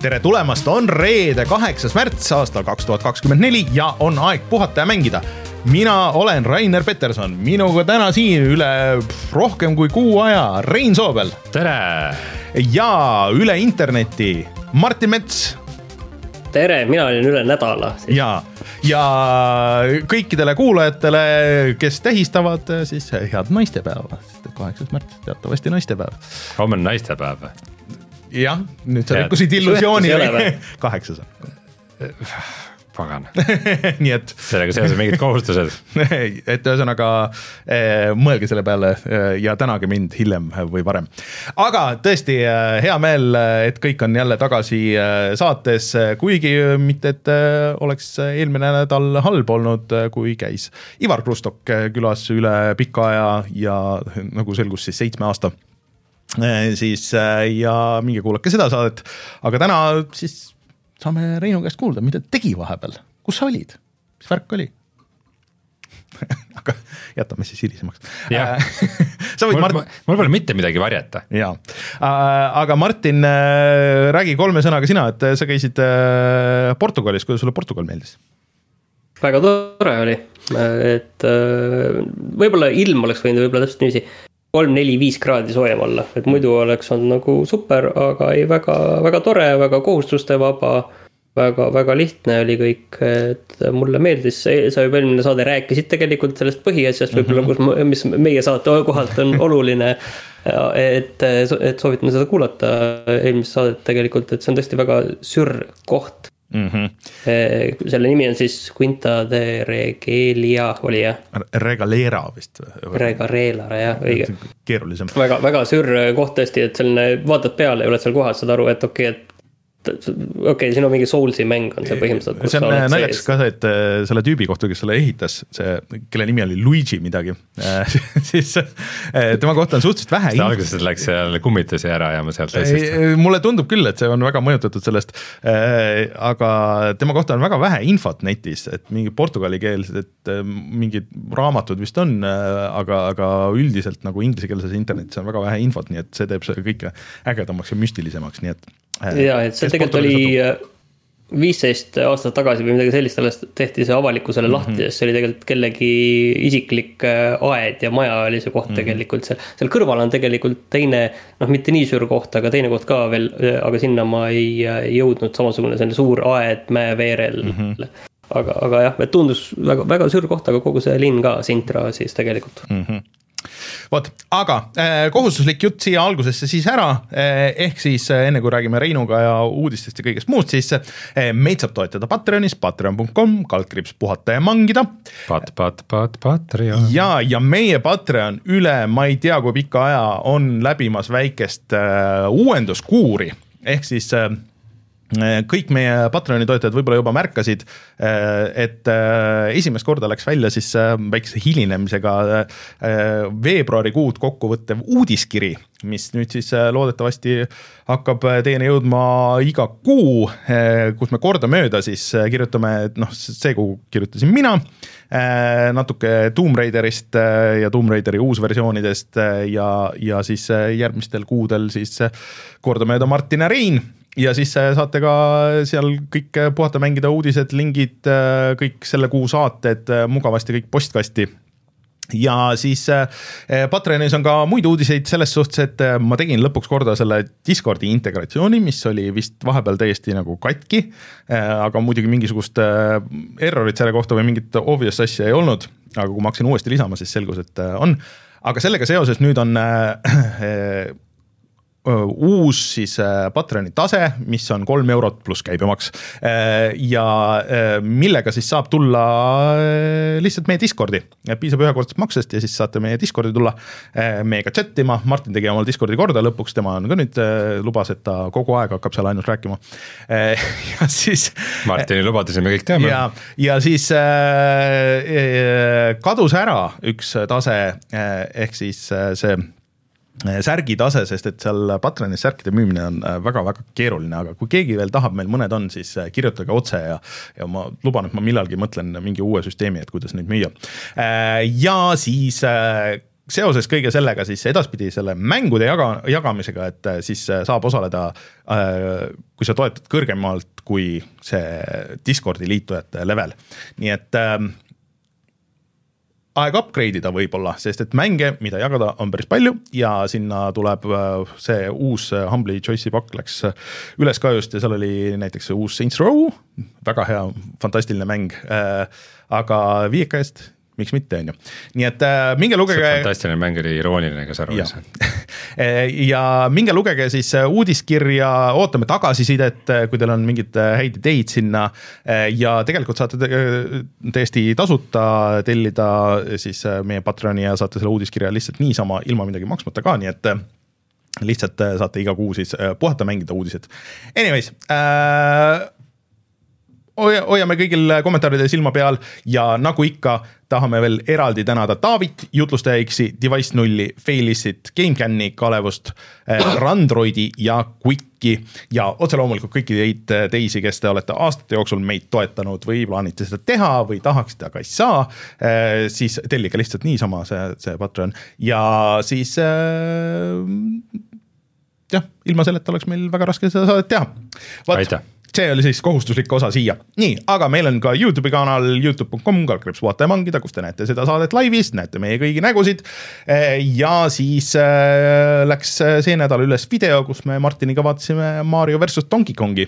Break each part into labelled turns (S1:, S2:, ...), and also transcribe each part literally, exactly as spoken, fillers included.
S1: tere tulemast, on reede kaheksas märts aastal kaks tuhat kakskümmend neli ja on aeg puhata ja mängida. Mina olen Rainer Peterson, minuga täna siin üle rohkem kui kuu aja Rein Soobel.
S2: Tere!
S1: Ja üle interneti Martin Mets.
S3: Tere, mina olin üle nädala.
S1: Ja, ja kõikidele kuulajatele, kes tähistavad siis head naistepäeva. kaheksas märts, teatavasti naistepäev.
S2: Homme on naistepäev.
S1: Jah, nüüd sa rikkusid illusiooni. Kaheksas on.
S2: Pagan.
S1: Nii et
S2: sellega seoses mingid kohustused.
S1: Et ühesõnaga eh, mõelge selle peale eh, ja tänage mind hiljem või varem. Aga tõesti eh, hea meel, et kõik on jälle tagasi eh, saates, kuigi mitte, et eh, oleks eelmine nädal halb olnud, kui käis Ivar Krustok külas üle pika aja ja nagu selgus siis seitsme aasta. Eh, siis eh, ja minge kuulake seda saadet, aga täna siis saame Reinu käest kuulda, mida tegi vahepeal. Kus sa olid? Mis värk oli? Aga jätame siis hilisemaks.
S2: sa võid mul, Mart... mul pole mitte midagi varjata.
S1: Jaa. Aga Martin, räägi kolme sõnaga sina, et sa käisid Portugalis, kuidas sulle Portugal meeldis?
S3: Väga tore oli. Et võib-olla ilm oleks võinud võib-olla täpselt niiviisi kolm neli viis kraadi soojem olla, et muidu oleks on nagu super, aga ei väga, väga tore, väga kohustuste vaba, väga, väga lihtne oli kõik, et mulle meeldis, sa juba eelmine saade rääkisid tegelikult sellest põhiasjast, võib-olla, kus, mis meie saate kohalt on oluline, et, et soovitan seda kuulata eelmist saadet tegelikult, et see on tõesti väga sür koht. Mm-hmm. Selle nimi on siis Quinta de Regalia oli jah?
S1: Regalera vist.
S3: Regalera, jah, õige.
S1: Keerulisem.
S3: Väga, väga sür koht tõesti, et selline vaatad peale ja oled seal kohal, saad aru, et okei, et okei, okay, siin on mingi Soulsi mäng on see põhimõtteliselt.
S1: See on näljaks ka see, et selle tüübi kohta, kes selle ehitas, see, kelle nimi oli Luigi midagi, siis tema kohta on suhteliselt vähe
S2: info. Alguses läks seal kummitusi ära ja ma sealt tõsist.
S1: Mulle tundub küll, et see on väga mõjutatud sellest, aga tema kohta on väga vähe infot netis, et mingi portugali keel, et mingid raamatud vist on, aga, aga üldiselt nagu inglisekeelses internetis on väga vähe infot, nii et see teeb see kõike ägedamaks ja müstilisemaks, nii et
S3: ja, et see tegelikult oli viisteist aastat tagasi või midagi sellist, alles tehti see avalikkusele mm-hmm. lahti, sest see oli tegelikult kellegi isiklik aed ja maja oli see koht mm-hmm. tegelikult. Seal, seal kõrval on tegelikult teine, noh mitte nii suur koht, aga teine koht ka veel, aga sinna ma ei jõudnud samasugune selline suur aed mäeveerel. Mm-hmm. Aga, aga jah, et tundus väga, väga suur koht, aga kogu see linn ka Sintra siis tegelikult.
S1: Mm-hmm. Vot, aga eh, kohustuslik jutt siia algusesse siis ära, eh, ehk siis eh, enne kui räägime Reinuga ja uudistest ja kõigest muud, siis eh, meid saab toetada Patreonis, patreon punkt com, kaldkriips puhata ja mangida.
S2: Pat, pat, pat, Patreon.
S1: Ja, ja meie Patreon üle, ma ei tea kui pika aja, on läbimas väikest eh, uuenduskuuri, ehk siis eh, kõik meie Patreoni toetajad võib-olla juba märkasid, et esimest korda läks välja siis väikse hilinemisega veebruarikuud kokkuvõttev uudiskiri, mis nüüd siis loodetavasti hakkab teieni jõudma iga kuu, kus me kordamööda siis kirjutame, et noh, see kuu kirjutasin mina, natuke Tomb Raiderist ja Tomb Raideri uusversioonidest ja, ja siis järgmistel kuudel siis kordamööda Martin ja Rein. Ja siis saate ka seal kõik puhata mängida uudised, lingid, kõik selle kuu saated mugavasti kõik postkasti. Ja siis Patreonis on ka muid uudiseid selles suhtes, et ma tegin lõpuks korda selle Discordi integratsiooni, mis oli vist vahepeal täiesti nagu katki, aga muidugi mingisugust errorit selle kohta või mingit obvious asja ei olnud, aga kui ma hakkasin uuesti lisama, siis selgus, et on. Aga sellega seoses nüüd on uus siis Patreoni tase, mis on kolm eurot pluss käibemaks ja millega siis saab tulla lihtsalt meie Discordi. Piisab ühekordsest maksest ja siis saate meie Discordi tulla meiega chattima. Martin tegi omal Discordi korda lõpuks, tema on ka nüüd lubas, et ta kogu aeg hakkab seal ainult rääkima. Ja siis
S2: Martini lubaduse me kõik teame.
S1: Ja, ja siis kadus ära üks tase ehk siis see särgi tase, sest et seal Patreonis särkide müümine on väga-väga keeruline, aga kui keegi veel tahab, meil mõned on, siis kirjutage otse ja, ja ma luban, et ma millalgi mõtlen mingi uue süsteemi, et kuidas neid müüa. Ja siis seoses kõige sellega siis edaspidi selle mängude jaga, jagamisega, et siis saab osaleda, kui sa toetad kõrgemalt kui see Discordi liitujate level. Nii et aeg upgrade ida võib-olla, sest et mänge, mida jagada, on päris palju ja sinna tuleb see uus Humble'i Choice'i pakk läks üles ka just ja seal oli näiteks uus Saints Row, väga hea, fantastiline mäng, aga viiekast miks mitte, on ju. Nii et äh, minge lugege...
S2: See fantastiline mäng oli irooniline, kas arvas.
S1: Ja. ja minge lugege siis uudiskirja, ootame tagasisidet, kui teil on mingid häid ideid sinna ja tegelikult saate täiesti tasuta tellida siis meie Patreoni ja saate selle uudiskirja lihtsalt niisama ilma midagi maksmata ka, nii et lihtsalt saate iga kuu siis puhata mängida uudised. Anyways, äh, hoiame kõigil kommentaaride silma peal ja nagu ikka tahame veel eraldi tänada Taavit, Jutlustaja X-i, Device nulli, Failissit, GameCami, Kalevust, Randroidi ja Quicki ja otse loomulikult kõiki teid teisi, kes te olete aastate jooksul meid toetanud või plaanite seda teha või tahaksite, aga ei saa, siis tellige lihtsalt niisama see, see Patreon ja siis jah, ilma selleta oleks meil väga raske seda saadet teha. Vaat, see oli siis kohustuslik osa siia. Nii, aga meil on ka YouTube'i kanal youtube dot com, kalkriips vaata ja mangida, kus te näete seda saadet laivis, näete meie kõigi nägusid ja siis äh, läks see nädal üles video, kus me Martiniga vaatasime Mario versus Donkey Kongi.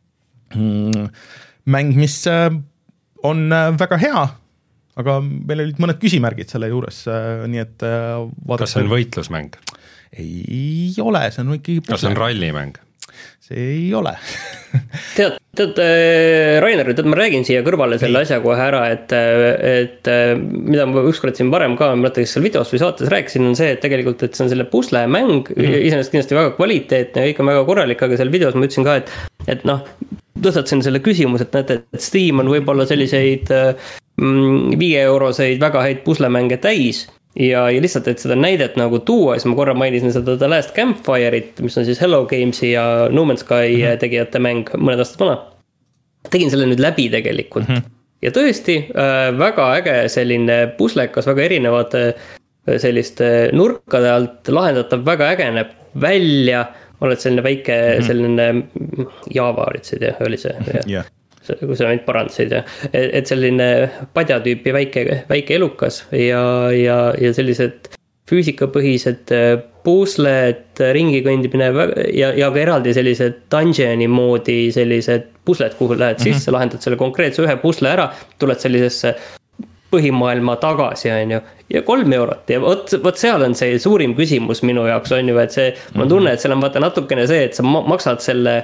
S1: Mm, mäng, mis äh, on äh, väga hea, aga meil olid mõned küsimärgid selle juures, äh, nii et äh,
S2: vaadata... Kas see on võitlusmäng?
S1: Ei ole, see on ikkagi...
S2: Kas see on rallimäng?
S1: See ei ole.
S3: tead, tead Rainer, tead, ma räägin siia kõrvale selle asja kohe ära, et, et mida ma ükskord siin varem ka, ma mõtlen, kes seal videos või saates rääkisin, on see, et tegelikult, et see on selle puslemäng, mm-hmm. iseenesest kindlasti väga kvaliteetne ja kõik on väga korralik, aga seal videos ma ütlesin ka, et, et noh, tõstatasin selle küsimus, et näete, et Steam on võib-olla selliseid mm, viie euroseid väga häid puslemänge täis ja, ja lihtsalt, et seda näidet nagu tuua, siis ma korra mainisin seda The Last Campfire'it, mis on siis Hello Games'i ja No Man's Sky mm-hmm. tegijate mäng mõned aastad vana. Tegin selle nüüd läbi tegelikult. Mm-hmm. Ja tõesti, äh, väga äge selline puslekas, väga erinevate äh, selliste nurkade alt lahendatav, väga äge näeb välja, oled selline väike mm-hmm. selline Java olid, oli see, jah. Yeah. kui sa ainult parandasid ja et selline padjatüüpi väike, väike elukas ja, ja, ja sellised füüsikapõhised pusled, ringi kõndimine ja, ja ka eraldi sellised dungeoni moodi sellised pusled, kuhu lähed sisse, mm-hmm. lahendad selle konkreetse ühe pusle ära, tuled sellisesse põhimaailma tagasi, on ju, ja kolm eurot ja vot, vot seal on see suurim küsimus minu jaoks, on ju, et see, mm-hmm. ma tunne, et seal on vaata natukene see, et sa maksad selle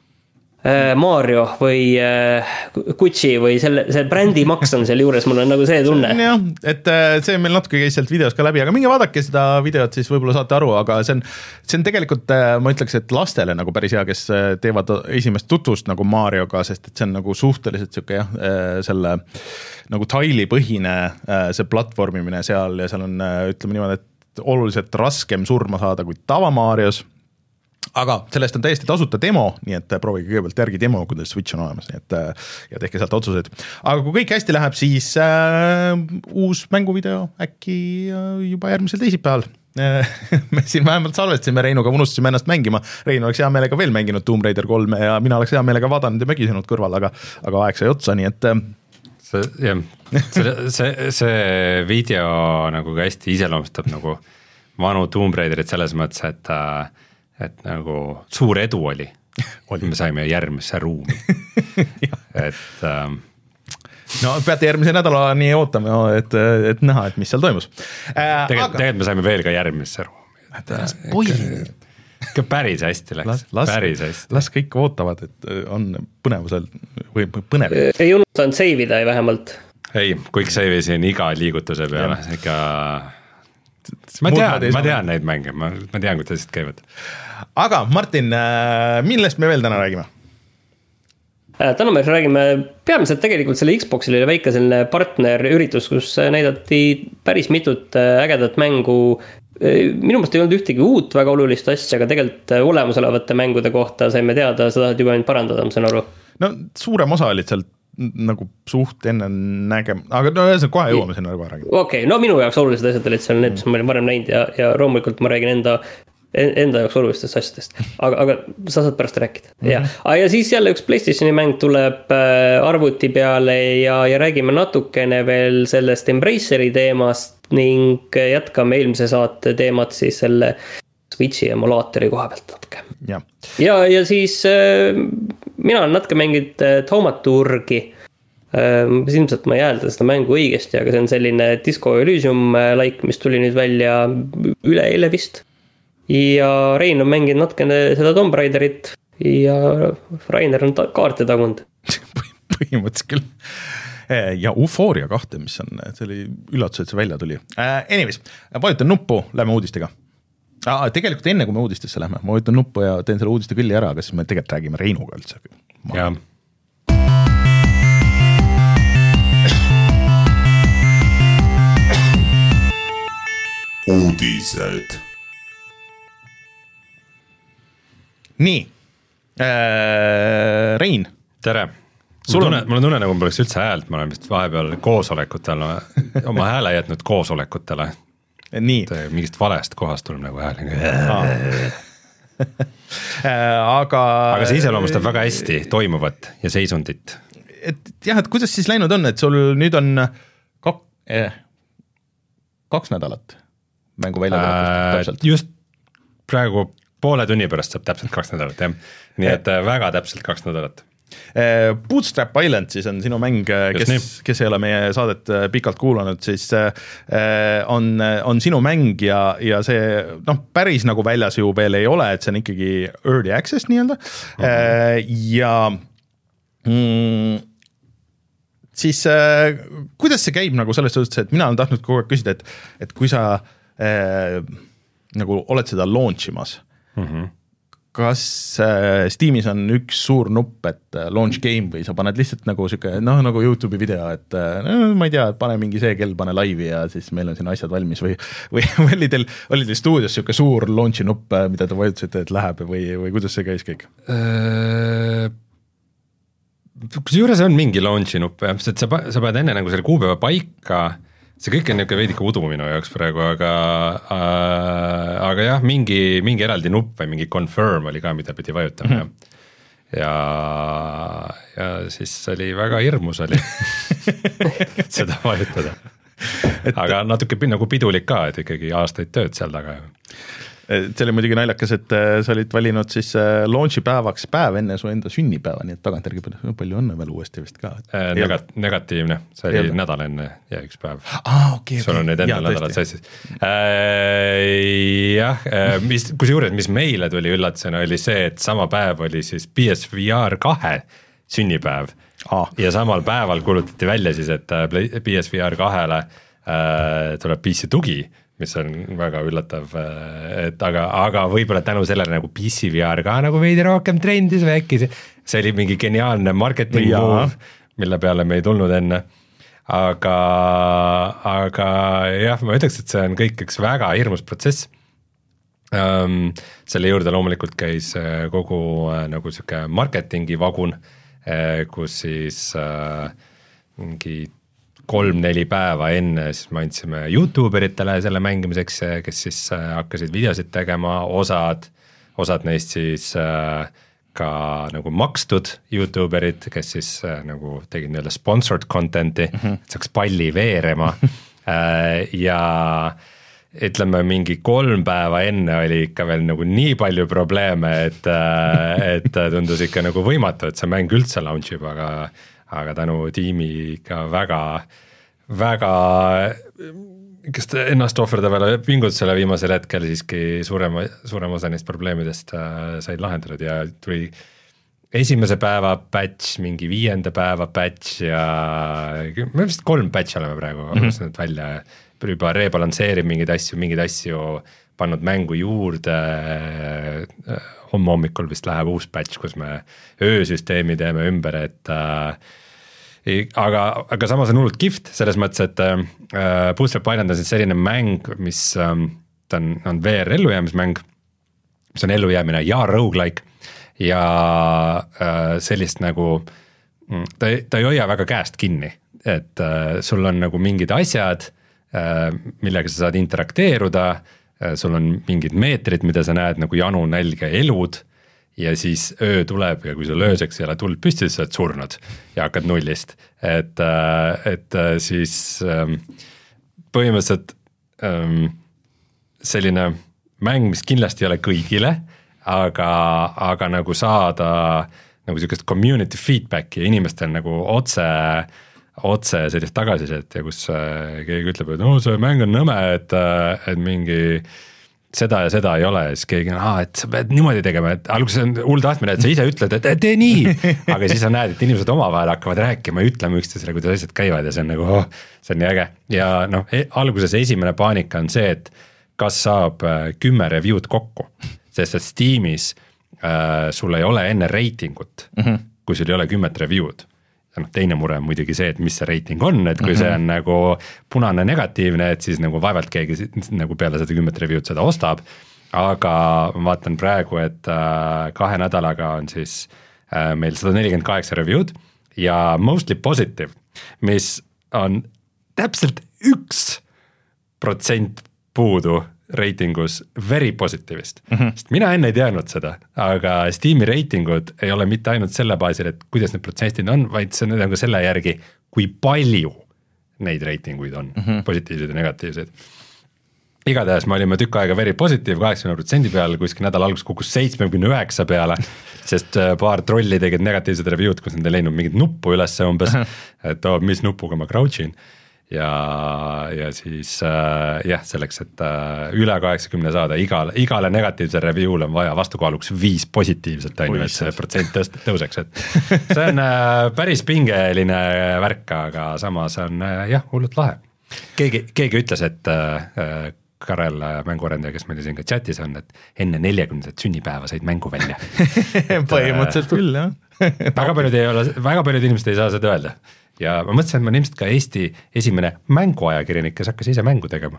S3: Mario või Gucci või selle, see brändi maks on seal juures, mul on nagu see tunne.
S1: Jah, et see meil natuke käis sealt videos ka läbi, aga minge vaadake seda videot, siis võib-olla saate aru, aga see on, see on tegelikult, ma ütleks, et lastele nagu päris hea, kes teevad esimest tutvust nagu Marioga, sest et see on nagu suhteliselt siuke jah, selle nagu tailipõhine see platvormimine seal ja seal on, ütleme niimoodi, et oluliselt raskem surma saada kui tava Marios. Aga sellest on täiesti tasuta demo, nii et proovige kõigepealt järgi demo, kui teil Switch on olemas, nii et ja tehke sealt otsused. Aga kui kõik hästi läheb, siis äh, uus mänguvideo äkki juba järgmisel teisipäeval. Me siin vähemalt salvestasime Reinuga, unustasime ennast mängima. Reinu oleks hea meelega veel mänginud Tomb Raider kolme ja mina oleks hea meelega vaadanud ja mögisenud kõrval, aga, aga aeg sai otsa, nii et...
S2: See, jah, see, see, see video nagu ka hästi iseloomustab nagu vanu Tomb Raiderit selles mõttes, et et nagu suur edu oli, oli. Me saime järgmisse ruumi. et ähm,
S1: no peate järgmise nädalani ootame, et, et näha, et mis seal toimus.
S2: Äh, tegelikult, tegelikult me saime veel ka järgmisse ruumi. Ikka päris hästi läks.
S1: Las, las,
S2: päris hästi.
S1: Las kõik ootavad, et on põnevusel või põnev.
S3: Ei unustanud seivida ei vähemalt.
S2: Ei, kõik seivisin iga liigutuse peale, ikka... Ma tean, ma tean neid mänge, ma, ma tean, kuidas asjad käivad.
S1: Aga Martin, millest me veel täna räägime?
S3: Täna me räägime peamiselt tegelikult selle Xboxil oli väike selline partnerüritus, kus näidati päris mitut ägedat mängu. Minu meelest ei olnud ühtegi uut väga olulist asja, aga tegelikult olemasolevate mängude kohta saime teada, seda tahad juba mind parandada, ma saan aru.
S1: No suurem osa olid sealt nagu suht enne nägema, aga no ühesõnaga kohe jõuame sinna kohe räägime.
S3: Okei okay,, no minu jaoks olulised asjad olid seal need, mis ma olin varem näinud ja, ja loomulikult ma räägin enda enda jaoks olulistest asjadest, aga, aga sa saad pärast rääkida mm. -hmm. ja, ja siis jälle üks PlayStationi mäng tuleb arvuti peale ja, ja räägime natukene veel sellest Embraceri teemast ning jätkame eelmise saate teemat siis selle Switchi emulaatori koha pealt natuke.
S1: Ja,
S3: ja, ja siis mina olen natuke mänginud Thaumaturgi. Ilmselt ma ei häälda seda mängu õigesti, aga see on selline Disco Elysium like, mis tuli nüüd välja üle eile vist. Ja Rein on mänginud natukene seda Tomb Raiderit ja Rainer on ta- kaarte tagunud.
S1: Põhimõtteliselt küll. Ja Euphoria kahte, mis on, see oli üllatus, et see välja tuli. Anyways, vajutan nuppu, lähme uudistega. Ah, tegelikult enne, kui me uudistesse lähme, ma vajutan nuppu ja teen selle uudiste külli ära, aga siis me tegelikult räägime Reinuga üldse.
S2: Jaa.
S4: Uudised.
S1: Nii, äh, Rein.
S2: Tere. Mul on tunne, tunne nagu poleks üldse häält, ma olen vist vahepeal koosolekutel, oma hääle jätnud koosolekutele.
S1: Nii.
S2: Mingist valest kohast tuleb nagu hääl.
S1: aga
S2: aga see iseloomustab väga hästi toimuvat ja seisundit.
S1: Et jah, et kuidas siis läinud on, et sul nüüd on kak, eh, kaks nädalat mängu välja
S2: äh, täpselt. Just praegu poole tunni pärast saab täpselt kaks nädalat, jah. Nii et väga täpselt kaks nädalat.
S1: Bootstrap Island siis on sinu mäng, kes, kes ei ole meie saadet pikalt kuulanud, siis on, on sinu mäng ja, ja see noh, päris nagu väljas ju veel ei ole, et see on ikkagi early access nii-öelda mm-hmm. ja mm, siis kuidas see käib nagu selles suhtes, et mina olen tahtnud kogu aeg küsida, et, et kui sa äh, nagu oled seda launch imas mm-hmm. kas äh, Steamis on üks suur nupp, et äh, launch game või sa paned lihtsalt nagu siuke, noh nagu YouTube'i video, et äh, no, ma ei tea, et pane mingi see kell, pane laivi ja siis meil on siin asjad valmis või, või oli teil, oli teil stuudios siuke suur launch'i nupp, mida te vajutasite, et läheb või, või kuidas see käis kõik?
S2: Kusjuures on mingi launch'i nupp, jah, sest sa, sa paned enne nagu selle kuupäeva paika, see kõik on niisugune veidike udu minu jaoks praegu, aga, äh, aga jah, mingi, mingi eraldi nupp või mingi confirm oli ka, mida pidi vajutama mm-hmm. ja, ja siis oli väga hirmus oli seda vajutada. Et, aga natuke nagu pidulik ka, et ikkagi aastaid tööd seal taga.
S1: See oli muidugi naljakas, et sa olid valinud siis launchi päevaks päev enne su enda sünnipäeva, nii et tagantjärgi palju õnne veel uuesti vist ka.
S2: Negat, negatiivne, see oli Jälda. Nädal enne ja üks päev.
S1: Ah, okay,
S2: sul on
S1: okay.
S2: need enda nädalad sassis. Äh, jah, mis, kusjuures, mis meile tuli üllatusena oli see, et sama päev oli siis P S V R kahe sünnipäev ah. ja samal päeval kuulutati välja siis, et P S V R kahele äh, tuleb P C tugi, mis on väga üllatav, et aga, aga võib-olla tänu sellele nagu P C V R ka nagu veidi rohkem trendis või äkki see, see oli mingi geniaalne marketing move, mille peale me ei tulnud enne, aga, aga jah, ma ütleks, et see on kõik üks väga hirmus protsess. Um, selle juurde loomulikult käis kogu uh, nagu siuke marketingi vagun, uh, kus siis uh, mingi kolm-neli päeva enne siis me andsime YouTuberitele selle mängimiseks, kes siis hakkasid videosid tegema, osad, osad neist siis ka nagu makstud YouTuberid, kes siis nagu tegid nii-öelda sponsored content'i, mm-hmm. et saaks palli veerema ja ütleme mingi kolm päeva enne oli ikka veel nagu nii palju probleeme, et, et tundus ikka nagu võimatu, et see mäng üldse launch ib, aga aga tänu tiimi ikka väga, väga kes ennast ohverdavale pingutusele viimasel hetkel siiski suurema, suurema osa neist probleemidest äh, said lahendatud ja tuli esimese päeva patch, mingi viienda päeva patch ja me vist kolm patch oleme praegu mm-hmm. nüüd välja, juba rebalansseerib mingeid asju, mingeid asju pannud mängu juurde, homme hommikul vist läheb uus patch, kus me öösüsteemi teeme ümber, et äh, aga, aga samas on hullult kihvt selles mõttes, et äh, Bootstrap Island on selline mäng, mis ähm, ta on, on V R ellujäämismäng, mis on ellujäämine ja roguelike ja äh, sellist nagu ta ei, ta ei hoia väga käest kinni, et äh, sul on nagu mingid asjad äh,, millega sa saad interakteeruda äh,, sul on mingid meetrid, mida sa näed nagu janu, nälge, elud ja siis öö tuleb ja kui sul ööseks ei ole tuld püsti, siis sa oled surnud ja hakkad nullist, et äh,, et äh, siis äh, põhimõtteliselt äh, selline mäng, mis kindlasti ei ole kõigile, aga, aga nagu saada nagu sellist community feedbacki ja inimestel nagu otse, otse sellist tagasisidet ja kus äh, keegi ütleb, et no see mäng on nõme, et, et mingi seda ja seda ei ole ja siis keegi on, aa, et sa pead niimoodi tegema, et alguses on hull tahtmine, et sa ise ütled, et tee nii, aga siis sa näed, et inimesed omavahel hakkavad rääkima ja ütlema üksteisele, kuidas asjad käivad ja see on nagu, oh, see on nii äge. Ja noh, alguses esimene paanika on see, et kas saab kümme review'd kokku, sest et Steamis äh, sul ei ole enne reitingut, mm -hmm. kui sul ei ole kümmet review'd. Ja noh, teine mure on muidugi see, et mis see reiting on, et kui mm -hmm. see on nagu punane negatiivne, et siis nagu vaevalt keegi nagu peale seda kümmet review'd seda ostab, aga ma vaatan praegu, et äh, kahe nädalaga on siis äh, meil sada nelikümmend kaheksa review'd ja mostly positive, mis on täpselt üks protsent puudu reitingus very positiivist, mm -hmm. sest mina enne ei teadnud seda, aga Steam'i reitingud ei ole mitte ainult selle baasil, et kuidas need protsentid on, vaid see on ka selle järgi, kui palju neid reitinguid on, mm -hmm. positiivseid ja negatiivseid. Igatahes me olime tükk aega very positive, kaheksakümne protsendi peal, kuskil nädal algus kukkus seitsmekümne üheksa peale, sest paar trolli tegid negatiivsed review'd, kus nad ei leidnud mingit nuppu ülesse umbes, et oh, mis nupuga ma crouchin. ja, ja siis äh, jah, selleks, et äh, üle kaheksakümne saada, igale, igale negatiivse review'le on vaja vastukaaluks viis positiivset, on ju, et see protsent tõst, tõuseks, et see on äh, päris pingeline värk, aga samas on äh, jah, hullult lahe. Keegi, keegi ütles, et äh, Karel mänguarendaja, kes meil siin ka chatis on, et enne neljakümnendat sünnipäeva said mängu välja.
S1: Põhimõtteliselt küll, jah.
S2: väga paljud ei ole, väga paljud inimesed ei saa seda öelda. Ja ma mõtlesin, et ma olen ilmselt ka Eesti esimene mänguajakirjanik, kes hakkas ise mängu tegema.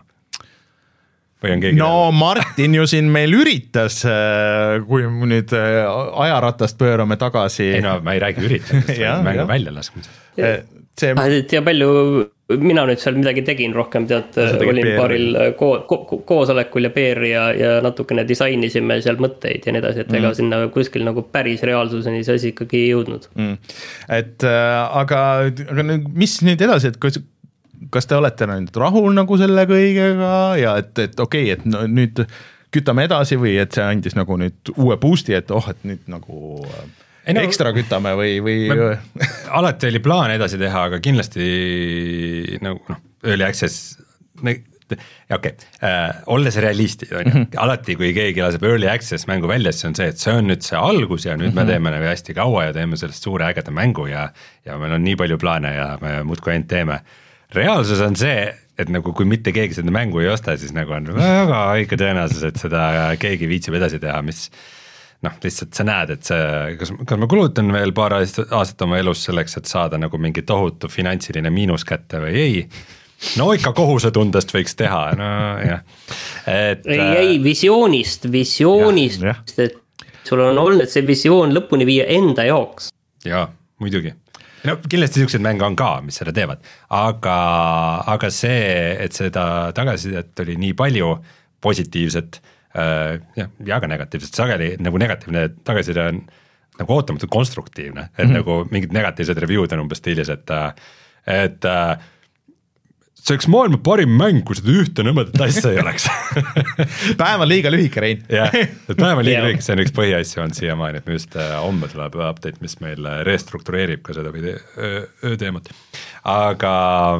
S2: Või on keegi?
S1: No Martin ju siin meil üritas, kui nüüd ajaratast pöörame tagasi.
S2: Ei no, ma ei räägi üritamisest, mängu ja. välja laskmisest.
S3: See... Ja palju, mina nüüd seal midagi tegin rohkem, tead, olin paaril ko- ko- koosolekul ja P R ja, ja natukene disainisime seal mõtteid ja nii edasi, et mm. ega sinna kuskil nagu päris reaalsuseni see asi ikkagi ei jõudnud. Mm.
S1: Et äh, aga, aga mis nüüd edasi, et kas, kas te olete nüüd rahul nagu selle kõigega ja et, et okei, okay, et no, nüüd kütame edasi või et see andis nagu nüüd uue boost'i, et oh, et nüüd nagu... Ei, no, ekstra kütame või, või...
S2: Me, alati oli plaan edasi teha, aga kindlasti nagu noh, early access, okei okay, äh,, olles realistid, on ju, mm -hmm. alati kui keegi laseb early access mängu välja, siis on see, et see on nüüd see algus ja nüüd mm -hmm. me teeme nagu hästi kaua ja teeme sellest suure ägeda mängu ja, ja meil on nii palju plaane ja me muudkui ainult teeme. Reaalsus on see, et nagu kui mitte keegi seda mängu ei osta, siis nagu on väga õige tõenäosus, et seda keegi viitsib edasi teha, mis noh, lihtsalt sa näed, et see, kas, kas ma kulutan veel paar aastat oma elus selleks, et saada nagu mingi tohutu finantsiline miinus kätte või ei. No ikka kohusetundest võiks teha, no jah.
S3: Et, ei, ei, visioonist, visioonist, ja, ja. et sul on olnud see visioon lõpuni viia enda jaoks.
S2: Jaa, muidugi. No kindlasti niisugused mänge on ka, mis seda teevad, aga, aga see, et seda tagasisidet oli nii palju positiivset, Uh, ja, ja ka negatiivselt, sageli nagu negatiivne tagasiside on nagu ootamatult konstruktiivne, et mm -hmm. nagu mingid negatiivsed review'd on umbes stiilis, et et uh, see oleks maailma parim mäng, kui seda ühte nõmedat asja ei oleks.
S1: Päev on liiga lühike, Rein.
S2: jah, et päev on liiga lühike, see on üks põhiasju on siiamaani, et just uh, homme tuleb update, mis meil restruktureerib ka seda või ööteemat, aga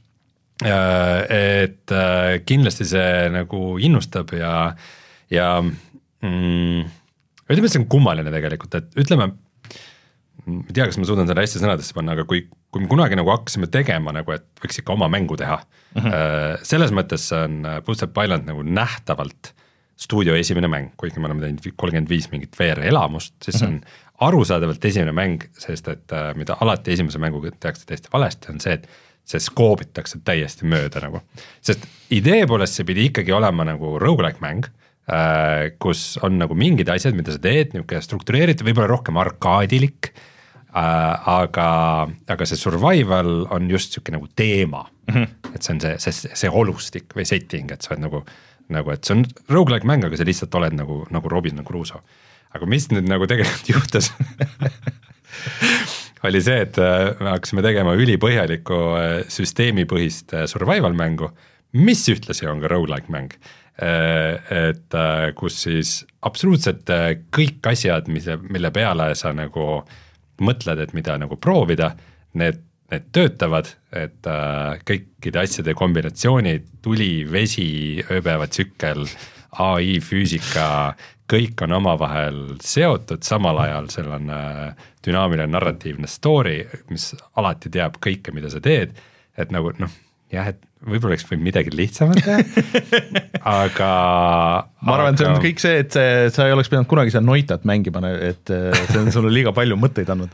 S2: et kindlasti see nagu innustab ja ja mm, ütleme, see on kummaline tegelikult, et ütleme, ma ei tea, kas ma suudan selle hästi sõnadesse panna, aga kui, kui me kunagi nagu hakkasime tegema nagu, et võiks ikka oma mängu teha, mm -hmm. selles mõttes on Boosted Island nagu nähtavalt stuudio esimene mäng, kuigi me oleme teinud kolmkümmend viis mingit V R-elamust, siis mm -hmm. on arusaadavalt esimene mäng, sest et mida alati esimese mänguga tehakse täiesti valesti, on see, et see skoobitakse täiesti mööda nagu, sest idee poolest see pidi ikkagi olema nagu roguelike mäng, kus on nagu mingid asjad, mida sa teed, niisugune struktureeritud, võib-olla rohkem arkaadilik, aga, aga see survival on just siuke nagu teema mm, -hmm. et see on see, see, see olustik või setting, et sa oled nagu, nagu, et see on roguelike mäng, aga sa lihtsalt oled nagu, nagu Robinson Crusoe. aga mis nüüd nagu tegelikult juhtus oli see, et me hakkasime tegema ülipõhjalikku süsteemipõhist survival mängu, mis ühtlasi on ka roguelike mäng. Et kus siis absoluutselt kõik asjad, mille, mille peale sa nagu mõtled, et mida nagu proovida, need, need töötavad, et kõikide asjade kombinatsioonid, tuli, vesi, ööpäevatsükkel, A I, füüsika, kõik on omavahel seotud, samal ajal seal on dünaamiline narratiivne story, mis alati teab kõike, mida sa teed, et nagu noh, jah, et võib-olla oleks võinud midagi lihtsamat teha, aga
S1: ma arvan,
S2: aga...
S1: see on kõik see, et see, sa ei oleks pidanud kunagi seda Noitat mängima, et see on sulle liiga palju mõtteid andnud.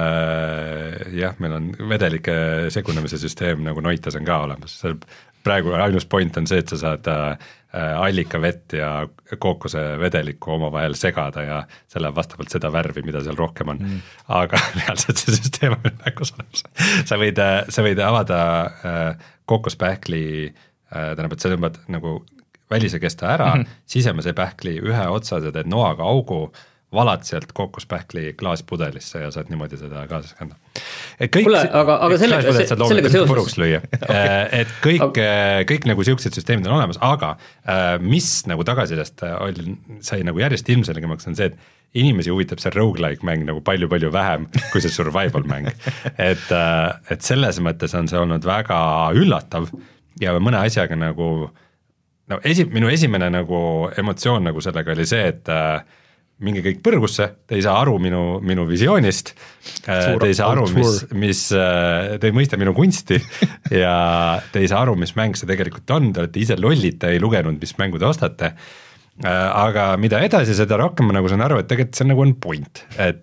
S2: Uh, jah, meil on vedelike segunemise süsteem nagu Noitas on ka olemas, seal praegu ainus point on see, et sa saad uh, allikavett ja kookose vedelikku omavahel segada ja selle vastavalt seda värvi, mida seal rohkem on mm. aga reaalselt see süsteem on mängus olemas. sa võid, sa võid avada uh, kookospähkli uh, tähendab, et sa tõmbad nagu välise kesta ära mm, -hmm. sisemise pähkli ühe otsa, sa teed noaga augu, valad sealt kookospähkli klaaspudelisse ja saad niimoodi seda kaasas kanda. Kõik,
S3: Kule, aga, aga sellega, sellega
S2: seoses okay. et kõik okay., kõik nagu siuksed süsteemid on olemas, aga mis nagu tagasilest oli, sai nagu järjest ilmselgemaks on see, et inimesi huvitab see roguelike mäng nagu palju-palju vähem kui see survival mäng. et, et selles mõttes on see olnud väga üllatav ja mõne asjaga nagu no esi, minu esimene nagu emotsioon nagu sellega oli see, et minge kõik põrgusse, te ei saa aru minu, minu visioonist, te ei saa aru, mis, mis, te ei mõista minu kunsti ja te ei saa aru, mis mäng see tegelikult on, te olete ise lollid, te ei lugenud, mis mängu te ostate, aga mida edasi, seda rohkem ma nagu saan aru, et tegelikult see nagu on point, et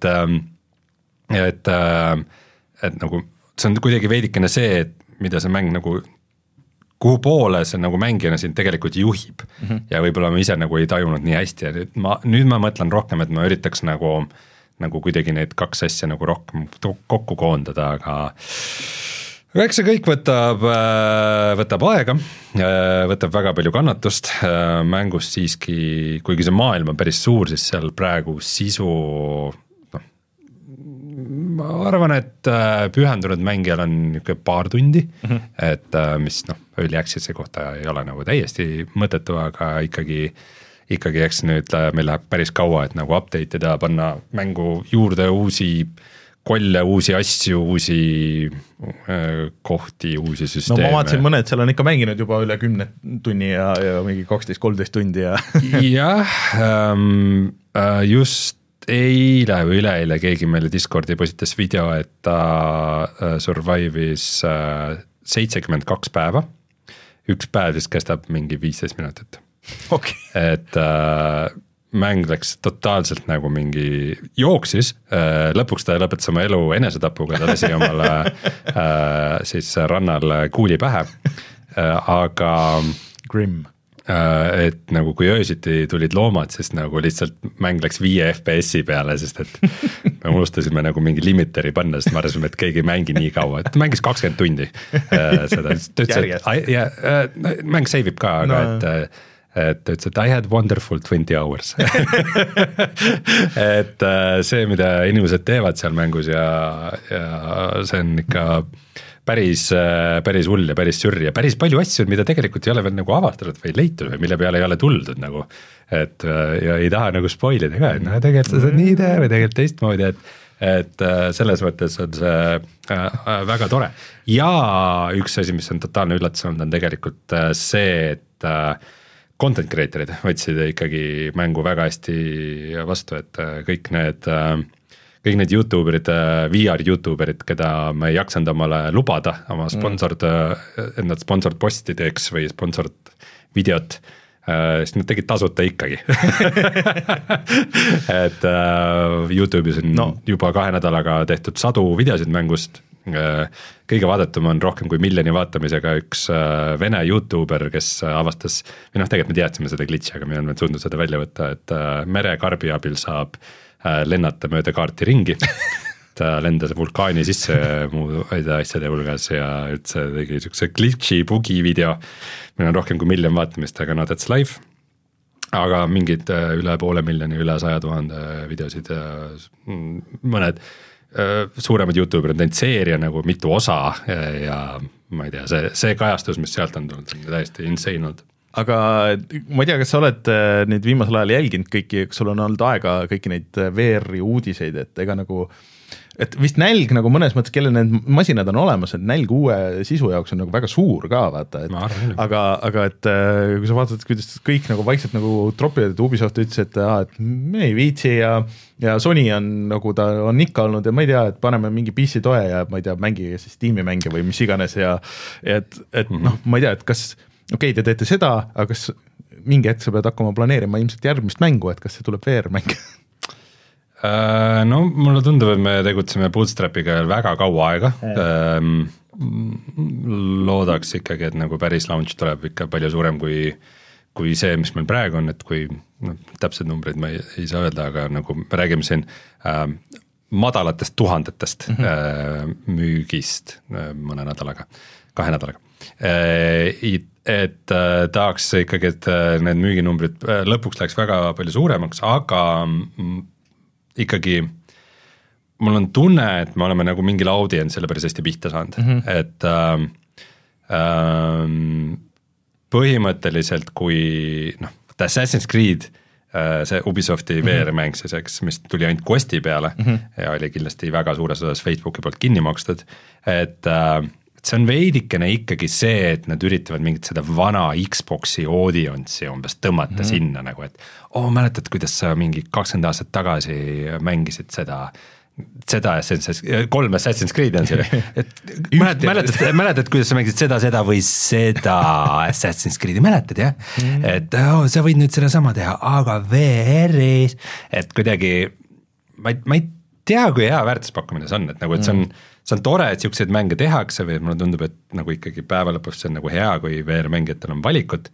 S2: et, et nagu see on kuidagi veidikene see, et mida see mäng nagu kuhu poole see nagu mängijana sind tegelikult juhib mm -hmm. ja võib-olla ma ise nagu ei tajunud nii hästi ja nüüd ma, nüüd ma mõtlen rohkem, et ma üritaks nagu, nagu kuidagi neid kaks asja nagu rohkem kokku koondada, aga aga eks see kõik võtab, võtab aega, võtab väga palju kannatust, mängus siiski, kuigi see maailm on päris suur, siis seal praegu sisu ma arvan, et pühendunud mängijal on niisugune paar tundi mm, -hmm. et mis noh, early access'i kohta ei ole nagu täiesti mõttetu, aga ikkagi, ikkagi eks nüüd meil läheb päris kaua, et nagu update ida, panna mängu juurde uusi kolle, uusi asju, uusi äh, kohti, uusi süsteeme.
S1: No ma vaatasin mõned, seal on ikka mänginud juba üle kümne tunni ja, ja mingi kaksteist kolmteist tundi ja
S2: jah ähm,, äh, just eile või üleeile keegi meile Discordi positas video, et ta uh, survive'is uh, seitsekümmend kaks päeva. Üks päev vist kestab mingi viisteist minutit
S1: okay.
S2: et uh, mäng läks totaalselt nagu mingi jooksis uh,, lõpuks ta lõpetas oma elu enesetapuga, ta lasi omale uh, siis rannal kuuli pähe uh, aga
S1: Grim
S2: et nagu kui öösiti tulid loomad, siis nagu lihtsalt mäng läks viie F P S-i peale, sest et me unustasime nagu mingi limiteri panna, sest me arvasime, et keegi ei mängi nii kaua, et mängis kakskümmend tundi seda, ta ütles, et ja, mäng save ib ka, aga no. et et ta ütles, et I had wonderful twenty hours et see, mida inimesed teevad seal mängus ja, ja see on ikka päris, päris hull ja päris sürri ja päris palju asju, mida tegelikult ei ole veel nagu avastatud või leitud või mille peale ei ole tuldud nagu, et ja ei taha nagu spoilida ka, et noh, tegelikult sa saad nii teha või tegelikult teistmoodi, et et selles mõttes on see väga tore ja üks asi, mis on totaalne üllatus olnud, on tegelikult see, et content creator'id võtsid ikkagi mängu väga hästi vastu, et kõik need kõik need YouTuberid, V R YouTuberid, keda me ei jaksanud omale lubada oma sponsored mm., et nad sponsored posti teeks või sponsored videot, siis nad tegid tasuta ikkagi et uh, YouTube'is on no. juba kahe nädalaga tehtud sadu videosid mängust, kõige vaadatum on rohkem kui miljoni vaatamisega üks uh, vene YouTuber, kes avastas, või noh, tegelikult me teadsime seda glitchi, aga me oleme suutnud seda välja võtta, et uh, merekarbi abil saab lennata mööda kaarti ringi ta lendas vulkaani sisse muude asjade hulgas ja üldse tegi niisuguse glitchi bugi video, meil on rohkem kui miljon vaatamist, aga no that's life. Aga mingid üle poole miljoni, üle saja tuhande videosid ja mõned suuremad YouTuber on teinud seeria nagu mitu osa ja ma ei tea, see, see kajastus, mis sealt on tulnud, on täiesti insane olnud.
S1: Aga ma ei tea, kas sa oled nüüd viimasel ajal jälginud kõiki, kas sul on olnud aega kõiki neid V R-i uudiseid, et ega nagu, et vist nälg nagu mõnes mõttes, kelle need masinad on olemas, et nälg uue sisu jaoks on nagu väga suur ka, vaata, et, aga, aga et kui sa vaatad, kuidas kõik nagu vaikselt nagu tropivad, et Ubisoft ütles, et, ah, et me ei viitsi ja, ja Sony on nagu ta on ikka olnud ja ma ei tea, et paneme mingi P C toe ja ma ei tea, mängige siis Steam'i mänge või mis iganes ja et, et mm -hmm. noh, ma ei tea, et kas okei okay,, te teete seda, aga kas mingi hetk sa pead hakkama planeerima ilmselt järgmist mängu, et kas see tuleb V R-mäng?
S2: No mulle tundub, et me tegutseme Bootstrapiga väga kaua aega. Mm. Loodaks ikkagi, et nagu päris launch tuleb ikka palju suurem kui, kui see, mis meil praegu on, et kui no, täpsed numbrid ma ei, ei saa öelda, aga nagu me räägime siin äh, madalatest tuhandetest mm -hmm. äh, müügist äh, mõne nädalaga, kahe nädalaga. Et, et äh, tahaks ikkagi, et äh, need müüginumbrid äh, lõpuks läheks väga palju suuremaks, aga mm, ikkagi mul on tunne, et me oleme nagu mingil audientsile päris hästi pihta saanud, mm -hmm. et äh, äh, põhimõtteliselt kui noh, Assassin's Creed, äh, see Ubisofti V R-mäng siis, eks, mis tuli ainult Questi peale mm -hmm. ja oli kindlasti väga suures osas Facebooki poolt kinni makstud, et äh, see on veidikene ikkagi see, et nad üritavad mingit seda vana Xboxi audience'i umbes tõmmata mm -hmm. sinna nagu, et oo, mäletad, kuidas sa mingi kakskümmend aastat tagasi mängisid seda, seda Assassin's, kolm Assassin's Creed on see, et mäletad, mäletad, mäletad, kuidas sa mängisid seda, seda või seda Assassin's Creed'i, mäletad jah? Mm -hmm. et oh, sa võid nüüd seda sama teha, aga V R-is, et kuidagi ma ei, ma ei tea, kui hea väärtuspakkumine see on, et nagu, et see on mm -hmm. see on tore, et siukseid mänge tehakse või mulle tundub, et nagu ikkagi päeva lõpus see on nagu hea, kui V R-mängijatel on valikut,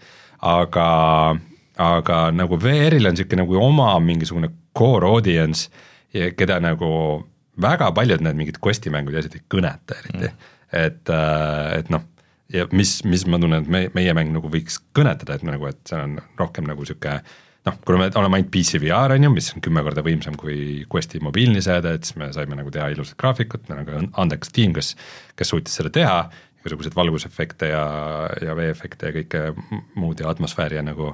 S2: aga, aga nagu V R-il on siuke nagu oma mingisugune core audience, keda nagu väga paljud need mingid Questi mängud ja asjad ei kõneta eriti, mm. et, et noh, ja mis, mis ma tunnen, et me, meie mäng nagu võiks kõnetada, et nagu, et see on rohkem nagu siuke noh, kuna me oleme ainult P C V R on ju, mis on kümme korda võimsam kui Questi mobiilne seade, et siis me saime nagu teha ilusat graafikut, me nagu andekas tiim, kes, kes suutis seda teha, igasugused valgusefekte ja, ja veeefekte ja kõike muud ja atmosfääri ja nagu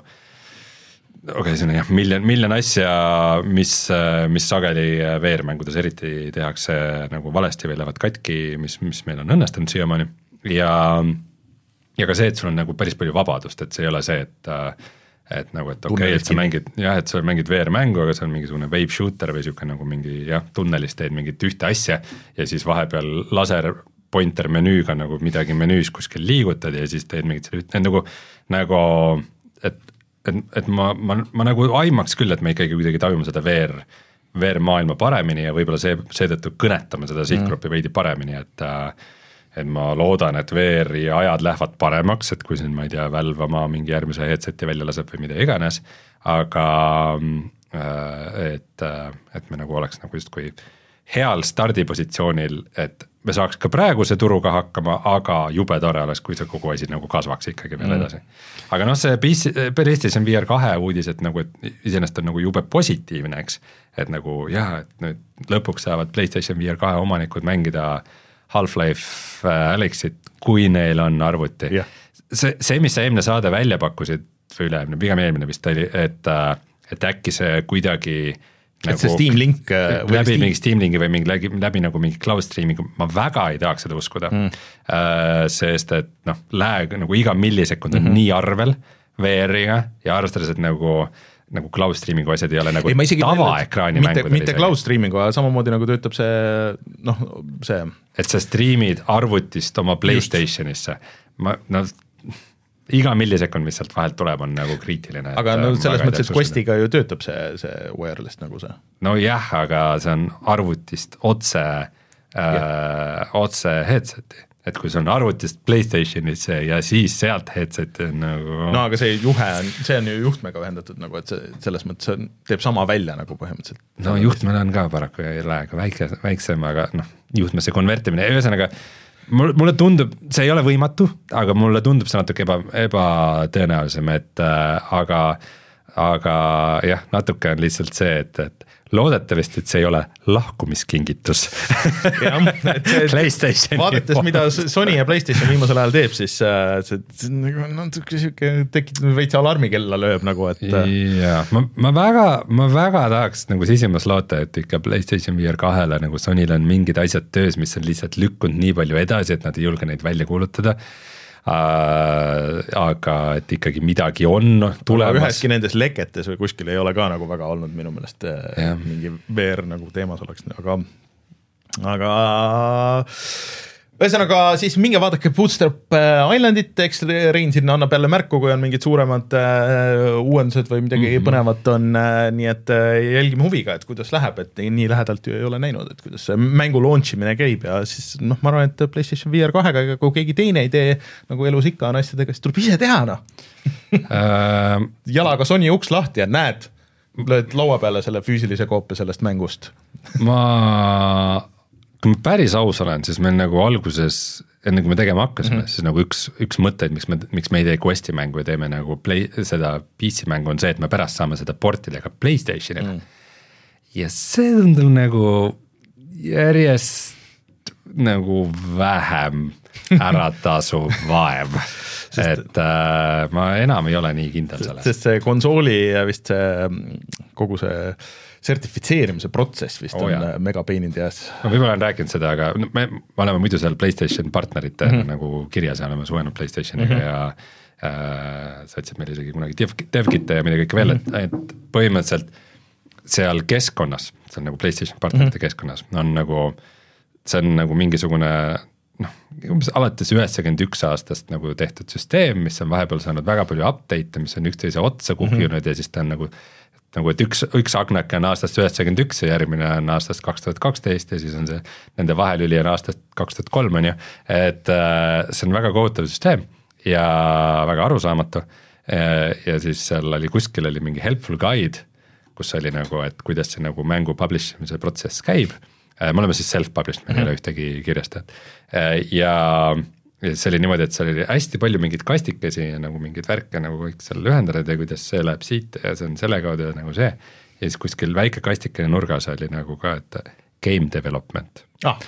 S2: okei okay,, see on jah, miljon, miljon asja, mis, mis sageli V R-mängudes eriti tehakse nagu valesti või lähevad katki, mis, mis meil on õnnestunud siiamaani ja, ja ka see, et sul on nagu päris palju vabadust, et see ei ole see, et et nagu, et okei okay,, et sa mängid, jah, et sa mängid V R-mängu, aga see on mingisugune wave shooter või siuke nagu mingi jah, tunnelis teed mingit ühte asja ja siis vahepeal laser pointer menüüga nagu midagi menüüs kuskil liigutad ja siis teed mingit selle ühte, nagu, nagu et, et, et ma, ma, ma nagu aimaks küll, et me ikkagi kuidagi tajume seda V R, V R-maailma paremini ja võib-olla see, seetõttu kõnetame seda sihtgruppi mm. veidi paremini, et et ma loodan, et V R-i ajad lähevad paremaks, et kui siin, ma ei tea, Valve oma mingi järgmise headseti välja laseb või mida iganes, aga et, et me nagu oleks nagu justkui heal stardipositsioonil, et me saaks ka praeguse turuga hakkama, aga jube tore oleks, kui see kogu asi nagu kasvaks ikkagi veel edasi. Mm. aga noh, see PlayStation V R kahe uudis, et nagu, et iseenesest on nagu jube positiivne, eks, et nagu jah, et nüüd lõpuks saavad PlayStation V R kahe omanikud mängida Half-Life Alyxit, kui neil on arvuti yeah.. see, see, mis sa eelmine saade välja pakkusid, või üle, pigem eelmine vist oli, et, et äkki see kuidagi
S1: et nagu, see Steam Link
S2: läbi Steam... mingi Steam Linki või mingi läbi, läbi nagu mingi cloud streaming, ma väga ei tahaks seda uskuda mm., sest et noh, lag nagu iga millisekund on mm -hmm. nii arvel V R-iga ja arvestades, et nagu nagu cloud streamingu asjad ei ole nagu ei, tavaekraani
S1: mängud. mitte, mitte cloud streamingu, aga samamoodi nagu töötab see, noh, see.
S2: et sa streamid arvutist oma PlayStationisse, ma, no iga millisekund, mis sealt vahelt tuleb, on nagu kriitiline.
S1: aga no selles mõttes, et Questiga ju töötab see, see wireless nagu see.
S2: no jah, aga see on arvutist otse, äh, otse headset'i. et kui see on arvutist PlayStationisse ja siis sealt headset nagu
S1: no aga see juhe on, see on ju juhtmega ühendatud nagu, et see selles mõttes on, teeb sama välja nagu põhimõtteliselt.
S2: No juhtmel on ka paraku ei lähe ka väike, väiksem, aga noh, juhtmesse konvertimine, ühesõnaga mulle tundub, see ei ole võimatu, aga mulle tundub see natuke eba, ebatõenäolisem, et äh, aga, aga jah, natuke on lihtsalt see, et, et loodetavasti, et see ei ole lahkumiskingitus.
S1: Ja, see, vaadates, mida Sony ja PlayStation viimasel ajal teeb, siis äh, see, see no, tekitab veits alarmikella lööb nagu, et
S2: ja, ma, ma väga, ma väga tahaks nagu sisimas loota, et ikka PlayStation V R kahele nagu Sonyl on mingid asjad töös, mis on lihtsalt lükkunud nii palju edasi, et nad ei julge neid välja kuulutada. Uh, aga et ikkagi midagi on tulemas.
S1: Üheski nendes leketes või kuskil ei ole ka nagu väga olnud minu meelest ja. Mingi V R nagu teemas oleks, aga aga ühesõnaga siis minge vaadake Bootstrap Islandit, eks Rein sinna annab jälle märku, kui on mingid suuremad uh, uuendused või midagi mm-hmm. põnevat on, uh, nii et uh, jälgime huviga, et kuidas läheb, et nii lähedalt ju ei ole näinud, et kuidas see mängu launchimine käib ja siis noh, ma arvan, et PlayStation V R kahega, kui keegi teine ei tee, nagu elus ikka on asjadega, siis tuleb ise teha, noh. Jalaga Sony uks lahti ja näed, lööd laua peale selle füüsilise koopia sellest mängust.
S2: ma kui ma päris aus olen, siis meil nagu alguses, enne kui me tegema hakkasime, mm-hmm. siis nagu üks, üks mõtteid, miks me, miks me ei tee Questi mängu ja teeme nagu play, seda P C mängu on see, et me pärast saame seda portida ka PlayStationile mm. ja see tundub nagu järjest nagu vähem äratasuv vaev et äh, ma enam ei ole nii kindel selle.
S1: Sest see konsooli ja vist see kogu see sertifitseerimise protsess vist oh, on jah. Mega pain in the ass.
S2: Ma võib-olla olen rääkinud seda, aga me, me oleme muidu seal PlayStation partnerite mm-hmm. nagu kirjas ja oleme suhenud PlayStationiga mm-hmm. ja äh, saatsid meil isegi kunagi dev, devkite ja mida kõike veel, et, et põhimõtteliselt seal keskkonnas, see on nagu PlayStation partnerite mm-hmm. keskkonnas, on nagu, see on nagu mingisugune noh, umbes alates üheksakümmend üks aastast nagu tehtud süsteem, mis on vahepeal saanud väga palju update'e, mis on üksteise otsa kuhjunud mm-hmm. ja siis ta on nagu nagu et üks, üks aknake on aastast üheksakümmend üks ja järgmine on aastast kaks tuhat kaksteist ja siis on see, nende vahelüli on aastast kaks tuhat kolm on ju, et äh, see on väga kohutav süsteem ja väga arusaamatu äh, ja siis seal oli kuskil oli mingi helpful guide, kus oli nagu, et kuidas see nagu mängu publish imise protsess käib äh,, me oleme siis self-published, meil ei ole ühtegi kirjastajat äh, ja ja see oli niimoodi, et seal oli hästi palju mingeid kastikesi ja nagu mingeid värke nagu kõik seal ühendada ja kuidas see läheb siit ja see on selle kaudu nagu see. Ja siis kuskil väike kastikene nurgas oli nagu ka, et game development.
S1: Ah.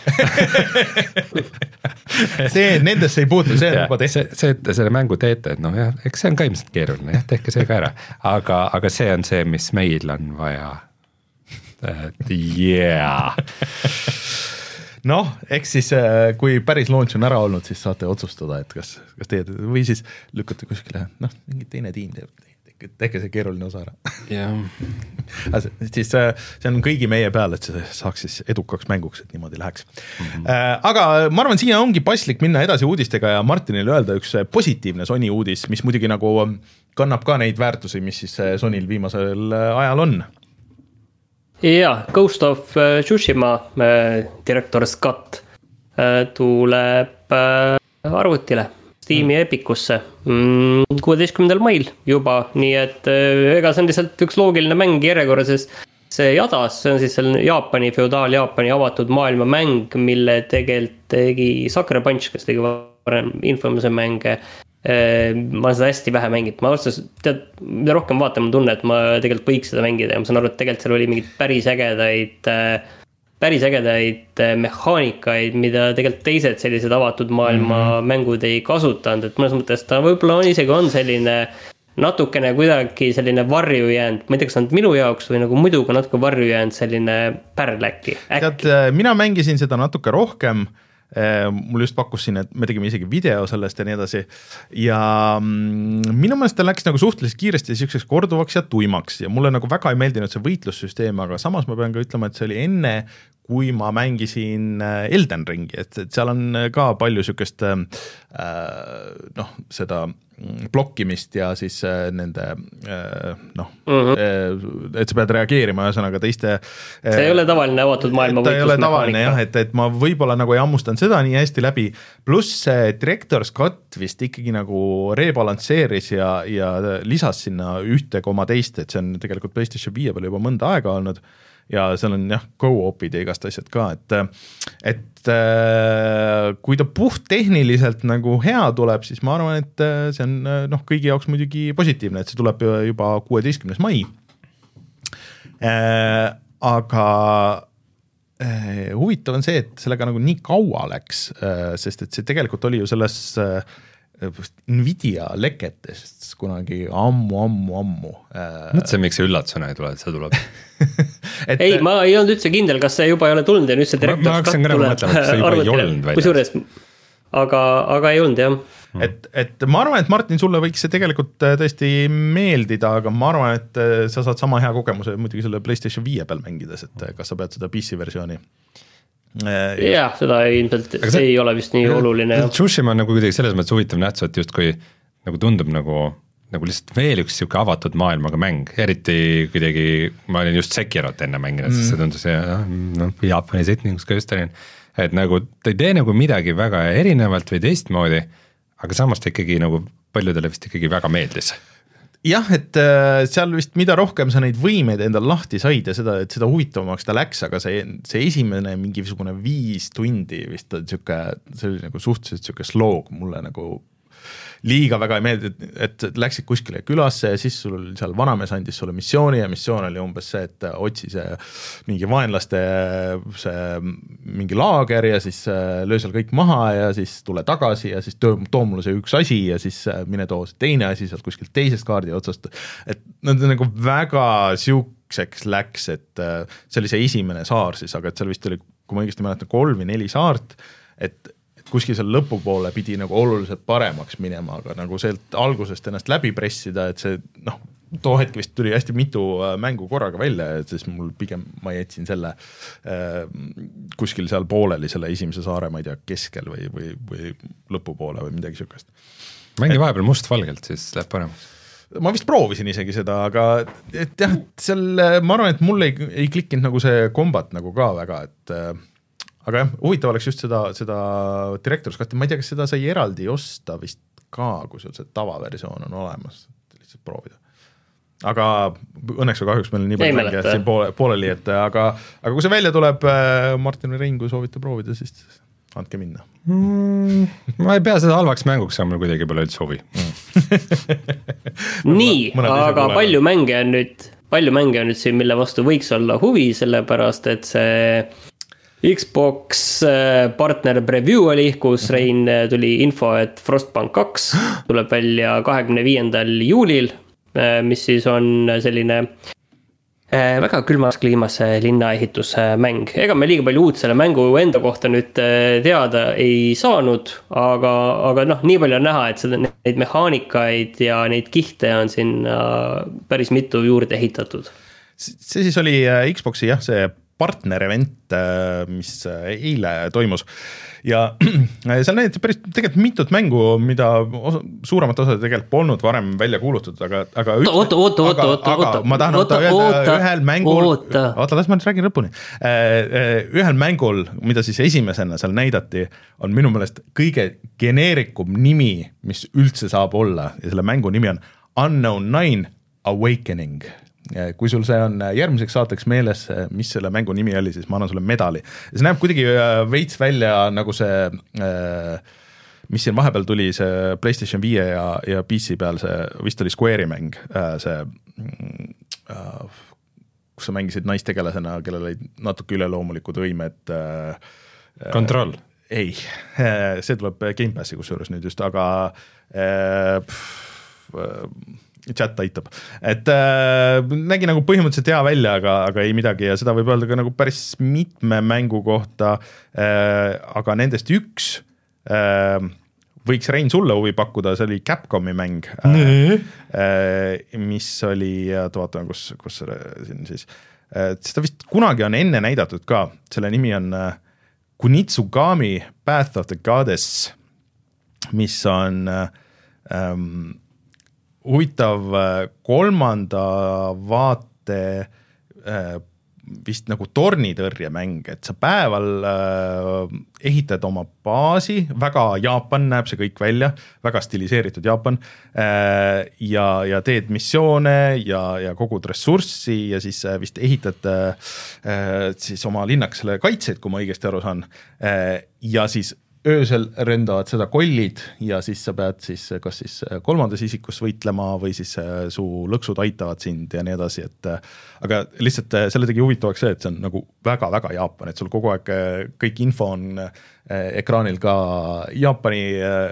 S1: see nendesse ei puutu, see on juba tehtud.
S2: See, see, et selle mängu teete, et noh jah, eks see on ka ilmselt keeruline, jah, tehke see ka ära. Aga, aga see on see, mis meil on vaja. Et yeah.
S1: Noh, eks siis kui päris launch on ära olnud, siis saate otsustada, et kas, kas teed või siis lükkate kuskile, noh, mingi teine tiim teeb, tehke see keeruline osa ära.
S2: Yeah.
S1: siis see on kõigi meie peal, et see saaks siis edukaks mänguks, et niimoodi läheks. Mm-hmm. Aga ma arvan, siia ongi paslik minna edasi uudistega ja Martinile öelda üks positiivne Sony uudis, mis muidugi nagu kannab ka neid väärtusi, mis siis Sonyl viimasel ajal on.
S3: Jaa, Ghost of Tsushima direktor Scott tuleb arvutile, Steam'i mm. Epikusse kuueteistkümnendal mail juba, nii et ega see on lihtsalt üks loogiline mäng järjekorras, sest see Jadas, see on siis selline Jaapani, feodaal-Jaapani avatud maailma mäng, mille tegelikult tegi Sucker Punch, kes tegi varem Infamous mänge. Ma olen seda hästi vähe mängid, ma vastas, tead, mida rohkem vaatan, ma tunnen, et ma tegelikult võiks seda mängida ja ma saan aru, et tegelikult seal oli mingid päris ägedaid päris ägedaid mehaanikaid, mida tegelikult teised sellised avatud maailma mm-hmm. mängud ei kasutanud, et mõnes mõttes ta võib-olla on isegi on selline natukene kuidagi selline varju jäänud, ma ei tea, kas on minu jaoks või nagu muidu ka natuke varju jäänud selline pärl äkki, äkki.
S1: Tead, mina mängisin seda natuke rohkem, mul just pakkus siin, et me tegime isegi video sellest ja nii edasi ja minu meelest ta läks nagu suhteliselt kiiresti siukseks korduvaks ja tuimaks ja mulle nagu väga ei meeldinud see võitlussüsteem, aga samas ma pean ka ütlema, et see oli enne, kui ma mängisin Elden Ringi, et, et seal on ka palju niisugust äh, noh, seda blokkimist ja siis nende noh mm-hmm., et sa pead reageerima ühesõnaga teiste
S3: see ei ole tavaline avatud maailma
S1: ta ei ole tavaline jah, et, et ma võib-olla nagu ei hammustanud seda nii hästi läbi, pluss see Director's Cut vist ikkagi nagu rebalansseeris ja, ja lisas sinna ühte koma teist, et see on tegelikult PlayStation viie peal juba mõnda aega olnud ja seal on jah, go-opid ja igast asjad ka, et et kui ta puht tehniliselt nagu hea tuleb, siis ma arvan, et see on noh, kõigi jaoks muidugi positiivne, et see tuleb juba kuueteistkümnes mai. Aga huvitav on see, et sellega nagu nii kaua läks, sest et see tegelikult oli ju selles Nvidia leketest kunagi ammu, ammu, ammu.
S2: Mõtlesin, miks see üllatusena ei tule, et see tuleb.
S3: et, ei, ma ei olnud üldse kindel, kas see juba ei ole tulnud ja nüüd see Director's Cut tuleb arvutile, kusjuures, aga, aga ei olnud jah.
S1: Et, et ma arvan, et Martin, sulle võiks see tegelikult tõesti meeldida, aga ma arvan, et sa saad sama hea kogemuse muidugi selle PlayStation viie peal mängides, et kas sa pead seda P C versiooni
S3: jah, seda ilmselt see ei ole vist nii oluline.
S2: Tsushima on nagu kuidagi selles mõttes huvitav nähtu, et just kui nagu tundub nagu, nagu lihtsalt veel üks siuke avatud maailmaga mäng, eriti kuidagi, ma olin just Sekirot enne mänginud, sest see tundus ja, no, Jaapani settingus ka just olin, et nagu ta ei tee nagu midagi väga erinevalt või teistmoodi, aga samas ta ikkagi nagu paljudele vist ikkagi väga meeldis.
S1: Jah, et seal vist mida rohkem sa neid võimeid endal lahti said ja seda, et seda huvitavamaks ta läks, aga see, see esimene mingisugune viis tundi vist siuke, see oli nagu suhteliselt siuke sloog mulle nagu liiga väga ei meeldi, et, et läksid kuskile külasse ja siis sul seal vanamees andis sulle missiooni ja missioon oli umbes see, et otsi see mingi vaenlaste see mingi laager ja siis löö seal kõik maha ja siis tule tagasi ja siis too, too mulle see üks asi ja siis mine too see teine asi sealt kuskilt teisest kaardi otsast, et nad nagu väga siukseks läks, et see oli see esimene saar siis, aga et seal vist oli, kui ma õigesti mäletan, kolm või neli saart, et kuskil seal lõpupoole pidi nagu oluliselt paremaks minema, aga nagu sealt algusest ennast läbi pressida, et see noh, too hetk vist tuli hästi mitu mängu korraga välja, et siis mul pigem ma jätsin selle äh, kuskil seal pooleli selle esimese saare, ma ei tea, keskel või, või, või lõpupoole või midagi siukest.
S2: Mängi et, vahepeal mustvalgelt, siis läheb paremaks.
S1: Ma vist proovisin isegi seda, aga et jah, seal ma arvan, et mul ei, ei klikkinud nagu see kombat nagu ka väga, et aga jah, huvitav oleks just seda, seda Director's Cut'i, ma ei tea, kas seda sai eraldi osta vist ka, kui sul see tavaversioon on olemas, lihtsalt proovida. Aga õnneks või kahjuks meil on nii palju mänge siin poole, pooleli, et aga, aga kui see välja tuleb, Martin või Rein, kui soovite proovida, siis andke minna.
S2: Mm, ma ei pea seda halvaks mänguks, aga mul kuidagi pole üldse huvi.
S3: nii, aga palju mänge on nüüd, palju mänge on nüüd siin, mille vastu võiks olla huvi, sellepärast et see Xbox partner preview oli, kus Rein tuli info, et Frostpunk kaks tuleb välja kahekümne viiendal juulil, mis siis on selline väga külmas kliimas linnaehitusmäng. Ega me liiga palju uut selle mängu enda kohta nüüd teada ei saanud, aga, aga noh, nii palju on näha, et seda, neid mehaanikaid ja neid kihte on siin päris mitu juurde ehitatud.
S1: See siis oli Xboxi jah, see partner event, mis eile toimus ja seal näidati päris tegelikult mitut mängu, mida osa, suuremat osa tegelikult polnud varem välja kuulutatud, aga, aga üks,
S3: oota, oota, oota, oota, oota,
S1: ma tahan oota, öelda ühel mängul, oota, las ma nüüd räägin lõpuni, ühel mängul, mida siis esimesena seal näidati, on minu meelest kõige geneerikum nimi, mis üldse saab olla ja selle mängu nimi on Unknown nine Awakening. Kui sul see on järgmiseks saateks meeles, mis selle mängu nimi oli, siis ma annan sulle medali. See näeb kuidagi veits välja nagu see, mis siin vahepeal tuli, see PlayStation viie ja, ja P C peal, see vist oli Square'i mäng, see, kus sa mängisid naistegelasena, kellel olid natuke üleloomulikud võimed.
S2: Control.
S1: Ei, see tuleb Game Passi kusjuures nüüd just, aga pff, chat aitab, et äh, nägi nagu põhimõtteliselt hea välja, aga, aga ei midagi ja seda võib öelda ka nagu päris mitme mängu kohta, äh, aga nendest üks äh, võiks Rein sulle huvi pakkuda, see oli Capcomi mäng, äh, äh, mis oli, vaatame, kus, kus siin siis seda vist kunagi on enne näidatud ka, selle nimi on Kunitsugami Path of the Goddess, mis on ähm, huvitav kolmanda vaate äh, vist nagu tornitõrjemäng, et sa päeval äh, ehitad oma baasi, väga Jaapan näeb see kõik välja, väga stiliseeritud Jaapan äh, ja, ja teed missioone ja, ja kogud ressurssi ja siis äh, vist ehitad äh, siis oma linnakesele kaitseid, kui ma õigesti aru saan äh, ja siis öösel ründavad seda kollid ja siis sa pead siis kas siis kolmandas isikus võitlema või siis su lõksud aitavad sind ja nii edasi, et aga lihtsalt selle tegi huvitavaks see, et see on nagu väga-väga Jaapan, et sul kogu aeg kõik info on ekraanil ka Jaapani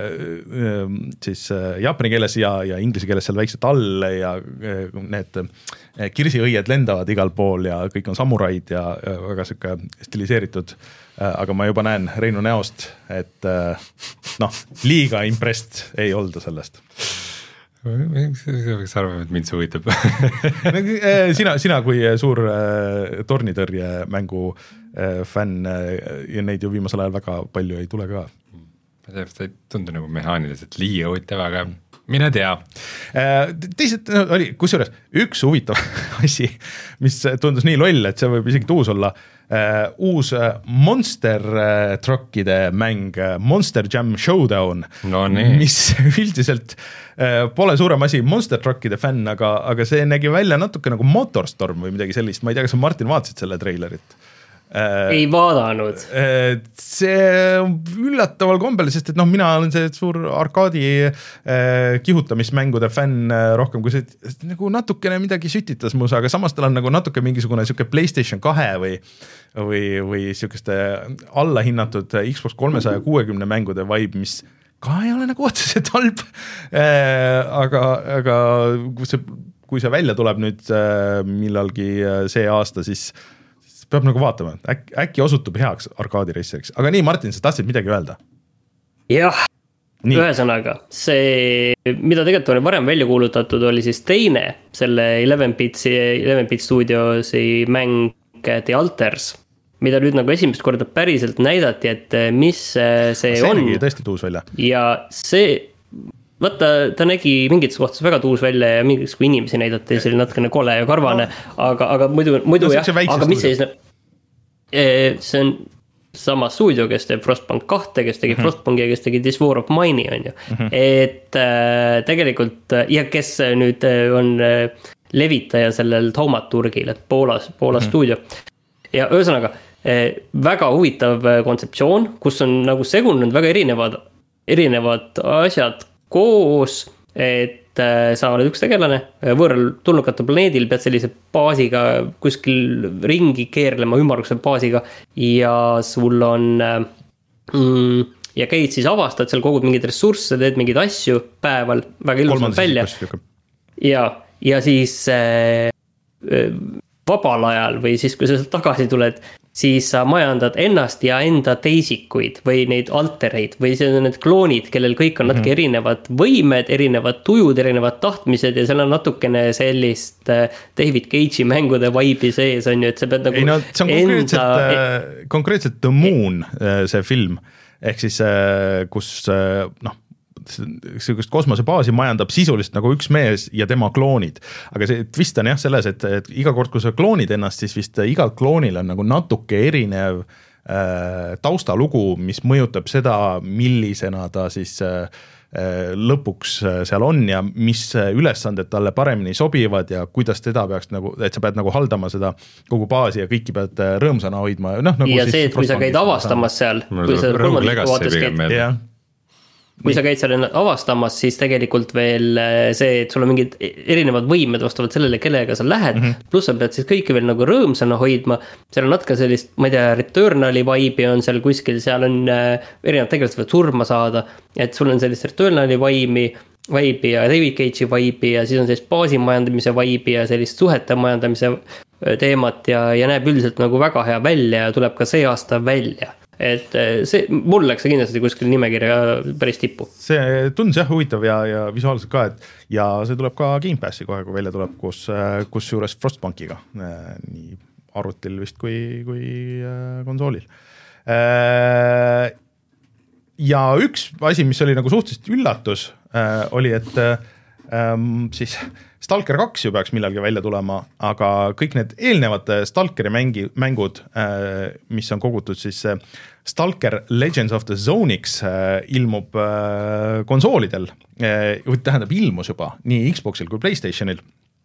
S1: siis jaapani keeles ja, ja inglise keeles seal väikselt all ja need kirsiõied lendavad igal pool ja kõik on samuraid ja väga siuke stiliseeritud, aga ma juba näen Reinu näost, et noh, liiga impressed ei olda sellest.
S2: Võiks arvama, et mind see huvitab.
S1: sina, sina kui suur tornitõrje mängu fänn ja neid ju viimasel ajal väga palju ei tule ka.
S2: See ei tundu nagu mehaaniliselt liiga huvitav, aga mine tea.
S1: Teised no, oli, kusjuures üks huvitav asi, mis tundus nii loll, et see võib isegi tuus olla, Uh, uus uh, Monster uh, Truckide mäng uh, Monster Jam Showdown,
S2: no,
S1: mis üldiselt uh, pole suurem asi Monster Truckide fänn, aga, aga see nägi välja natuke nagu Motorstorm või midagi sellist, ma ei tea, kas sa Martin vaatasid selle treilerit?
S3: Uh, ei vaadanud.
S1: Uh, see üllataval kombel, sest et noh, mina olen see suur arkaadi uh, kihutamismängude fänn uh, rohkem kui see, nagu natukene midagi sütitas mus, aga samas tal on nagu natuke mingisugune siuke PlayStation kahe või või, või siukeste allahinnatud Xbox kolmesaja kuuekümne mängude vibe, mis ka ei ole nagu otseselt halb, uh, aga, aga kui see, kui see välja tuleb nüüd uh, millalgi uh, see aasta, siis peab nagu vaatama, äkki, äkki osutub heaks arkaadireisseriks. Aga nii, Martin, sa tahtsid midagi öelda?
S3: Jah, nii. Ühesõnaga, see, mida tegelikult oli varem välja kuulutatud, oli siis teine selle eleven bit stuudiosi mäng The Alters, mida nüüd nagu esimest korda päriselt näidati, et mis see, see on.
S1: See tõesti tuus välja.
S3: Ja see, vaata, ta nägi mingites kohtades väga tuus välja ja mingites kui inimesi näidati, see oli natukene kole ja karvane, no. aga, aga muidu, muidu no, jah, aga mis siis, see on sama stuudio, kes teeb Frostpunk kahte, kes tegi mm -hmm. Frostpunki ja kes tegi This War of Mine'i, on ju. Mm -hmm. Et äh, tegelikult, ja kes nüüd on äh, levitaja sellel Taumaturgil, et Poolas, Poola mm -hmm. stuudio. Ja ühesõnaga, äh, väga huvitav kontseptsioon, kus on nagu segunud väga erinevad, erinevad asjad koos, et sa oled üks tegelane, võõral tulnukate planeedil, pead sellise baasiga kuskil ringi keerlema ümmarguse baasiga ja sul on mm, ja käid siis avastad, seal kogud mingeid ressursse, teed mingeid asju päeval, väga ilusalt välja. Ja, ja siis äh, vabal ajal või siis, kui sa tagasi tuled, siis sa majandad ennast ja enda teisikuid või neid altereid või see on need kloonid, kellel kõik on natuke mm-hmm. erinevad võimed, erinevad tujud, erinevad tahtmised ja seal on natukene sellist David Cage'i mängude vibe'i sees on ju, et sa pead nagu
S1: ei, no, see on konkreetselt, enda... konkreetselt The Moon, see film, ehk siis kus noh, sellist kosmosebaasi majandab sisuliselt nagu üks mees ja tema kloonid. Aga see twist on jah selles, et, et iga kord, kui sa kloonid ennast, siis vist igal kloonil on nagu natuke erinev äh, taustalugu, mis mõjutab seda, millisena ta siis äh, lõpuks seal on ja mis ülesanded talle paremini sobivad ja kuidas teda peaks nagu, et sa pead nagu haldama seda kogu baasi ja kõiki pead rõõmsana hoidma. No, nagu
S3: ja see, et kui sa käid avastamas seal, kui sa kolmandiku vaates käid, kui sa käid seal avastamas, siis tegelikult veel see, et sul on mingid erinevad võimed vastavalt sellele, kellega sa lähed, mm -hmm. pluss sa pead siis kõike veel nagu rõõmsana hoidma, seal on natuke sellist, ma ei tea, Returnali vibe'i on seal kuskil, seal on erinevad tegelased võivad surma saada, et sul on sellist Returnali vibe'i, vibe'i ja David Cage'i vibe'i ja siis on sellist baasi majandamise vibe'i ja sellist suhete majandamise teemat ja, ja näeb üldiselt nagu väga hea välja ja tuleb ka see aasta välja. Et see, mul läks see kindlasti kuskil nimekirja päris tippu.
S1: See tundus jah huvitav ja, ja visuaalselt ka, et ja see tuleb ka Game Passi kohe, kui välja tuleb, kus, kus juures Frostpunkiga. Nii arvutil vist kui, kui konsoolil. Ja üks asi, mis oli nagu suhteliselt üllatus, oli, et siis Stalker kaks ju peaks millalgi välja tulema, aga kõik need eelnevad Stalkeri mängi, mängud, mis on kogutud siis Stalker Legends of the Zone'iks, ilmub konsoolidel, tähendab ilmus juba nii Xboxil kui PlayStationil.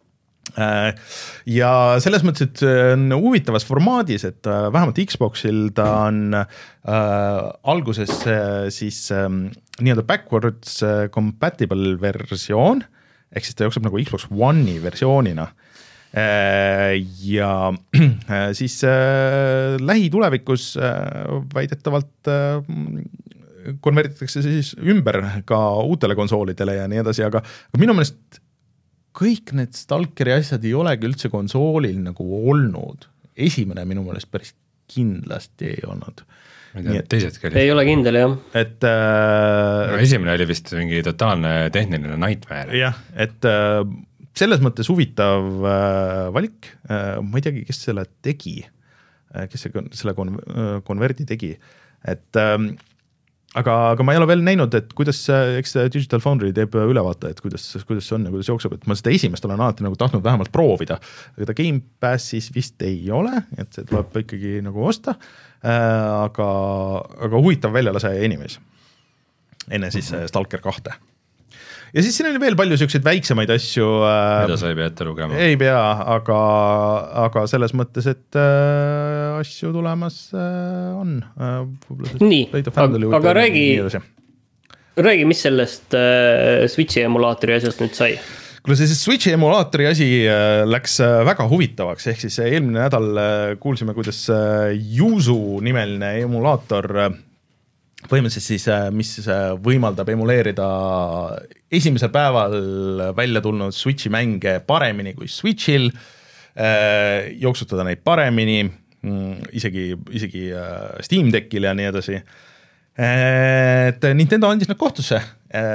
S1: Ja selles mõttes, et on huvitavas formaadis, et vähemalt Xboxil ta on äh, alguses äh, siis äh, nii-öelda backwards compatible versioon, ehk siis ta jookseb nagu Xbox One'i versioonina äh, ja äh, siis äh, lähitulevikus äh, väidetavalt äh, konvertitakse siis ümber ka uutele konsoolidele ja nii edasi, aga, aga minu meelest kõik need Stalkeri asjad ei olegi üldse konsoolil nagu olnud. Esimene minu meelest päris kindlasti ei olnud.
S2: Tea, teisedki oli.
S3: Ei ole kindel, jah.
S1: Et, äh,
S2: no, esimene oli vist mingi totaalne tehniline nightmare.
S1: Jah, et äh, selles mõttes huvitav äh, valik. Äh, ma ei teagi, kes selle tegi, äh, kes selle kon- konverdi tegi. Et äh, Aga, aga ma ei ole veel näinud, et kuidas, eks Digital Foundry teeb ülevaate, et kuidas, kuidas see on ja kuidas jookseb, et ma seda esimest olen alati nagu tahtnud vähemalt proovida, aga ta Game Passis vist ei ole, et see tuleb ikkagi nagu osta, aga, aga huvitav väljalase Anyways, enne siis mm-hmm. Stalker kahte. Ja siis siin oli veel palju selliseid väiksemaid asju.
S2: Mida sa ei pea ette lugema?
S1: Ei pea, aga, aga selles mõttes, et äh, asju tulemas äh, on. Äh,
S3: nii, aga, aga räägi, räägi, mis sellest äh, Switchi emulaatori asjast nüüd sai?
S1: Kuule, see Switchi emulaatori asi äh, läks äh, väga huvitavaks, ehk siis eelmine nädal äh, kuulsime, kuidas äh, Yuzu nimeline emulaator äh, põhimõtteliselt siis, mis võimaldab emuleerida esimesel päeval välja tulnud Switchi mänge paremini kui Switchil, jooksutada neid paremini, isegi, isegi Steam Deckil ja nii edasi. Et Nintendo andis nad kohtusse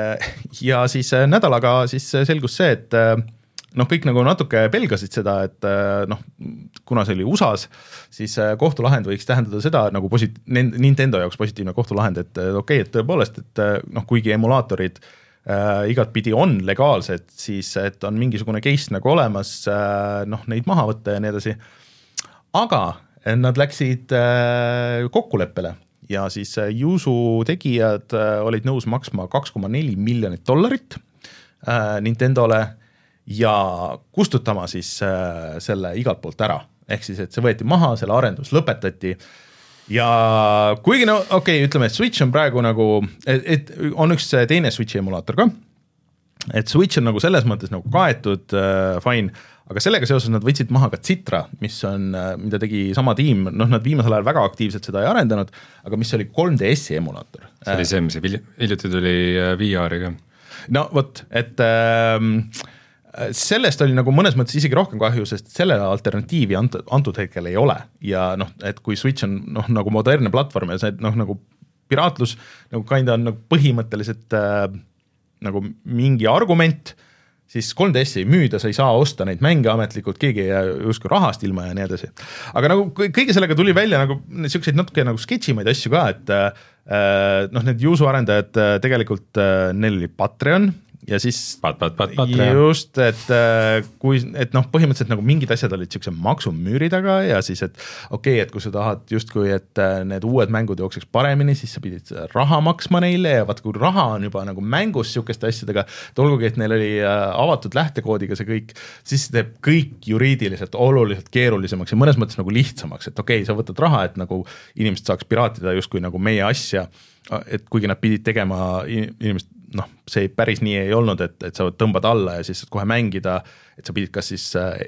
S1: ja siis nädalaga siis selgus see, et noh, kõik nagu natuke pelgasid seda, et noh, kuna see oli U S A-s, siis kohtulahend võiks tähendada seda nagu posit- Nintendo jaoks positiivne kohtulahend, et okei, okay, et tõepoolest, et noh, kuigi emulaatorid äh, igat pidi on legaalsed, siis et on mingisugune case nagu olemas, äh, noh, neid maha võtta ja nii edasi. Aga nad läksid äh, kokkuleppele ja siis Yuzu tegijad äh, olid nõus maksma kaks koma neli miljonit dollarit äh, Nintendole ja kustutama siis äh, selle igalt poolt ära. Ehk siis, et see võeti maha, selle arendus lõpetati ja kuigi no okei, okay, ütleme, et Switch on praegu nagu, et, et on üks teine Switchi emulaator ka, et Switch on nagu selles mõttes nagu kaetud, äh, fine, aga sellega seoses nad võtsid maha ka Citra, mis on, mida tegi sama tiim, noh nad viimasel ajal väga aktiivselt seda ei arendanud, aga mis oli kolm D S-i emulaator.
S2: See oli see, mis hiljuti tuli V R-iga.
S1: No vot, et äh, sellest oli nagu mõnes mõttes isegi rohkem kahju, sest sellele alternatiivi antud, antud hetkel ei ole ja noh, et kui Switch on noh, nagu modernne platvorm ja see noh, nagu piraatlus nagu kinda on nagu põhimõtteliselt äh, nagu mingi argument, siis kolm D S ei müüda, sa ei saa osta neid mänge ametlikult, keegi ei jää justkui rahast ilma ja nii edasi. Aga nagu kõige sellega tuli välja nagu selliseid natuke nagu sketšimaid asju ka, et äh, noh, need Yuzu arendajad äh, tegelikult äh, neil oli Patreon ja siis
S2: pat, pat, pat, pat,
S1: just, et kui, et noh, põhimõtteliselt nagu mingid asjad olid siukse maksumüüri taga ja siis, et okei, okay, et kui sa tahad justkui, et need uued mängud jookseks paremini, siis sa pidid raha maksma neile ja vaat kui raha on juba nagu mängus siukeste asjadega, et olgugi, et neil oli avatud lähtekoodiga see kõik, siis teeb kõik juriidiliselt oluliselt keerulisemaks ja mõnes mõttes nagu lihtsamaks, et okei okay,, sa võtad raha, et nagu inimesed saaks piraatida justkui nagu meie asja, et kuigi nad pidid tegema inimesed, noh, see päris nii ei olnud, et, et sa tõmbad alla ja siis kohe mängida, et sa pidid kas siis äh,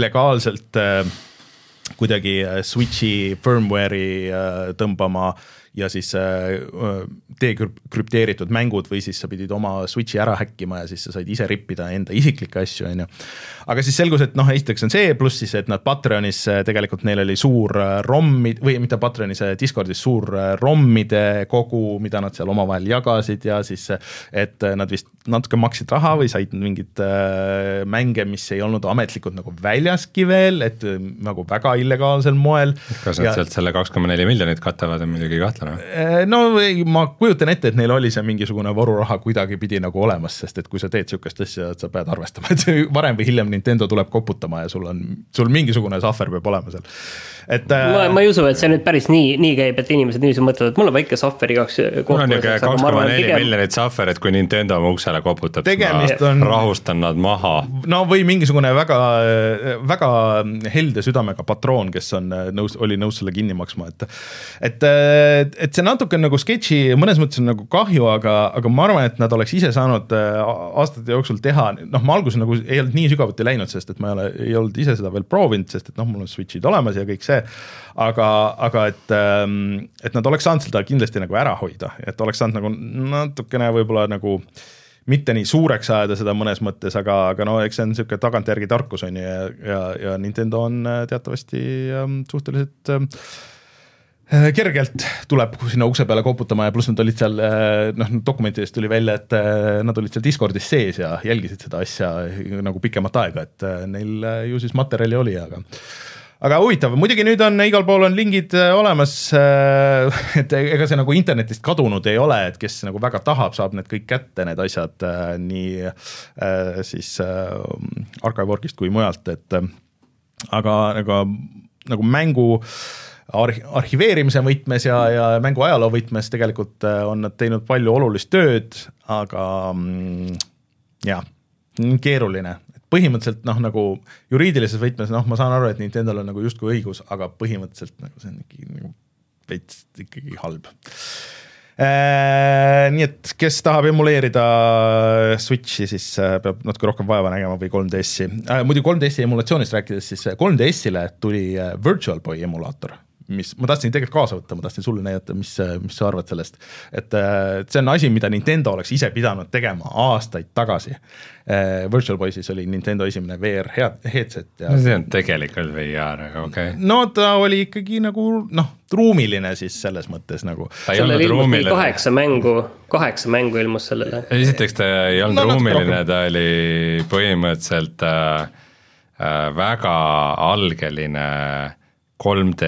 S1: illegaalselt äh, kuidagi Switchi firmware'i äh, tõmbama ja siis dekrüpteeritud mängud või siis sa pidid oma Switchi ära häkkima ja siis sa said ise rippida enda isiklikke asju, on ju. Aga siis selgus, et noh, esiteks on see, pluss siis, et nad Patreonis tegelikult neil oli suur rommid, või mitte Patreonis, Discordis suur rommide kogu, mida nad seal omavahel jagasid ja siis, et nad vist natuke maksid raha või said mingid mänge, mis ei olnud ametlikult nagu väljaski veel, et nagu väga illegaalsel moel.
S2: Kas nad ja, sealt selle kaks koma neli miljonit katavad on muidugi kahtlane?
S1: No ma kujutan ette, et neil oli see mingisugune varuraha kuidagi pidi nagu olemas, sest et kui sa teed sükest asja, et sa pead arvestama, et varem või hiljem Nintendo tuleb koputama ja sul on, sul mingisugune sahver peab olema seal. Et,
S3: ma, ma ei usu, et see nüüd päris nii, nii käib, et inimesed niiviisi mõtlevad, et mul on väike sahver igaks
S2: mul on niisugune kaks koma neli pigem... miljonit sahver, et kui Nintendo oma uksele koputab, ma on... rahustan nad maha.
S1: No või mingisugune väga, väga helde südamega patroon, kes on nõus, oli nõus selle kinni maksma, et, et, et see natuke nagu sketši, mõnes mõttes on nagu kahju, aga, aga ma arvan, et nad oleks ise saanud aastate jooksul teha, noh, ma alguses nagu ei olnud nii sügavuti läinud, sest et ma ei, ole, ei olnud ise seda veel proovinud, sest et noh, mul on Switchid olemas ja kõik see, aga, aga et, et nad oleks saanud seda kindlasti nagu ära hoida, et oleks saanud nagu natukene võib-olla nagu mitte nii suureks ajada seda mõnes mõttes, aga, aga no eks see on niisugune tagantjärgi tarkus on ja, ja, ja Nintendo on teatavasti suhteliselt kergelt tuleb sinna ukse peale koputama ja pluss nad olid seal, noh, dokumentidest tuli välja, et nad olid seal Discordis sees ja jälgisid seda asja nagu pikemat aega, et neil ju siis materjali oli, aga aga huvitav, muidugi nüüd on igal pool on lingid olemas, et ega see nagu internetist kadunud ei ole, et kes nagu väga tahab, saab need kõik kätte, need asjad nii siis Archive.orgist kui mujalt, et aga, aga nagu mängu arh- arhiveerimise võtmes ja, ja mängu ajaloo võtmes tegelikult on nad teinud palju olulist tööd, aga jah, keeruline. Põhimõtteliselt noh, nagu juriidilises võtmes, noh, ma saan aru, et Nintendol on nagu justkui õigus, aga põhimõtteliselt nagu see on ikkagi nagu veits ikkagi halb. Äh, nii et kes tahab emuleerida Switchi, siis peab natuke rohkem vaeva nägema või kolm D S-i. Äh, muidu kolm D S-i emulatsioonist rääkides, siis kolm D S-ile tuli Virtual Boy emulaator, mis ma tahtsin tegelikult kaasa võtta, ma tahtsin sulle näidata, mis, mis sa arvad sellest. Et, et see on asi, mida Nintendo oleks ise pidanud tegema aastaid tagasi. Virtual Boy siis oli Nintendo esimene V R headset. Ja...
S2: No see on tegelikult V R, aga okei okay..
S1: No ta oli ikkagi nagu, noh, ruumiline siis selles mõttes nagu.
S3: Sellele ilmus mingi kaheksa mängu, kaheksa mängu ilmus sellele.
S2: Esiteks ta ei olnud no, ruumiline, ta oli põhimõtteliselt äh, äh, väga algeline kolm D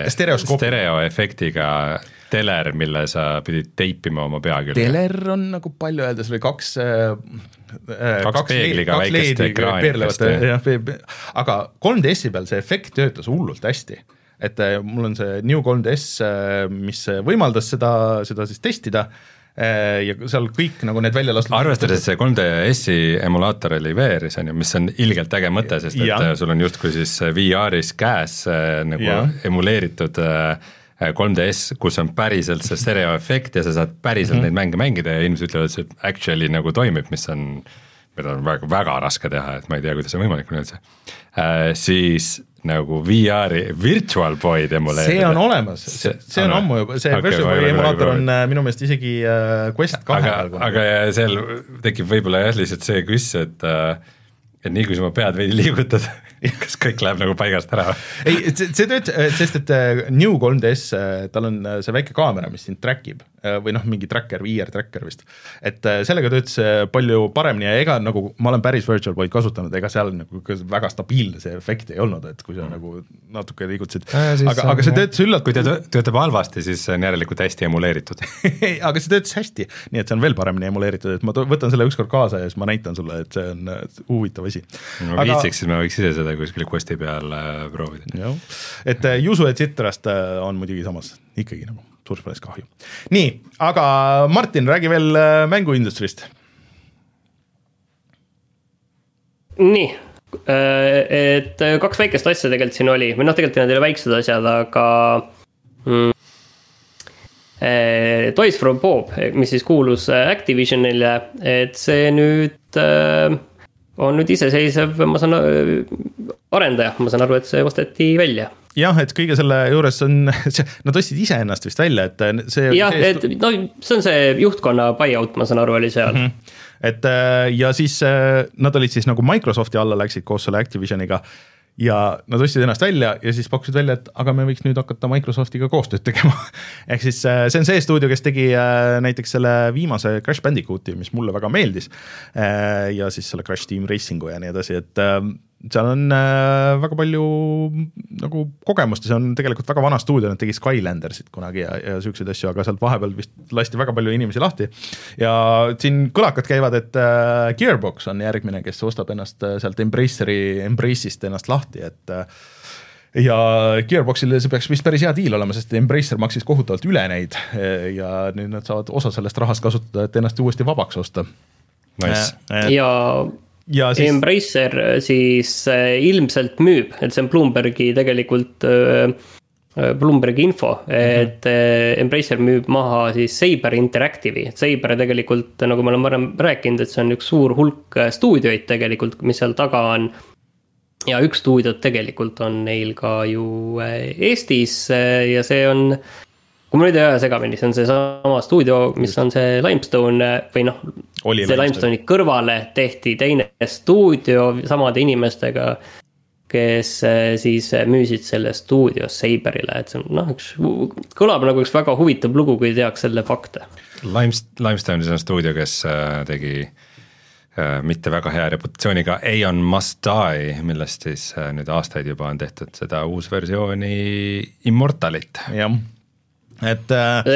S2: stereoefektiga teler, mille sa pidid teipima oma pea küll.
S1: Teler on nagu palju öelda, see oli kaks
S2: kaks, kaks peegliga kaks väikest ekraani.
S1: Aga kolm D S-i peal see efekt töötas hullult hästi. Et mul on see New kolm D S, mis võimaldas seda, seda siis testida ja seal kõik nagu need välja lastud.
S2: Arvestades see kolm D S-i emulaator oli V R-is, on ju, mis on ilgelt äge mõte, sest et ja. Sul on justkui siis V R-is käes nagu ja. Emuleeritud kolm D S, kus on päriselt see stereoefekt ja sa saad päriselt mm-hmm. neid mänge mängida ja inimesed ütlevad, et see actually nagu toimib, mis on, mida on väga, väga raske teha, et ma ei tea, kuidas see võimalik on üldse. Äh, siis nagu V R-i Virtual Boy emuleerida.
S1: See on olemas, see, see on ammu juba, see okay, Virtual Boy emulaator on minu meelest isegi Quest kahe.
S2: Aga, aga seal tekib võib-olla jah lihtsalt see küss, et, et nii kui sa oma pead veidi liigutad, kas kõik läheb nagu paigast ära?
S1: Ei, see, see tööd, sest et New kolm D S, tal on see väike kaamera, mis sind trackib või noh, mingi tracker, V R tracker vist, et sellega töötas palju paremini ja ega nagu ma olen päris Virtual Boy'd kasutanud, ega seal nagu väga stabiilne see efekt ei olnud, et kui sa nagu natuke liigutasid, aga, aga see töötas üllalt.
S2: Kui ta töötab halvasti, siis see on järelikult hästi emuleeritud.
S1: Aga see töötas hästi, nii et see on veel paremini emuleeritud, et ma võtan selle ükskord kaasa ja siis ma näitan sulle, et see on huvitav asi.
S2: Ma aga... viitsiks, siis ma võiks ise seda kuskil Questi peal proovida.
S1: Jah. Et Jusu ja Citrast on muidugi samas ikkagi nagu suures päris kahju. Nii, aga Martin, räägi veel mänguindustrist.
S3: Nii, et kaks väikest asja tegelikult siin oli, või noh, tegelikult need oli väiksed asjad, aga mm, Toys from Bob, mis siis kuulus Activisionile, et see nüüd on nüüd iseseisev, ma saan arendaja, ma saan aru, et see osteti välja
S1: jah, et kõige selle juures on, nad ostsid ise ennast vist välja, et see
S3: jah, et no see on see juhtkonna buyout, ma saan aru, oli seal mm-hmm.
S1: et ja siis nad olid siis nagu Microsofti alla läksid koos selle Activisioniga ja nad ostsid ennast välja ja siis pakkusid välja, et aga me võiks nüüd hakata Microsoftiga koostööd tegema ehk siis see on see stuudio, kes tegi näiteks selle viimase Crash Bandicooti, mis mulle väga meeldis ja siis selle Crash Team Racingu ja nii edasi, et seal on väga palju nagu kogemust ja see on tegelikult väga vana stuudio, nad tegi Skylandersit kunagi ja, ja siukseid asju, aga sealt vahepeal vist lasti väga palju inimesi lahti ja siin kõlakad käivad, et Gearbox on järgmine, kes ostab ennast sealt Embraceri, Embrace'ist ennast lahti, et ja Gearboxil see peaks vist päris hea diil olema, sest Embracer maksis kohutavalt üle neid ja nüüd nad saavad osa sellest rahast kasutada, et ennast uuesti vabaks osta
S2: nice.
S3: et... ja Ja siis... Embracer siis ilmselt müüb, et see on Bloombergi tegelikult Bloombergi info, et mm-hmm. Embracer müüb maha siis Saber Interactive'i, Saber tegelikult, nagu ma olen varem rääkinud, et see on üks suur hulk stuudioid tegelikult, mis seal taga on ja üks stuudiot tegelikult on neil ka ju Eestis ja see on kui ma nüüd ei aja segamini, see on see sama stuudio, mis on see Limestone või noh, see Limestone. Limestone'i kõrvale tehti teine stuudio samade inimestega, kes siis müüsid selle stuudio Saberile, et see on noh, üks, kõlab nagu üks väga huvitav lugu, kui teaks selle fakte.
S2: Limestone on stuudio, kes tegi mitte väga hea reputatsiooniga Aeon Must Die, millest siis nüüd aastaid juba on tehtud seda uus versiooni Immortalit.
S1: Jah. Et,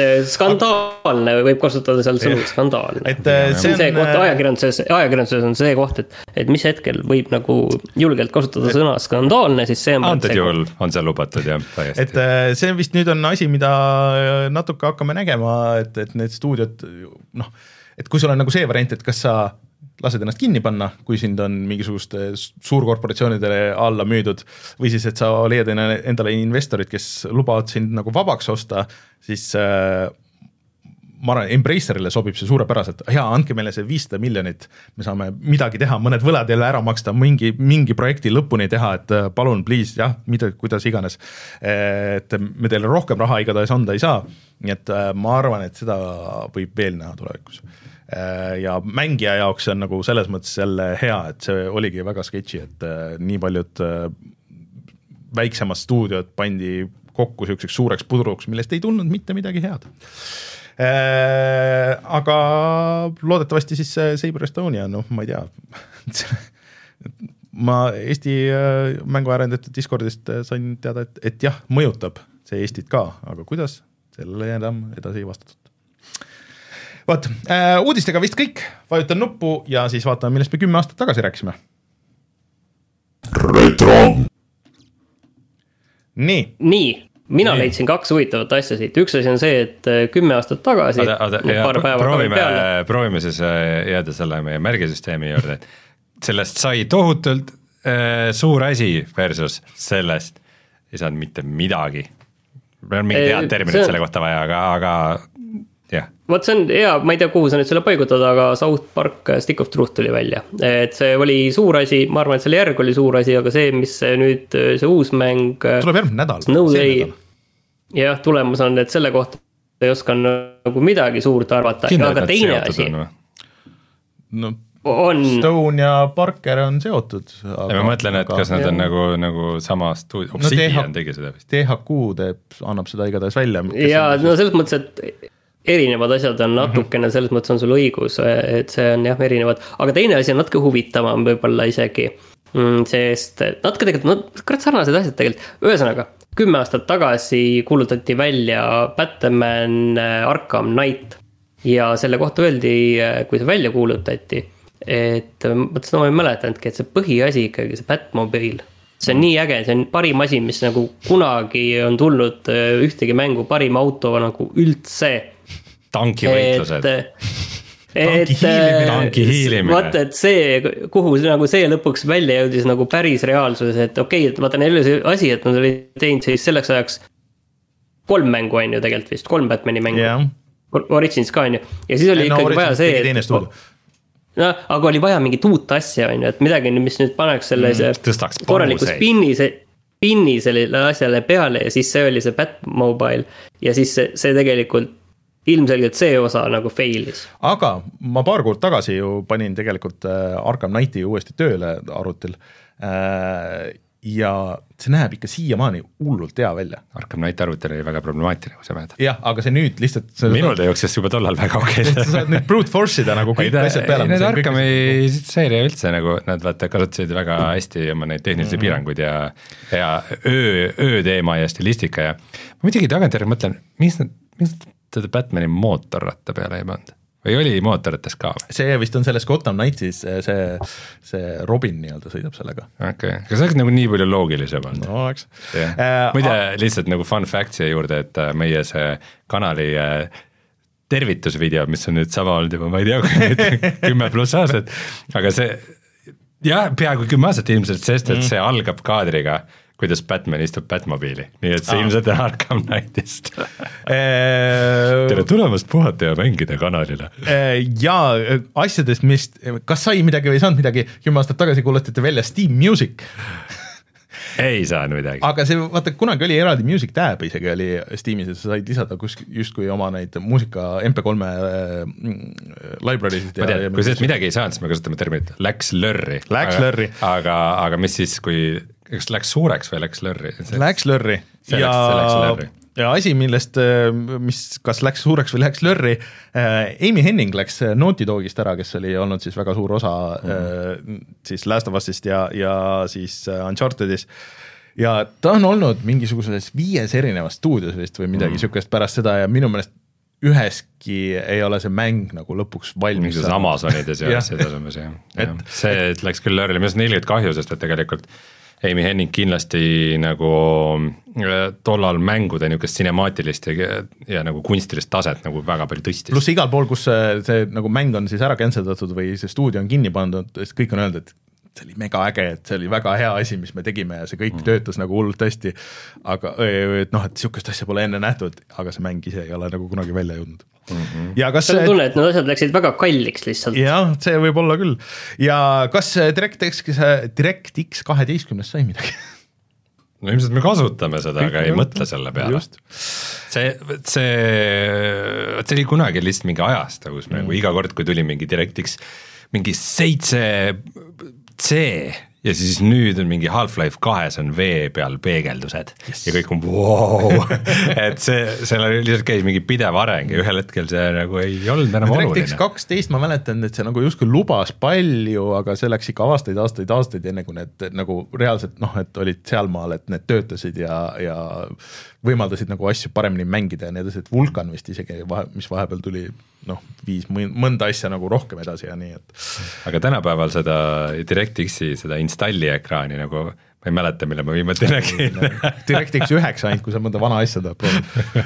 S3: skandaalne võib kasutada seal sõnu, skandaalne.
S1: Et see on
S3: see koht, ajakirjanduses, ajakirjanduses on see koht, et, et mis hetkel võib nagu julgelt kasutada sõna skandaalne, siis see on
S2: antud juhul on see lubatud jah, täiesti.
S1: Et see vist nüüd on asi, mida natuke hakkame nägema, et, et need stuudiod, noh, et kui sul on nagu see variant, et kas sa lased ennast kinni panna, kui sind on mingisuguste suurkorporatsioonidele alla müüdud või siis, et sa leiad endale investorid, kes lubavad sind nagu vabaks osta, siis äh, ma arvan, Embracerile sobib see suurepäraselt, hea, andke meile see viissada miljonit, me saame midagi teha, mõned võlad jälle ära maksta, mingi, mingi projekti lõpuni teha, et palun, please, jah, mida, kuidas iganes, et me teile rohkem raha igatahes anda ei saa, nii et ma arvan, et seda võib veel näha tulevikus. Ja mängija jaoks on nagu selles mõttes jälle hea, et see oligi väga sketši, et nii paljud väiksemad stuudiod pandi kokku selliseks suureks pudruks, millest ei tulnud mitte midagi head. Aga loodetavasti siis Saber Estonia, noh, ma ei tea, ma Eesti mänguarendajate Discordist sain teada, et, et jah, mõjutab see Eestit ka, aga kuidas, sellele enam edasi ei vastatud. Vaat, äh, uudistega vist kõik, vajutan nuppu ja siis vaatame, millest me kümme aastat tagasi rääkisime. Retro! Nii.
S3: Nii, mina Nii. leidsin kaks huvitavat asja siit. Üks asi on see, et kümme aastat tagasi
S2: ada, ada, ja, proovime, proovime siis jääda selle meie märgisüsteemi juurde. Sellest sai tohutult äh, suur asi versus sellest ei saanud mitte midagi. Meil on mingi tead terminid on... selle kohta vaja, aga, aga jah.
S3: Vot see on hea, ma ei tea, kuhu sa nüüd selle paigutada, aga South Park Stick of Truth tuli välja. Et see oli suur asi, ma arvan, et selle järg oli suur asi, aga see, mis nüüd see uus mäng
S1: tuleb järgmine nädal.
S3: No ei, jah, tulemus on, et selle kohta ei oska nagu midagi suurt arvata.
S2: Kindel,
S3: aga teine asi
S2: on,
S1: no,
S3: on...
S1: Stone ja Parker on seotud.
S2: Aga, ja ma mõtlen, et aga, kas nad on jah. nagu, nagu sama stuudio, Obsidian no, tegi seda vist.
S1: T H Q teeb, annab seda igatahes välja.
S3: Ja no selles mõttes, et erinevad asjad on natukene, selles mõttes on sul õigus, et see on jah, erinevad, aga teine asi on natuke huvitavam võib-olla isegi, sest natuke tegelikult, no kurat sarnased asjad tegelikult, ühesõnaga, kümme aastat tagasi kuulutati välja Batman Arkham Knight ja selle kohta öeldi, kui see välja kuulutati, et mõtlesin, ma ei mäletanudki, et see põhiasi ikkagi, see Batmobile, see on nii äge, see on parim asi, mis nagu kunagi on tulnud ühtegi mängu, parim auto nagu üldse.
S2: Tankivõitlused.
S3: Et,
S2: tanki hiilimine.
S3: Vaata, et see, kuhu nagu see lõpuks välja jõudis nagu päris reaalsuses, et okei, okay, et vaata neil oli see asi, et nad olid teinud siis selleks ajaks kolm mängu on ju tegelikult vist, kolm Batmani mängu. Yeah. Origins ka on ju. Ja siis oli no, ikkagi vaja see, et no, aga oli vaja mingit uut asja on ju, et midagi, mis nüüd paneks selle mm,
S2: tõstaks
S3: korraliku spinni, see pinni sellele asjale peale ja siis see oli see Batmobile ja siis see, see tegelikult ilmselgelt see osa nagu failis.
S1: Aga ma paar kuud tagasi ju panin tegelikult Arkham Knighti uuesti tööle arvutil ja see näeb ikka siiamaani hullult hea välja.
S2: Arkham Knight arvutil oli väga problemaatiline, kui sa mäletad.
S1: Jah, aga see nüüd lihtsalt
S2: minul ta jookses juba tollal väga okei.
S1: Sa saad nüüd brute force'ida nagu kõik asjad peale.
S2: Need Arkhami seeria üldse nagu, nad vaata kasutasid väga hästi oma neid tehnilisi mm-hmm. piiranguid ja, ja öö, öö teema ja stilistika ja ma muidugi tagantjärgi mõtlen, mis nad, mis teda Batmani mootorratta peale ei pannud? Või oli mootorratas ka?
S1: See vist on selles Gotham Knightis, see, see Robin nii-öelda sõidab sellega.
S2: Okei, aga see oleks nagu nii palju loogilisem olnud.
S1: No, eks.
S2: Yeah. Äh, Muide, a... lihtsalt nagu fun fact siia juurde, et meie see kanali tervitusvideo, mis on nüüd sama olnud juba, ma ei tea, kümme pluss aastat, aga see, jah, peaaegu kümme aastat ilmselt, sest et see algab kaadriga, kuidas Batman istub Batmobiili, nii et see ah. ilmselt on Arkham Knightist. Tere tulemast puhata ja mängida kanalile.
S1: Ja asjadest, mis, kas sai midagi või ei saanud midagi, kümme aastat tagasi kuulutati välja Steam Music.
S2: Ei saanud midagi.
S1: Aga see, vaata, kunagi oli eraldi Music Tab isegi oli Steamis, et sa said lisada kusk, justkui oma neid muusika M P kolme library'sid.
S2: Ma tean, kui sellest midagi ei saanud, siis me kasutame terminit läks lörri.
S1: Läks
S2: aga,
S1: lörri.
S2: Aga, aga mis siis, kui kas läks suureks või läks lörri?
S1: Läks lörri.
S2: See
S1: ja,
S2: läks, see läks lörri.
S1: Ja asi, millest, mis kas läks suureks või läks lörri, Amy Henning läks Naughty Dogist ära, kes oli olnud siis väga suur osa mm. siis Last of Us'ist ja, ja siis Unchartedis. Ja ta on olnud mingisuguses viies erinevas stuudios vist või midagi mm. sükest pärast seda ja minu meelest üheski ei ole see mäng nagu lõpuks valmis.
S2: Mingisugused Amazonides ja asjad asumes, jah. Et, see et läks küll lörri, mis on ilgelt kahju, sest et tegelikult Amy Henning kindlasti nagu tollal mängude niisugust sinemaatilist ja, ja nagu kunstilist taset nagu väga palju tõstis.
S1: Pluss igal pool, kus see, see nagu mäng on siis ära canceldatud või see stuudio on kinni pandud, siis kõik on öeldud, et see oli mega äge, et see oli väga hea asi, mis me tegime ja see kõik mm. töötas nagu hullult hästi, aga et noh, et niisugust asja pole enne nähtud, aga see mäng ise ei ole nagu kunagi välja jõudnud. Mm-hmm. Ja kas
S3: see tunne, et need asjad läksid väga kalliks lihtsalt.
S1: Jah, see võib olla küll. Ja kas DirectX, DirectX kaheteistkümnes sai midagi?
S2: No ilmselt me kasutame seda, kõik aga ei mõtle selle peale. Just. See, see, see oli kunagi lihtsalt mingi ajast, kus me mm. nagu iga kord, kui tuli mingi DirectX, mingi seitse C ja siis nüüd on mingi Half-Life kahes on vee peal peegeldused yes. ja kõik on wow. et see, seal lihtsalt käis mingi pidev areng ja ühel hetkel see nagu ei olnud enam oluline.
S1: DirectX kaksteist ma mäletan, et see nagu justkui lubas palju, aga see läks ikka aastaid, aastaid, aastaid enne kui need nagu reaalselt noh, et olid sealmaal, et need töötasid ja, ja võimaldasid nagu asju paremini mängida ja nii edasi, et Vulkan vist isegi, mis vahepeal tuli noh, viis mõnda asja nagu rohkem edasi ja nii, et
S2: aga tänapäeval seda DirectX-i seda installi ekraani nagu ma ei mäleta, mille ma viimati nägin.
S1: DirectX üheksa ainult, kui sa mõnda vana asja tahab proovida.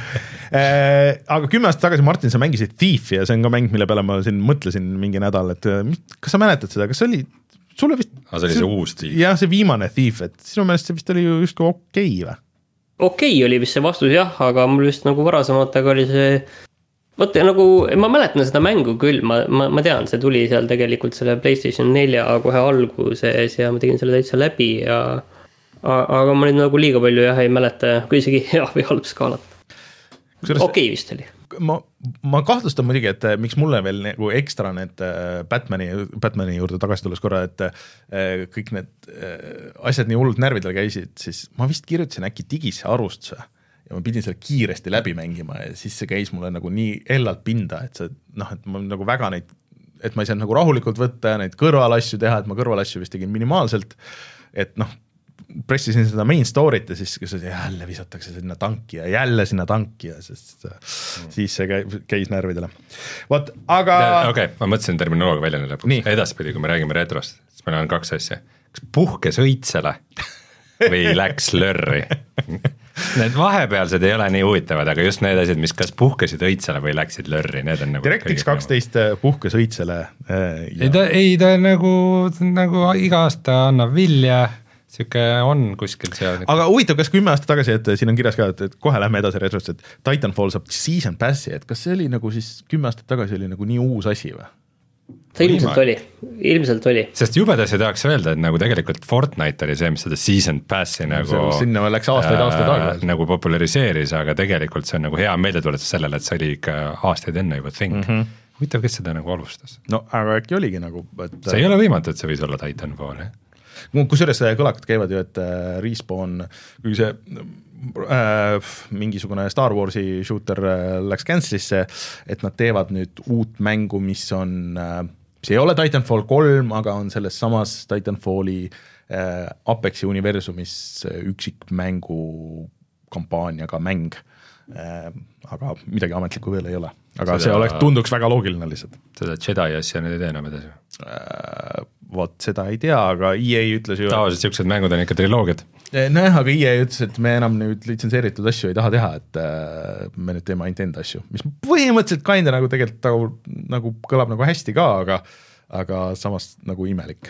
S1: Aga kümme aastat tagasi, Martin, sa mängisid Thiefi ja see on ka mäng, mille peale ma siin mõtlesin mingi nädal, et kas sa mäletad seda, kas see oli sulle vist
S2: aga see oli see uus Thief?
S1: Jah, see viimane Thief, et sinu meelest see vist oli ju just okei või?
S3: Okei oli vist see vastus jah, aga mul just nagu varasematega oli see Võt, nagu, ma mäletan seda mängu küll, ma, ma, ma tean, see tuli seal tegelikult selle PlayStation nelja kohe alguses ja ma tegin selle täitsa läbi ja aga ma nüüd nagu liiga palju jah ei mäleta, kui isegi hea või halb skaalat. Okei okay, vist oli.
S1: Ma, ma kahtlustan muidugi, et miks mulle veel nagu ekstra need Batmani, Batmani juurde tagasi tulles korra, et kõik need asjad nii hullult närvidel käisid, siis ma vist kirjutasin äkki digisse arvustuse ja ma pidin selle kiiresti läbi mängima ja siis see käis mulle nagu nii ellalt pinda, et see, noh, et ma nagu väga neid, et ma ei saanud nagu rahulikult võtta ja neid kõrvalasju teha, et ma kõrvalasju vist tegin minimaalselt, et noh, pressisin seda main story't ja siis jälle visatakse sinna tanki ja jälle sinna tanki ja sest, mm. siis see käis, käis närvidele. Vot, aga...
S2: Okei, okay, ma mõtlesin terminoloogia välja lõpuks. Edaspidi, kui me räägime retrost, siis meil on kaks asja. Kas puhkes õitsele või läks lörri? Need vahepealsed ei ole nii huvitavad, aga just need asjad, mis kas puhkesid õitsele või läksid lörri, need on nagu...
S1: DirectX kaksteist nagu... puhkes õitsele.
S2: Ja... Ei, ta, ei, ta nagu, nagu iga aasta annab vilja, siuke on kuskil seal.
S1: Aga huvitav, kas kümme aastat tagasi, et siin on kirjas ka, et kohe lähme edasi retrost, et Titanfall saab season passi, et kas see oli nagu siis kümme aastat tagasi oli nagu nii uus asi või?
S3: ta ilmselt oli, ilmselt oli.
S2: Sest jubedasti tahaks öelda, et nagu tegelikult Fortnite oli see, mis seda season passi nagu
S1: sinna läks aastaid, aastaid aega.
S2: Äh, nagu populariseeris, aga tegelikult see on nagu hea meeldetuletus sellele, et see oli ikka aastaid enne juba thing. Mm -hmm. Huvitav, kes seda nagu alustas?
S1: No aga äkki oligi nagu, et
S2: see ei ole võimatu, et see võis olla Titanfall, jah?
S1: Kusjuures kõlakad käivad ju, et Respawn, kui see äh, mingisugune Star Warsi shooter läks cancelisse, et nad teevad nüüd uut mängu, mis on, mis ei ole Titanfall kolm, aga on selles samas Titanfalli äh, Apexi universumis üksikmängu kampaaniaga mäng äh,, aga midagi ametlikku veel ei ole. Aga seda, see oleks, tunduks väga loogiline lihtsalt.
S2: Seda Jedi asja nüüd ei tee enam edasi
S1: äh,? Vot seda ei tea, aga E A ütles ju
S2: tavaliselt siuksed mängud on ikka triloogiad.
S1: Näh, aga E A ütles, et me enam nüüd litsenseeritud asju ei taha teha, et äh, me nüüd teeme ainult enda asju, mis põhimõtteliselt kinda nagu tegelikult nagu, nagu kõlab nagu hästi ka, aga, aga samas nagu imelik.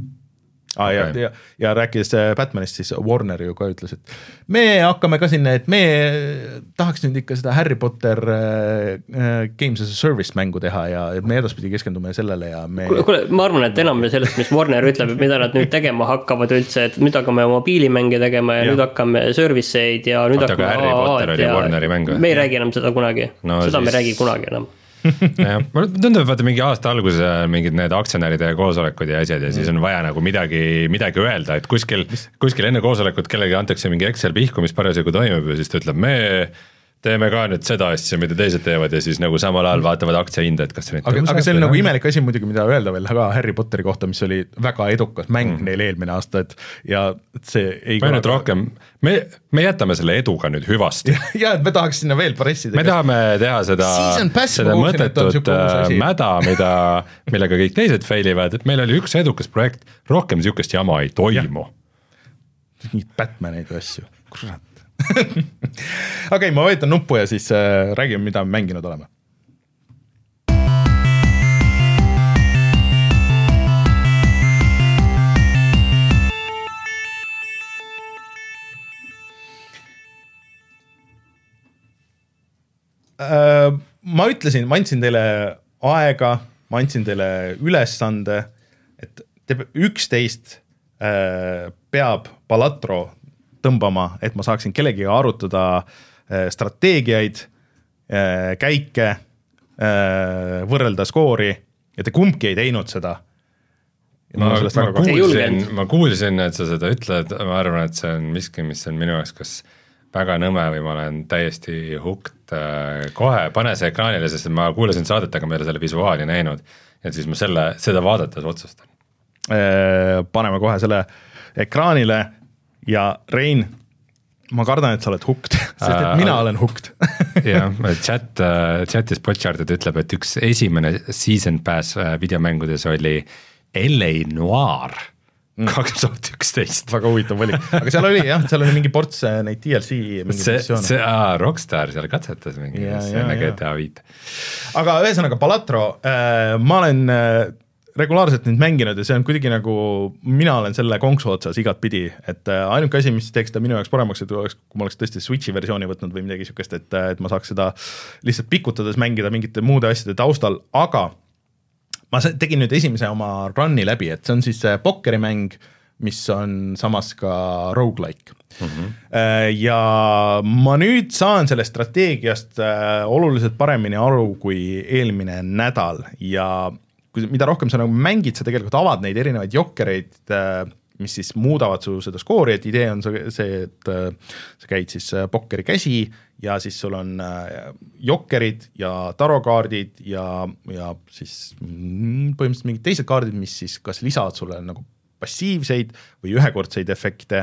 S1: Ah, ja, okay. ja, ja rääkides Batmanist, siis Warner ju ka ütles, et me hakkame ka sinna, et me tahaks nüüd ikka seda Harry Potter äh, Games as a Service mängu teha ja me edaspidi keskendume sellele ja me...
S3: Kule, kule, ma arvan, et enam sellest, mis Warner ütleb, mida nad nüüd tegema hakkavad üldse, et nüüd hakkame mobiilimänge tegema ja, ja. nüüd hakkame service'eid ja nüüd
S2: Oota, hakkame Harry Potter oli Warneri mäng.
S3: Me ei räägi enam seda kunagi, no, seda siis... me räägi kunagi enam.
S2: Ja, mulle tundub, vaata mingi aasta alguse mingid need aktsionäride koosolekud ja asjad ja mm. siis on vaja nagu midagi, midagi öelda, et kuskil, kuskil enne koosolekut kellegi antakse mingi Excel pihku, mis parasjagu toimub ja siis ta ütleb, me teeme ka nüüd seda asja, mida teised teevad ja siis nagu samal ajal vaatavad aktsia hinda, et kas see nüüd
S1: aga, aga see on nagu imelik asi muidugi, mida öelda veel ka Harry Potteri kohta, mis oli väga edukas mäng mm. neil eelmine aasta, et ja see ei
S2: me nüüd rohkem, me, me jätame selle eduga nüüd hüvasti.
S1: ja, et me tahaks sinna veel pressida.
S2: Me tahame teha seda, seda mõttetut mäda, mida, millega kõik teised failivad, et meil oli üks edukas projekt, rohkem niisugust jama ei toimu.
S1: Nii Batmaneid asju, kurat. okei okay,, ma vajutan nuppu ja siis äh, räägime, mida me mänginud oleme. Äh, ma ütlesin, ma andsin teile aega, ma andsin teile ülesande, et teeb üksteist äh, peab Balatro tõmbama, et ma saaksin kellegi arutada strateegiaid, käike, võrrelda skoori ja te kumbki ei teinud seda.
S2: Ma, ma, ma, kuulsin, ma kuulsin, et sa seda ütled, ma arvan, et see on miski, mis on minu jaoks kas väga nõme või ma olen täiesti hukt kohe, pane see ekraanile, sest ma kuulasin saadet, aga ma ei ole selle visuaali näinud ja siis ma selle, seda vaadates otsustan.
S1: Paneme kohe selle ekraanile ja Rein, ma kardan, et sa oled hukt, sest et mina olen hukt.
S2: jah, chat, chatis Botchardid ütleb, et üks esimene season pass videomängudes oli L A Noir kaks tuhat üksteist.
S1: Väga huvitav valik, aga seal oli jah, seal oli mingi ports neid D L C
S2: see, see, aa, Rockstar seal katsetas mingi enne G T A viis.
S1: Aga ühesõnaga Balatro, äh, ma olen äh, regulaarselt nüüd mänginud ja see on kuidagi nagu, mina olen selle konksu otsas igat pidi, et ainuke asi, mis teeks ta minu jaoks paremaks, et oleks, kui ma oleks tõesti Switchi versiooni võtnud või midagi siukest, et, et ma saaks seda lihtsalt pikutades mängida mingite muude asjade taustal, aga ma tegin nüüd esimese oma run'i läbi, et see on siis pokkerimäng, mis on samas ka roguelike. Mm-hmm. Ja ma nüüd saan selle strateegiast oluliselt paremini aru kui eelmine nädal ja kui, mida rohkem sa nagu mängid, sa tegelikult avad neid erinevaid jokkereid, mis siis muudavad su seda skoori, et idee on see, et sa käid siis pokkeri käsi ja siis sul on jokkerid ja tarokaardid ja, ja siis põhimõtteliselt mingid teised kaardid, mis siis kas lisavad sulle nagu passiivseid või ühekordseid efekte.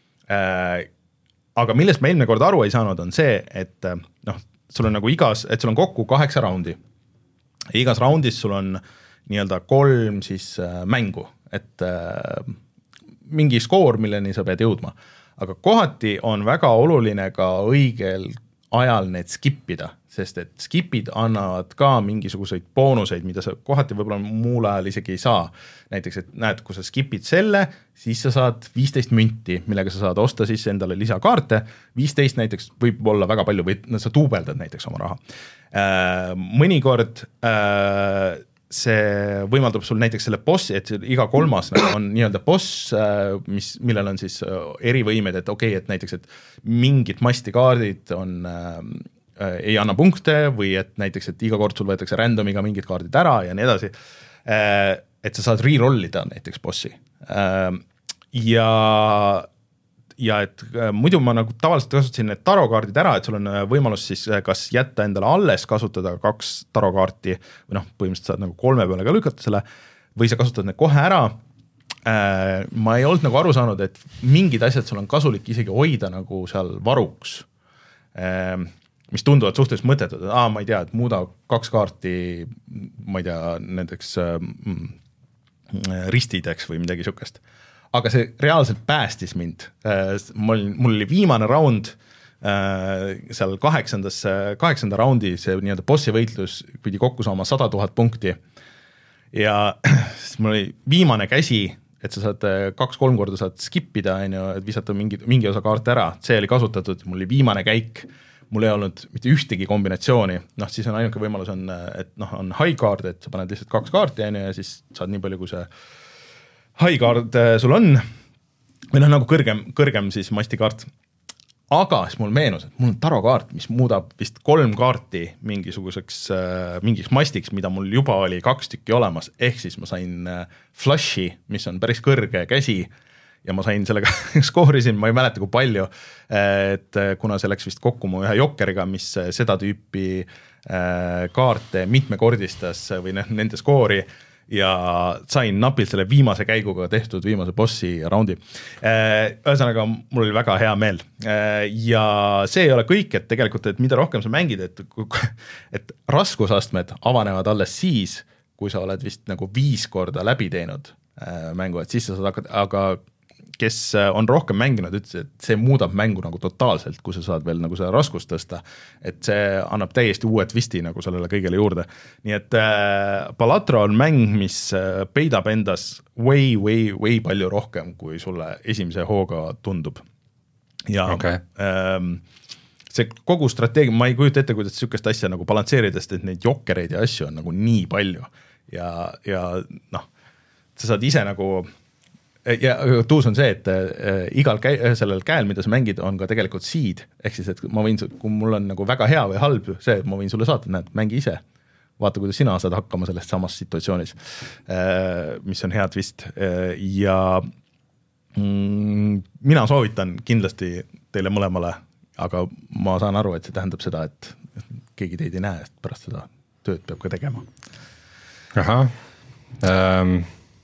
S1: Aga millest ma eelmine kord aru ei saanud, on see, et noh, sul on nagu igas, et sul on kokku kaheksa raundi. Igas raundis sul on nii-öelda kolm siis mängu, et mingi skoor, milleni sa pead jõudma. Aga kohati on väga oluline ka õigel ajal need skipida, sest et skipid annavad ka mingisuguseid boonuseid, mida sa kohati võib-olla muul ajal isegi ei saa. Näiteks, et näed, kui sa skipid selle, siis sa saad viisteist münti, millega sa saad osta siis endale lisakaarte. viisteist näiteks võib olla väga palju, või sa tuubeldad näiteks oma raha. Mõnikord see võimaldab sul näiteks selle bossi, et iga kolmas on nii-öelda boss, mis, millel on siis erivõimed, et okei okay,, et näiteks, et mingid mastikaardid on, äh, ei anna punkte või et näiteks, et iga kord sul võetakse randomiga mingid kaardid ära ja nii edasi, äh, et sa saad re-rollida näiteks bossi äh, ja ja et äh, muidu ma nagu tavaliselt kasutasin need tarokaardid ära, et sul on võimalus siis kas jätta endale alles kasutada kaks tarokaarti või noh, põhimõtteliselt saad nagu kolme peale ka lükata selle või sa kasutad need kohe ära. Äh, ma ei olnud nagu aru saanud, et mingid asjad sul on kasulik isegi hoida nagu seal varuks, äh, mis tunduvad suhteliselt mõttetud, et aa, ma ei tea, et muuda kaks kaarti, ma ei tea, nendeks äh, ristideks või midagi sukest. Aga see reaalselt päästis mind, mul, mul oli viimane round seal kaheksandas, kaheksanda raundi see nii-öelda bossi võitlus pidi kokku saama sada tuhat punkti ja mul oli viimane käsi, et sa saad kaks-kolm korda saad skipida, et visata mingi, mingi osa kaarte ära, see oli kasutatud, mul oli viimane käik, mul ei olnud mitte ühtegi kombinatsiooni, noh siis on ainuke võimalus on, et noh, on high card, et sa paned lihtsalt kaks kaarti ja siis saad nii palju, kui see high card sul on, või noh, nagu kõrgem, kõrgem siis mastikaart. Aga siis mul meenus, et mul on tarokaart, mis muudab vist kolm kaarti mingisuguseks, mingiks mastiks, mida mul juba oli kaks tükki olemas, ehk siis ma sain flushi, mis on päris kõrge käsi, ja ma sain sellega skoorisin, ma ei mäleta kui palju, et kuna see läks vist kokku mu ühe jokkeriga, mis seda tüüpi kaarte mitmekordistas või nende skoori, ja sain napilt selle viimase käiguga tehtud viimase bossi raundi. Ühesõnaga, mul oli väga hea meel. Ja see ei ole kõik, et tegelikult, et mida rohkem sa mängid, et, et raskusastmed avanevad alles siis, kui sa oled vist nagu viis korda läbi teinud mängu, et siis sa saad hakata, aga kes on rohkem mänginud, ütles, et see muudab mängu nagu totaalselt, kui sa saad veel nagu seda raskust tõsta, et see annab täiesti uue twisti nagu sellele kõigele juurde. Nii et äh, Balatro on mäng, mis peidab endas way, way, way palju rohkem, kui sulle esimese hooga tundub. Ja okay. ähm, see kogu strateegia, ma ei kujuta ette, kuidas sükest asja nagu balansseeridest, et neid jokkereid ja asju on nagu nii palju ja, ja noh, sa saad ise nagu ja tuus on see, et äh, igal käi, sellel käel, mida sa mängid, on ka tegelikult seed, ehk siis, et ma võin, kui mul on nagu väga hea või halb see, et ma võin sulle saata, näed, mängi ise, vaata, kuidas sina saad hakkama sellest samas situatsioonis, äh, mis on hea twist äh, ja mm, mina soovitan kindlasti teile mõlemale, aga ma saan aru, et see tähendab seda, et keegi teid ei näe, et pärast seda tööd peab ka tegema.
S2: Ahah, ähm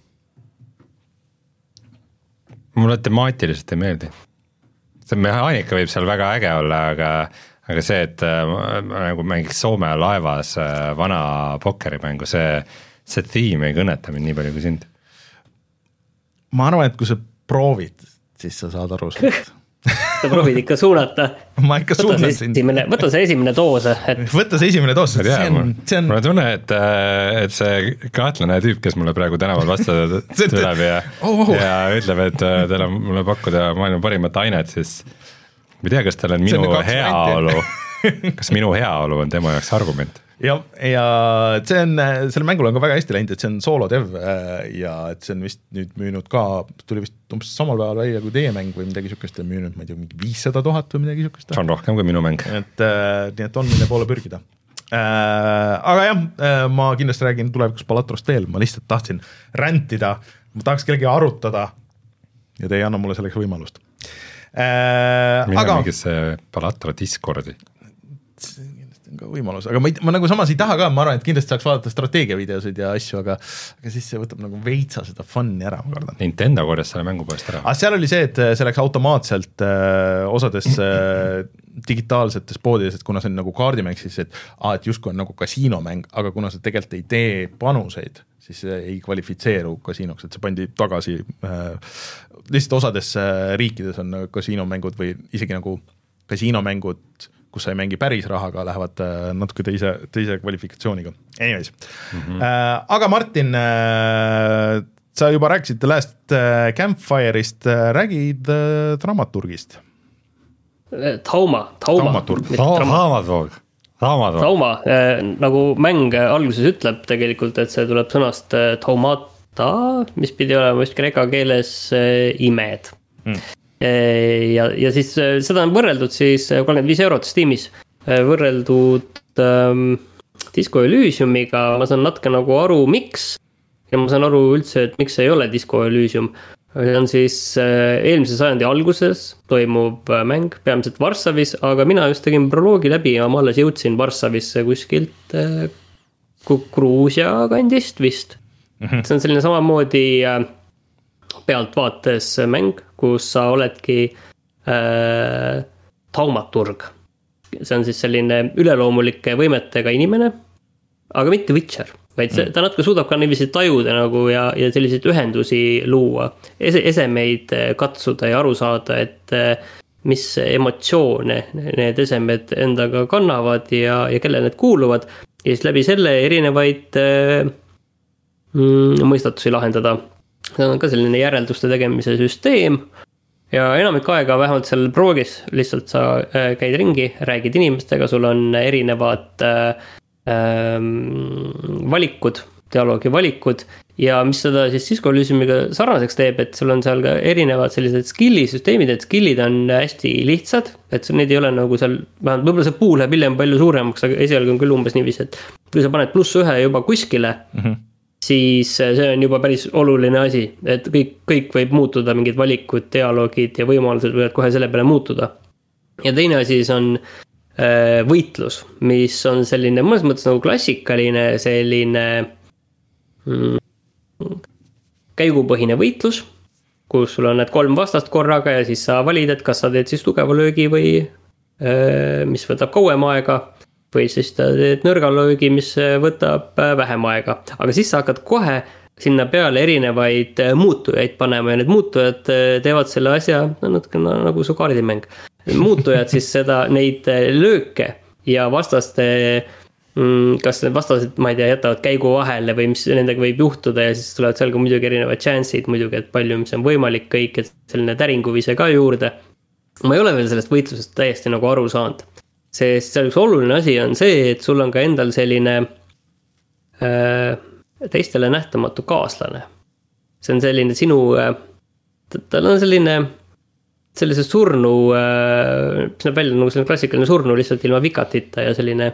S2: mulle temaatiliselt ei meeldi. See mehaanika võib seal väga äge olla, aga, aga see, et ma nagu mängiks Soome laevas vana pokkerimängu, see, see theme ei kõneta mind nii palju kui sind.
S1: Ma arvan, et kui sa proovid, siis sa saad aru sellest.
S3: Sa proovid ikka suunata.
S1: Ma ikka suunan sind.
S3: Võta see esimene doos. Et...
S1: Võta see esimene doos.
S2: See on, see on... Mulle tunne, et, et see kahtlane tüüp, kes mulle praegu tänaval vastu tuleb ja, oh, oh. ja ütleb, et teil on mulle pakkuda maailma parimat ainet, siis ma ei tea, kas tal on minu heaolu, kas minu heaolu on tema jaoks argument.
S1: Ja, ja see on, selle mängul on ka väga hästi läinud, et see on solo dev ja et see on vist nüüd müünud ka, tuli vist umbes samal päeval välja kui teie mäng või midagi sükest on müünud, ma ei tea, mingi viissada tuhat või midagi sükest.
S2: See on rohkem kui minu mäng.
S1: Et, nii et on mille poole pürgida. Aga jah, ma kindlasti räägin tulevikus Balatrost veel, ma lihtsalt tahtsin räntida, ma tahaks kellegi arutada ja te ei anna mulle selleks võimalust.
S2: Mina aga... mingisse Balatro Discordi.
S1: Ka võimalus, aga ma, ei, ma nagu samas ei taha ka, ma arvan, et kindlasti saaks vaadata strateegiavideosid ja asju, aga, aga siis see võtab nagu veitsa seda fun'i ära, ma kardan.
S2: Nintendo korjas selle mängupoest ära.
S1: Aga seal oli see, et see läks automaatselt äh, osades äh, digitaalsetes poodides, et kuna see on nagu kaardimäng, siis et, ah, et justkui on nagu kasiinomäng, aga kuna sa tegelikult ei tee panuseid, siis ei kvalifitseeru kasiinoks, et see pandi tagasi äh, lihtsalt osades äh, riikides on kasiinomängud või isegi nagu kasiinomängud kus sa ei mängi päris rahaga, lähevad natuke teise, teise kvalifikatsiooniga. Anyways. Mm-hmm. Äh, aga Martin, äh, sa juba rääkisid The Last äh, Campfire'ist, äh, räägid äh, dramaturgist.
S3: Tauma, Tauma.
S2: Dramaturg. Dramaturg. Taumad.
S3: Tauma, äh, nagu mäng alguses ütleb tegelikult, et see tuleb sõnast äh, taumata, mis pidi olema vist kreeka keeles äh, imed mm. äh, ja, ja siis äh, seda on võrreldud siis kolmkümmend viis eurot Steamis äh, võrreldud ähm, Disco Elysiumiga, ma saan natuke nagu aru, miks ja ma saan aru üldse, et miks ei ole Disco Elysium. See on siis eelmise sajandi alguses toimub mäng, peamiselt Varssavis, aga mina just tegin proloogi läbi ja ma alles jõudsin Varssavisse kuskilt Gruusia kandist vist. Mm-hmm. See on selline samamoodi pealtvaates mäng, kus sa oledki äh, taumaturg. See on siis selline üleloomulike võimetega inimene, aga mitte Witcher. Vaid see, ta natuke suudab ka niiviisi tajuda nagu ja, ja selliseid ühendusi luua, Ese, esemeid katsuda ja aru saada, et mis emotsioone need esemed endaga kannavad ja, ja kelle need kuuluvad. Ja siis läbi selle erinevaid mm, mõistatusi lahendada. See on ka selline järelduste tegemise süsteem. Ja enamik aega vähemalt seal proogis lihtsalt sa käid ringi, räägid inimestega, sul on erinevad valikud, dialoogi valikud ja mis seda siis Disco Elysiumiga sarnaseks teeb, et sul on seal ka erinevad sellised skilli süsteemid, et skillid on hästi lihtsad, et need ei ole nagu seal, võib-olla see puu läheb hiljem palju suuremaks, aga esialgu on küll umbes niiviisi, et kui sa paned pluss ühe juba kuskile, mm-hmm. siis see on juba päris oluline asi, et kõik, kõik võib muutuda, mingid valikud, dialoogid ja võimalused võivad kohe selle peale muutuda. Ja teine asi on võitlus, mis on selline mõnes mõttes nagu klassikaline selline mm, käigupõhine võitlus, kus sul on need kolm vastast korraga ja siis sa valid, et kas sa teed siis tugeva löögi või äh, mis võtab kauem aega või siis ta teed nõrga löögi, mis võtab vähem aega, aga siis sa hakkad kohe sinna peale erinevaid muutujaid panema ja need muutujad teevad selle asja no, natuke nagu su kaardimäng. Muutujad siis seda, neid lööke ja vastaste, kas need vastased, ma ei tea, jätavad käigu vahele või mis nendega võib juhtuda ja siis tulevad seal ka muidugi erinevad chance'id muidugi, et palju, mis on võimalik kõik, et selline täringuvise ka juurde. Ma ei ole veel sellest võitlusest täiesti nagu aru saanud, sest seal üks oluline asi on see, et sul on ka endal selline äh, teistele nähtamatu kaaslane. See on selline sinu, äh, tal on selline sellise surnu, mis näeb välja nagu selline klassikaline surnu lihtsalt ilma vikatita ja selline,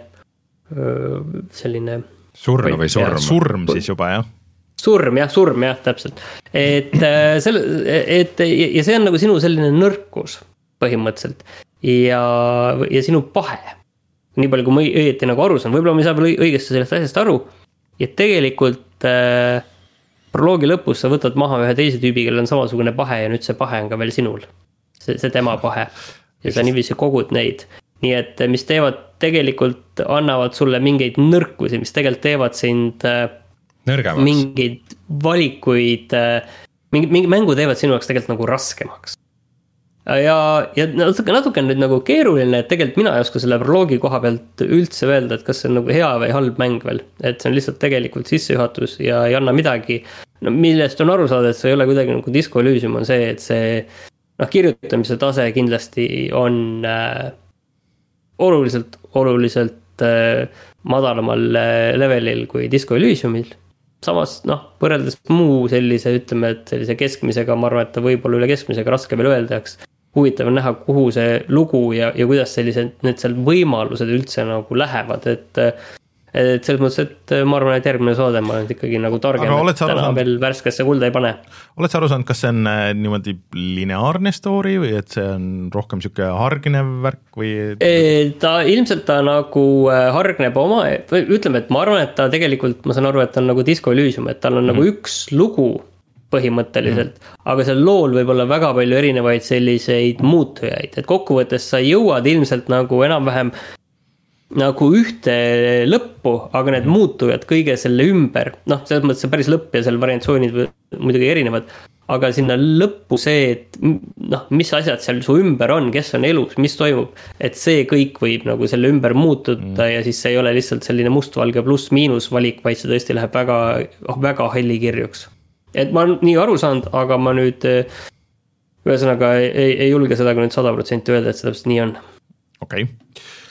S3: selline
S2: surnu või surm?
S1: Surm siis juba, jah?
S3: Surm, jah, surm, jah, täpselt. Et, selle, et, ja see on nagu sinu selline nõrkus põhimõtteliselt ja, ja sinu pahe. Nii palju, kui ma õieti nagu aru saan, võib-olla ma ei saa veel õigesti sellest asjast aru ja tegelikult äh, proloogi lõpus sa võtad maha ühe teise tüübi, kellel on samasugune pahe ja nüüd see pahe on ka veel sinul. See, see tema pahe ja sa niiviisi kogud neid. Nii et mis teevad tegelikult, annavad sulle mingeid nõrkusi, mis tegelikult teevad sind
S2: nõrgemaks.
S3: Mingeid valikuid, mingid, mingid mängu teevad sinu jaoks tegelikult nagu raskemaks. Ja, ja natuke, natuke on nüüd nagu keeruline, et tegelikult mina ei oska selle proloogi koha pealt üldse öelda, et kas see on nagu hea või halb mäng veel. Et see on lihtsalt tegelikult sissejuhatus ja ei anna midagi, no, millest on aru saada, et see ei ole kuidagi nagu Disco Elysium on see, et see noh, kirjutamise tase kindlasti on äh, oluliselt, oluliselt äh, madalamal äh, levelil kui Disco Elysiumil. Samas, noh, võrreldes muu sellise, ütleme, et sellise keskmisega, ma arvan, et ta võib-olla üle keskmisega raske veel öeldaks. Huvitav on näha, kuhu see lugu ja, ja kuidas sellised need seal võimalused üldse nagu lähevad, et et selles mõttes, et ma arvan, et järgmine saade ma olen ikkagi nagu targem, et täna saanud, veel värskesse kulda ei pane.
S1: Oled sa aru saanud, kas see on niimoodi lineaarne story või et see on rohkem siuke hargnev värk või?
S3: Ta ilmselt ta nagu hargneb oma, ütleme, et ma arvan, et ta tegelikult, ma saan aru, et ta on nagu Disco Elysium, et tal on mm. nagu üks lugu põhimõtteliselt, mm. aga seal lool võib olla väga palju erinevaid selliseid muutujaid, et kokkuvõttes sa jõuad ilmselt nagu enam-vähem nagu ühte lõppu, aga need muutujad kõige selle ümber, noh, selles mõttes see päris lõpp ja seal variantsioonid muidugi erinevad, aga sinna lõppu see, et noh, mis asjad seal su ümber on, kes on elus, mis toimub, et see kõik võib nagu selle ümber muutuda mm. ja siis see ei ole lihtsalt selline mustvalge pluss miinus valik, vaid see tõesti läheb väga, väga hellikirjuks. Et ma olen nii aru saanud, aga ma nüüd ühesõnaga ei, ei julge seda kui nüüd sada protsenti öelda, et see täpselt nii on.
S1: Okei. Okay.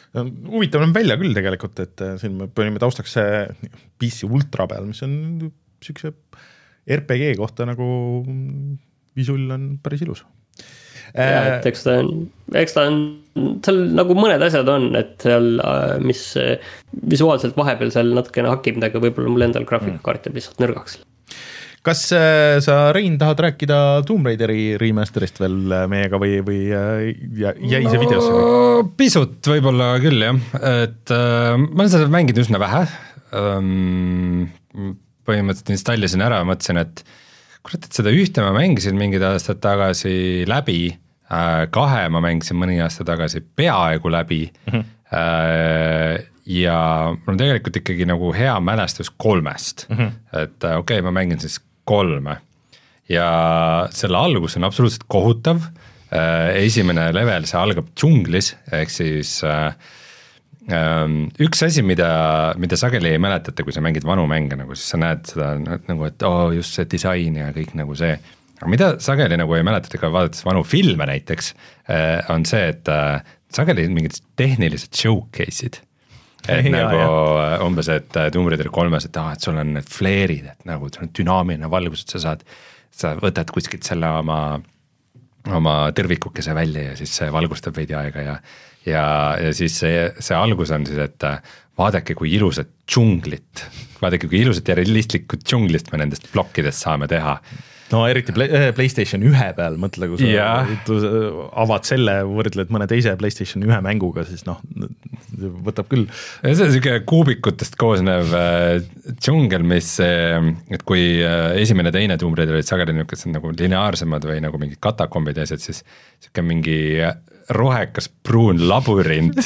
S1: huvitav on välja küll tegelikult, et siin me panime taustaks P C Ultra peal, mis on siukse R P G kohta nagu visull on päris ilus.
S3: Ja, et eks ta on, eks ta on, seal nagu mõned asjad on, et seal, mis visuaalselt vahepeal seal natukene hakib midagi, võib-olla mul endal graafikakaart jääb lihtsalt nõrgaks.
S1: Kas sa, Rein, tahad rääkida Tomb Raideri remasterist veel meiega või, või jäi see
S2: no,
S1: videosse?
S2: Pisut võib-olla küll, jah. Et äh, ma olen seda mänginud üsna vähe. Ähm, põhimõtteliselt installisin ära ja mõtlesin, et kurat, et seda ühte ma mängisin mingid aastad tagasi läbi, äh, kahe ma mängisin mõni aasta tagasi peaaegu läbi mm-hmm. äh, ja mul on tegelikult ikkagi nagu hea mälestus kolmest. Mm-hmm. Et okei, okay, ma mängin siis kolme ja selle algus on absoluutselt kohutav. Esimene level, see algab džunglis, ehk siis äh, üks asi, mida, mida sageli ei mäletate, kui sa mängid vanu mänge, nagu siis sa näed seda nagu, et oh, just see disain ja kõik nagu see. Aga mida sageli nagu ei mäletate ka vaadates vanu filme näiteks, on see, et sageli mingid tehnilised showcase'id. Et ja, nagu ja. Umbes, et Tomb Raider kolmes, et, ah, et sul on need fleerid, et nagu on dünaamiline valgus, et sa saad, sa võtad kuskilt selle oma, oma tõrvikukese välja ja siis see valgustab veidi aega ja, ja, ja siis see, see algus on siis, et vaadake, kui ilusat džunglit, vaadake, kui ilusat ja realistlikut džunglist me nendest plokkidest saame teha.
S1: No eriti PlayStation ühe peal, mõtle, kui sa ja. avad selle, võrdled mõne teise PlayStation ühe mänguga, siis noh, võtab küll.
S2: Ja see on selline kuubikutest koosnev džungel, mis, et kui esimene teine Tomb Raider olid sageli niisugused nagu lineaarsemad või nagu mingid katakombid ja asjad, siis siuke mingi rohekas pruun labürint,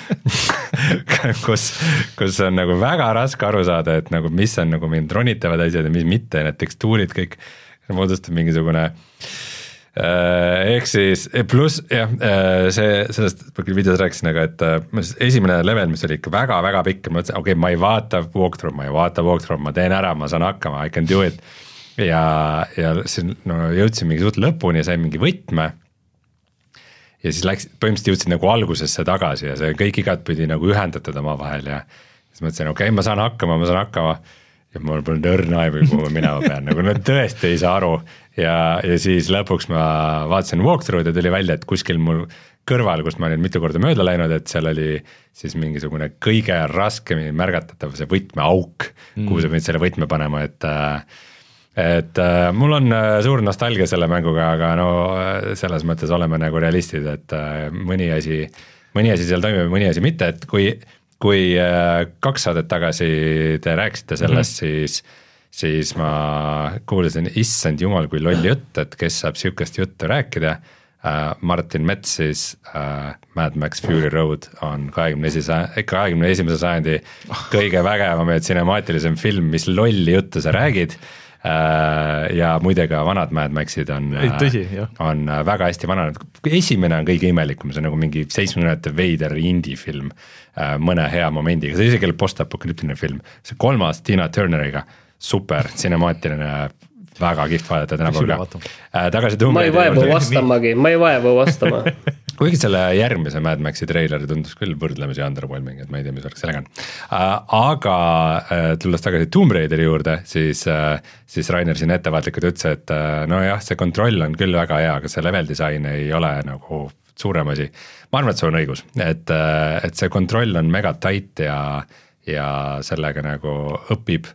S2: kus, kus on nagu väga raske aru saada, et nagu mis on nagu mingid ronitavad asjad ja mis mitte, need tekstuurid kõik moodustab mingisugune äh, ehk siis, pluss jah, see, sellest videos rääkisin, aga et äh, esimene level, mis oli ikka väga-väga pikk, ma mõtlesin, okei okay,, ma ei vaata walkthrough, ma ei vaata walkthrough, ma teen ära, ma saan hakkama, I can do it ja, ja siis no, jõudsin mingi suht lõpuni ja sain mingi võtme ja siis läks, põhimõtteliselt jõudsin nagu algusesse tagasi ja see kõik igat pidi nagu ühendatud oma vahel ja siis mõtlesin, okei okay,, ma saan hakkama, ma saan hakkama ja mul pole õrna aimu, kuhu ma minema pean, nagu ma tõesti ei saa aru ja, ja siis lõpuks ma vaatasin walkthrough'd ja tuli välja, et kuskil mul kõrval, kust ma olin mitu korda mööda läinud, et seal oli siis mingisugune kõige raskemini märgatatav see võtmeauk, mm. kuhu sa pidid selle võtme panema, et et mul on suur nostalgia selle mänguga, aga no selles mõttes oleme nagu realistid, et mõni asi, mõni asi seal toimib, mõni asi mitte, et kui kui kaks saadet tagasi te rääkisite sellest, mm-hmm. siis, siis ma kuulasin, issand jumal, kui loll jutt, et kes saab siukest juttu rääkida. Martin Mets siis, Mad Max Fury Road on kahekümne esimese sajandi kõige vägevam ja cinemaatilisem film, mis lolli juttu sa räägid. Ja muide ka vanad Mad Maxid on,
S1: Tõsi,
S2: on väga hästi vanad. Esimene on kõige imelikum, see on nagu mingi seitsmekümnendate veider indie-film mõne hea momendiga, see isegi post-apokalyptiline film. See kolmas Tina Turneriga, super, cinemaatiline, väga kihvt vaadata tänapäeval. Tagasi Tomb
S3: Raider. Ma ei vaevu vastamagi, ma ei vaevu vastama.
S2: Kuigi selle järgmise Mad Maxi treileri tundus küll võrdlemisi underwhelming, et ma ei tea, mis värk sellega on. Aga tulles tagasi Tomb Raideri juurde, siis, siis Rainer siin ettevaatlikult ütles, et no jah, see kontroll on küll väga hea, aga see level design ei ole nagu suurem asi. Ma arvan, et see on õigus, et, et see kontroll on mega tight ja, ja sellega nagu õpib,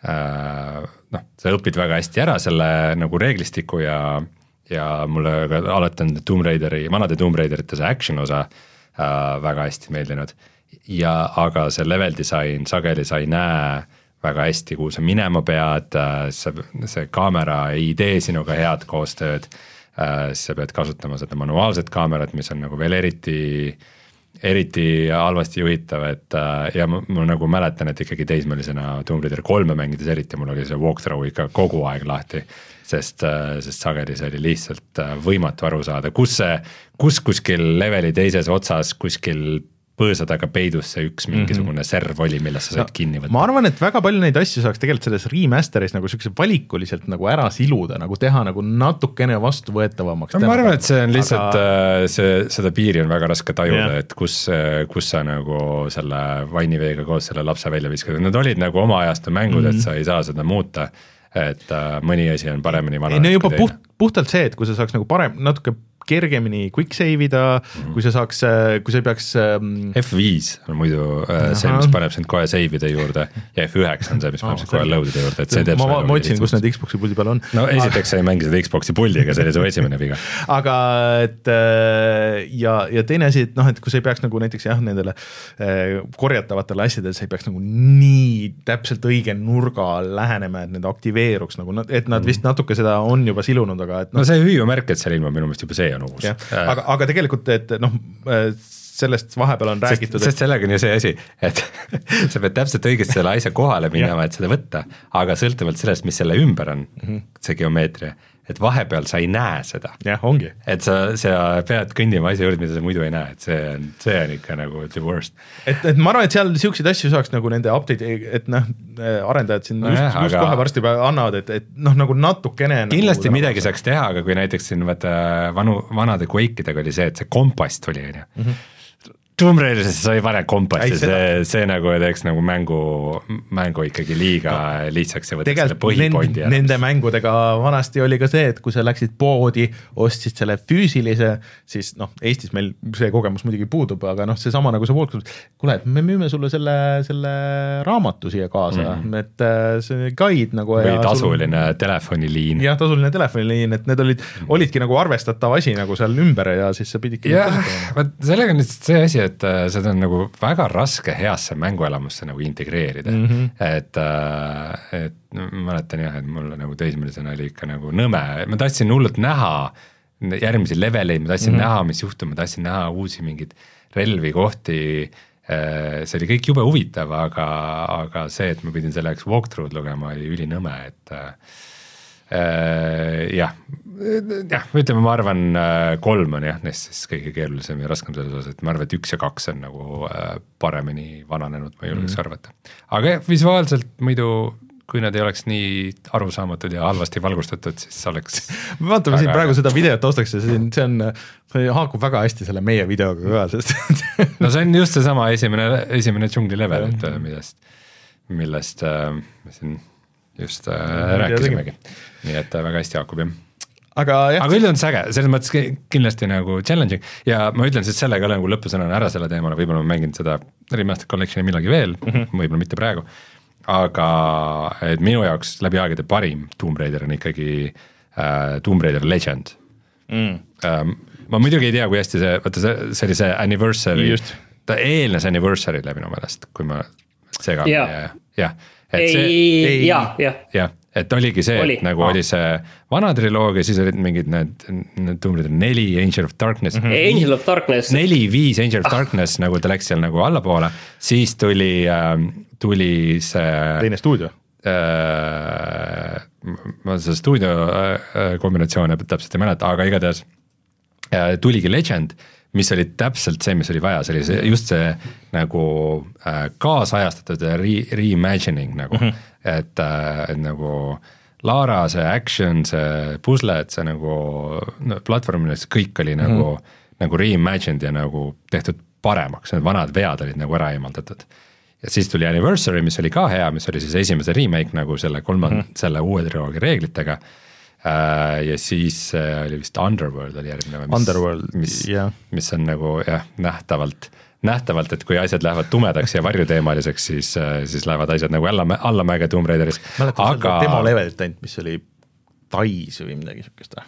S2: noh, sa õpid väga hästi ära selle nagu reeglistiku ja ja mulle alati on Tomb Raideri, vanade Tomb Raiderite see action osa äh, väga hästi meeldinud. Ja aga see level design sageli sa ei näe väga hästi, kuhu sa minema pead, see, see kaamera ei tee sinuga head koostööd, äh, sa pead kasutama seda manuaalset kaamerat, mis on nagu veel eriti, eriti halvasti juhitav, et äh, ja ma, ma nagu mäletan, et ikkagi teismelisena Tomb Raider kolme mängides eriti, mul oli see walkthrough ikka kogu aeg lahti. Sest, sest sageli see oli lihtsalt võimatu aru saada, kus see, kus kuskil leveli teises otsas kuskil põõsa taga peidus see üks mingisugune serv oli, millest sa said no, kinni võtta.
S1: ma arvan, et väga palju neid asju saaks tegelikult selles remasteris nagu siukse valikuliselt nagu ära siluda, nagu teha nagu natukene vastuvõetavamaks.
S2: No, ma arvan, et see on lihtsalt aga... see, seda piiri on väga raske tajuda, yeah. et kus, kus sa nagu selle vainiveega koos selle lapse välja viskad. Nad olid nagu oma ajastu mängud, mm-hmm. et sa ei saa seda muuta, et uh, mõni asi on paremini vana.
S1: ei no juba puht, puhtalt see, et kui sa saaks nagu parem, natuke kergemini quick save ida mm., kui sa saaks, kui sa ei peaks ähm...
S2: F viis on muidu äh, see, mis paneb sind kohe save ide juurde ja F üheksa on see, mis paneb oh, sind kohe load ide juurde, et see teeb
S1: ma, ma otsin, kus need Xboxi puldi peal on.
S2: No esiteks sa ei mängi seda Xboxi puldiga, see oli su esimene viga.
S1: Aga et ja, ja teine asi, et noh, et kui sa ei peaks nagu näiteks jah, nendele äh, korjatavatele asjadele, sa ei peaks nagu nii täpselt õige nurga lähenema, et need aktiveeruks nagu, et nad vist natuke seda on juba silunud, aga et
S2: no, no see hüüumärk, et seal ilma minu meelest juba see uus.
S1: Ja, aga, aga tegelikult, et noh, sellest vahepeal on räägitud.
S2: Sest, sest sellega on ju see asi, et sa pead täpselt õigesti selle asja kohale minema, et seda võtta, aga sõltuvalt sellest, mis selle ümber on, mm-hmm. see geomeetria, et vahepeal sa ei näe seda.
S1: Jah, ongi.
S2: Et sa, sa pead kõndima asja juurde, mida sa muidu ei näe, et see on, see on ikka nagu the worst.
S1: Et, et ma arvan, et seal siukseid asju saaks nagu nende update, et noh, arendajad siin no just, jah, just aga... kohe varsti annavad, et, et noh, nagu natukene
S2: kindlasti
S1: nagu
S2: midagi saaks teha, aga kui näiteks siin vaata vanu, vanade Quake'idega oli see, et see kompast oli, on ju. Mm-hmm. Tomb Raider'is sa ei pane kompassi, see, see nagu teeks nagu mängu, mängu ikkagi liiga no, lihtsaks ja võtaks selle põhipointi
S1: ära. Nende mängudega vanasti oli ka see, et kui sa läksid poodi, ostsid selle füüsilise, siis noh, Eestis meil see kogemus muidugi puudub, aga noh, see sama nagu see Walkthrough, kuule, et me müüme sulle selle, selle raamatu siia kaasa, mm. et see guide nagu
S2: või tasuline sul... telefoniliin.
S1: Jah, tasuline telefoniliin, et need olid, olidki nagu arvestatav asi nagu seal ümber ja siis sa pididki
S2: ja, vaat sellega on lihtsalt see asi, et seda on nagu väga raske heasse mänguelamusse nagu integreerida, mm-hmm. et, et ma mäletan jah, et mul nagu teismelisena oli ikka nagu nõme, ma tahtsin hullult näha järgmisi leveleid, ma tahtsin mm-hmm. näha, mis juhtub, ma tahtsin näha uusi mingeid relvi, kohti, see oli kõik jube huvitav, aga, aga see, et ma pidin selleks walkthrough'd lugema, oli ülinõme, et äh, jah, jah, ütleme, ma arvan kolm on jah, neist siis kõige keerulisem ja raskem selles osas, et ma arvan, et üks ja kaks on nagu paremini vananenud, ma julgeks mm-hmm. arvata. Aga jah, visuaalselt muidu, kui nad ei oleks nii arusaamatud ja halvasti valgustatud, siis oleks
S1: me vaatame väga... siin praegu seda videot ostaks ja siin, see on, see haakub väga hästi selle meie videoga ka, sest
S2: no see on just seesama esimene, esimene džungli level, et millest, millest äh, siin just äh, rääkisimegi. Nii et väga hästi haakub jah. Aga, aga üldse on säge, selles mõttes kindlasti nagu challenging ja ma ütlen siis sellega nagu lõpusõnana ära selle teemale, võib-olla ma mängin seda Remastered Collectioni millalgi veel, mm-hmm. võib-olla mitte praegu, aga et minu jaoks läbi aegade parim Tomb Raider on ikkagi äh, Tomb Raider Legend. Mm. Ähm, ma muidugi ei tea, kui hästi see, vaata see, see oli see anniversary, ta eelnes anniversary'le minu meelest, kui ma seega
S3: yeah.
S2: jah,
S3: et ei, see jah, jah.
S2: jah, et oligi see, oli. et nagu ah. oli see vana triloogia, siis olid mingid need, need Tomb Raider neli, Angel of Darkness
S3: mm-hmm. Angel of Darkness
S2: neli, viis Angel of Darkness ah. nagu ta läks seal nagu allapoole, siis tuli äh, tuli see
S1: teine stuudio
S2: äh, ma seda stuudio äh, kombinatsioone täpselt ei mäleta, aga igatahes äh, tuligi Legend, mis oli täpselt see, mis oli vaja, see oli see, just see nagu äh, kaasajastatud re, reimagining nagu mm-hmm. et, äh, et nagu Lara, see action, see pusled, see nagu no, platvormil, kõik oli mm-hmm. nagu, nagu reimagined ja nagu tehtud paremaks, need vanad vead olid nagu ära eemaldatud. Ja siis tuli Anniversary, mis oli ka hea, mis oli siis esimese remake nagu selle kolmand- mm-hmm. selle uue triloogia reeglitega. Uh, ja siis uh, oli vist Underworld oli järgmine, mis,
S1: Underworld,
S2: mis,
S1: yeah.
S2: mis on nagu jah, nähtavalt, nähtavalt, et kui asjad lähevad tumedaks ja varjuteemaliseks, siis, uh, siis lähevad asjad nagu alla, allamäge Tomb Raideris.
S1: Mäletan aga... seda demo levelit ainult, mis oli Tais või midagi sükest.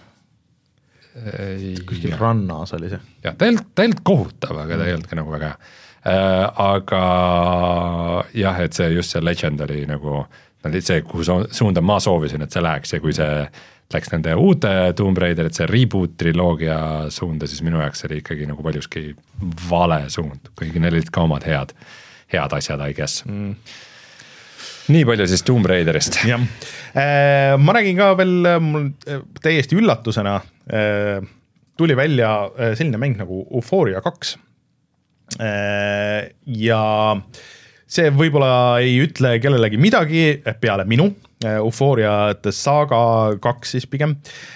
S1: Kuskil rannas oli see.
S2: jah, ta ei olnud, ta ei olnud kohutav, aga ta ei olnud ka nagu väga hea. Uh, aga jah, et see just see Legend oli nagu see, kuhu suunda ma soovisin, et see läheks ja kui see läks nende uute Tomb Raider, et see reboot triloogia suunda, siis minu jaoks oli ikkagi nagu paljuski vale suund, kuigi neil olid ka omad head, head asjad, I guess. Mm. Nii palju siis Tomb Raiderist.
S1: jah, ma räägin ka veel mul täiesti üllatusena tuli välja selline mäng nagu Euphoria kaks. ja see võib-olla ei ütle kellelegi midagi peale minu, Euphoria The Saga kaks siis pigem,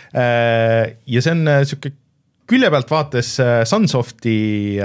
S1: ja see on siuke külje pealt vaates Sunsofti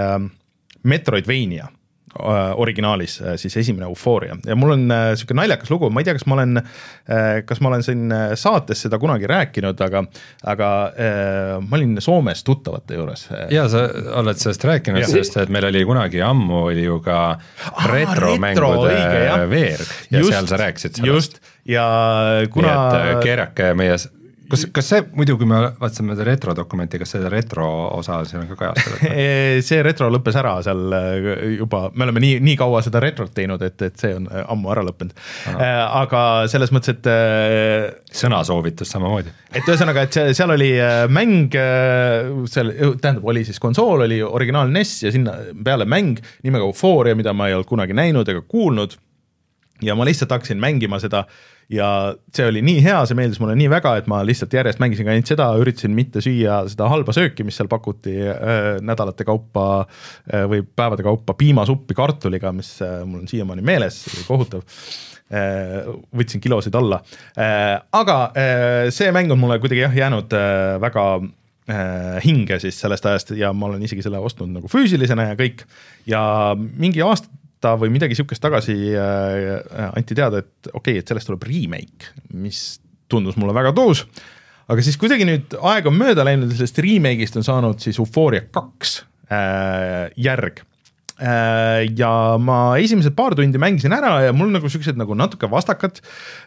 S1: Metroidvania originaalis, siis esimene Euphoria ja mul on siuke naljakas lugu, ma ei tea, kas ma olen, kas ma olen siin saates seda kunagi rääkinud, aga, aga ma olin Soomes tuttavate juures.
S2: Ja sa oled sellest rääkinud, sest et meil oli kunagi ammu oli ju ka ah, retromängude retro, veerg ja just, seal sa rääkisid sellest. Just, ja kuna... Nii et keerake meie... Kas, kas see, muidu kui me vaatasime retrodokumenti, kas see retro osa siin on ka kajastatud?
S1: See retro lõppes ära seal juba, me oleme nii, nii kaua seda retrot teinud, et, et see on ammu ära lõppenud. Aga selles mõttes, et...
S2: Sõnasoovitus samamoodi.
S1: Et ühesõnaga, et seal oli mäng, seal, tähendab, oli siis konsool, oli originaal N E S ja sinna peale mäng nimega Euphoria, mida ma ei olnud kunagi näinud ega kuulnud. Ja ma lihtsalt hakkasin mängima seda ja see oli nii hea, see meeldis mulle nii väga, et ma lihtsalt järjest mängisin ka ainult seda, üritasin mitte süüa seda halba sööki, mis seal pakuti äh, nädalate kaupa äh, või päevade kaupa piimasuppi kartuliga, mis äh, mul on siiamaani meeles, see oli kohutav. Äh, võtsin kilosid alla. Äh, aga äh, see mäng on mulle kuidagi jah, jäänud äh, väga äh, hinge siis sellest ajast ja ma olen isegi selle ostnud nagu füüsilisena ja kõik. Ja mingi aasta ta või midagi siukest tagasi äh, anti teada, et okei, okay, et sellest tuleb remake, mis tundus mulle väga tuus, aga siis kuidagi nüüd aeg on mööda läinud, sellest remake'ist on saanud siis Euphoria kaks äh, järg äh, ja ma esimesed paar tundi mängisin ära ja mul nagu siuksed nagu natuke vastakad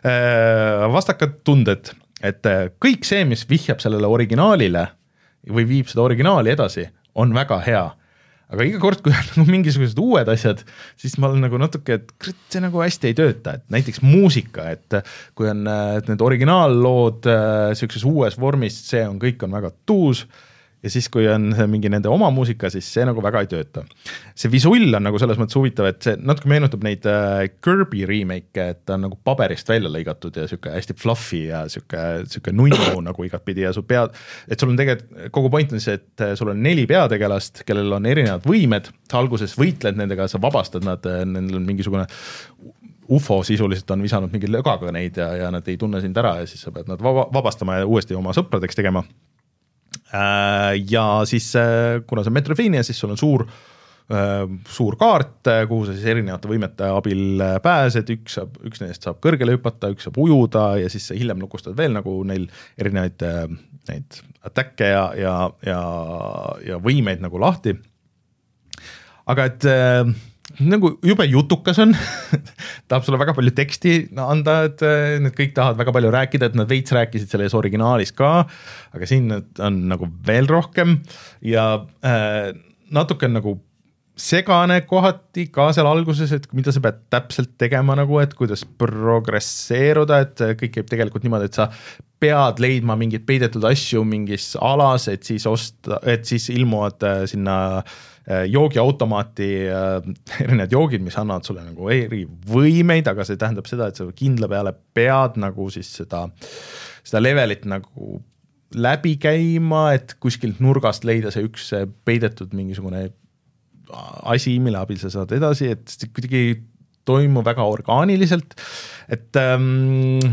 S1: äh, vastakad tunded, et äh, kõik see, mis vihjab sellele originaalile või viib seda originaali edasi, on väga hea. Aga iga kord, kui on nagu mingisugused uued asjad, siis ma olen nagu natuke, et see nagu hästi ei tööta, et näiteks muusika, et kui on et need originaallood sellises uues vormis, see on, kõik on väga tuus ja siis, kui on mingi nende oma muusika, siis see nagu väga ei tööta. See visull on nagu selles mõttes huvitav, et see natuke meenutab neid Kirby remake, et ta on nagu paberist välja lõigatud ja siuke hästi fluffy ja siuke, siuke nunnu nagu igat pidi ja su pead, et sul on tegelikult, kogu point on see, et sul on neli peategelast, kellel on erinevad võimed, sa alguses võitled nendega, sa vabastad nad, nendel on mingisugune U F O sisuliselt on visanud mingi lögaga neid ja, ja nad ei tunne sind ära ja siis sa pead nad vabastama ja uuesti oma sõpradeks tegema. Ja siis, kuna see on Metroidvania, siis sul on suur, suur kaart, kuhu sa siis erinevate võimete abil pääsed, üks, saab, üks neist saab kõrgele hüpata, üks saab ujuda ja siis hiljem lukustad veel nagu neil erinevaid neid attacke ja, ja, ja, ja võimeid nagu lahti. Aga et nagu jube jutukas on, tahab sulle väga palju teksti anda, et need kõik tahavad väga palju rääkida, et nad veits rääkisid selles originaalis ka, aga siin on nagu veel rohkem ja äh, natuke nagu segane kohati ka seal alguses, et mida sa pead täpselt tegema nagu, et kuidas progresseeruda, et kõik käib tegelikult niimoodi, et sa pead leidma mingeid peidetud asju mingis alas, et siis osta, et siis ilmuvad sinna joogiautomaati erinevad joogid, mis annavad sulle nagu eri võimeid, aga see tähendab seda, et sa kindla peale pead nagu siis seda, seda levelit nagu läbi käima, et kuskilt nurgast leida see üks peidetud mingisugune asi, mille abil sa saad edasi, et kuidagi toimub väga orgaaniliselt, et, ähm,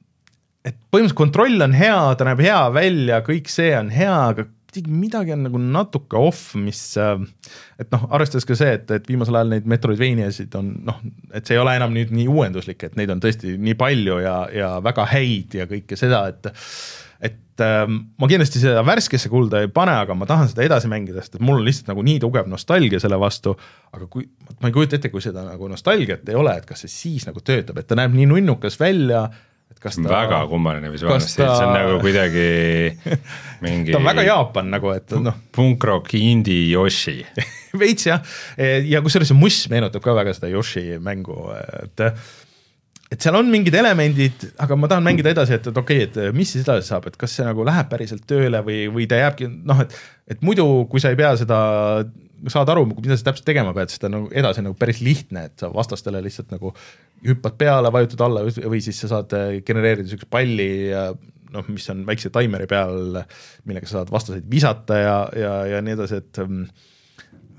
S1: et põhimõtteliselt kontroll on hea, ta näeb hea välja, kõik see on hea, aga midagi on nagu natuke off, mis, et noh, arvestades ka see, et, et viimasel ajal neid Metroidvaniasid on, noh, et see ei ole enam nüüd nii uuenduslik, et neid on tõesti nii palju ja, ja väga häid ja kõike seda, et et ähm, ma kindlasti seda värskesse kulda ei pane, aga ma tahan seda edasi mängida, sest et mul on lihtsalt nagu nii tugev nostalgia selle vastu, aga kui, ma ei kujuta ette, kui seda nagu nostalgiat ei ole, et kas see siis nagu töötab, et ta näeb nii nunnukas välja, et kas ta...
S2: Väga kummaline visuaalne, ta... see on nagu kuidagi mingi...
S1: ta on väga Jaapan nagu, et noh...
S2: Punkrock indie Yoshi.
S1: Veits jah, ja kusjuures see muss meenutab ka väga seda Yoshi mängu, et... et seal on mingid elemendid, aga ma tahan mängida edasi, et, et okei, okay, et mis siis edasi saab, et kas see nagu läheb päriselt tööle või, või ta jääbki, noh, et, et muidu, kui sa ei pea seda, saad aru, mida sa täpselt tegema pead, siis ta nagu edasi nagu päris lihtne, et sa vastastele lihtsalt nagu hüppad peale, vajutad alla või siis sa saad genereerida sükse palli, noh, mis on väikse taimeri peal, millega sa saad vastaseid visata ja, ja, ja nii edasi, et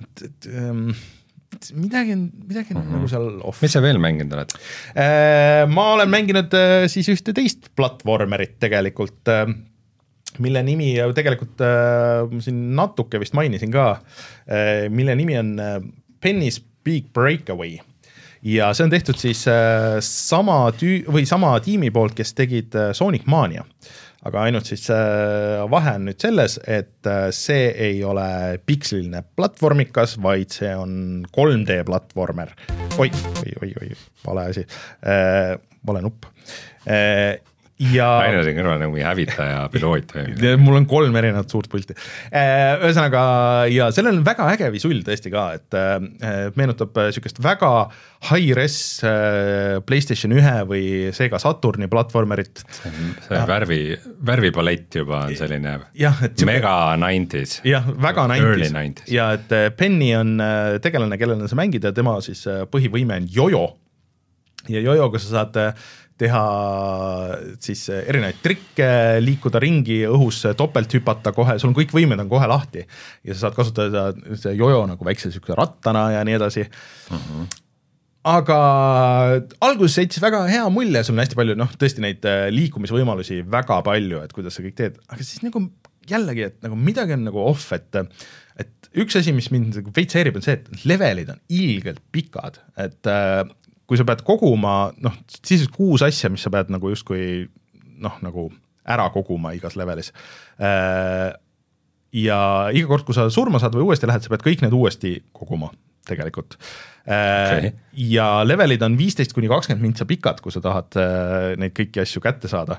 S1: midagi, midagi mm-hmm. nagu seal off.
S2: Mis sa veel mänginud oled?
S1: Ma olen mänginud siis ühte teist platvormerit tegelikult, mille nimi tegelikult siin natuke vist mainisin ka, mille nimi on Penny's Big Breakaway. Ja see on tehtud siis sama, tüü- või sama tiimi poolt, kes tegid Sonic Mania. Aga ainult siis vahe on nüüd selles, et see ei ole piksliline platvormikas, vaid see on kolm D platvormer. Oi, oi, oi, oi, vale asi. Vale nupp. Ja
S2: Aine siin kõrval nagu hävitaja piloot või
S1: mul on kolm erinevat suurt pulti. Ühesõnaga, ja sellel on väga äge visull tõesti ka, et meenutab sükest väga high-res PlayStation üks või Sega Saturni platvormerit.
S2: See värvi, värvipalett juba on selline
S1: jah, et
S2: mega nineties.
S1: jah, väga nineties. Ja et Penny on tegelane, kellena sa mängid ja tema siis põhivõime on jojo. Ja jojoga sa saad teha siis erinevaid trikke, liikuda ringi õhus, topelt hüpata kohe, sul on kõik võimed on kohe lahti ja sa saad kasutada see jojo nagu väikse sükse rattana ja nii edasi. Uh-huh. Aga alguses seitis väga hea mulje, sul on hästi palju, noh tõesti neid liikumisvõimalusi väga palju, et kuidas sa kõik teed, aga siis nagu jällegi, et nagu midagi on nagu off, et, et üks asi, mis mind nagu veitseerib on see, et levelid on ilgelt pikad, et kui sa pead koguma, noh, siis kuus asja, mis sa pead nagu justkui, noh, nagu ära koguma igas levelis. Ja iga kord, kui sa surma saad või uuesti lähed, sa pead kõik need uuesti koguma tegelikult. Okay. Ja levelid on viisteist kuni kakskümmend mintsa pikad, kui sa tahad neid kõiki asju kätte saada.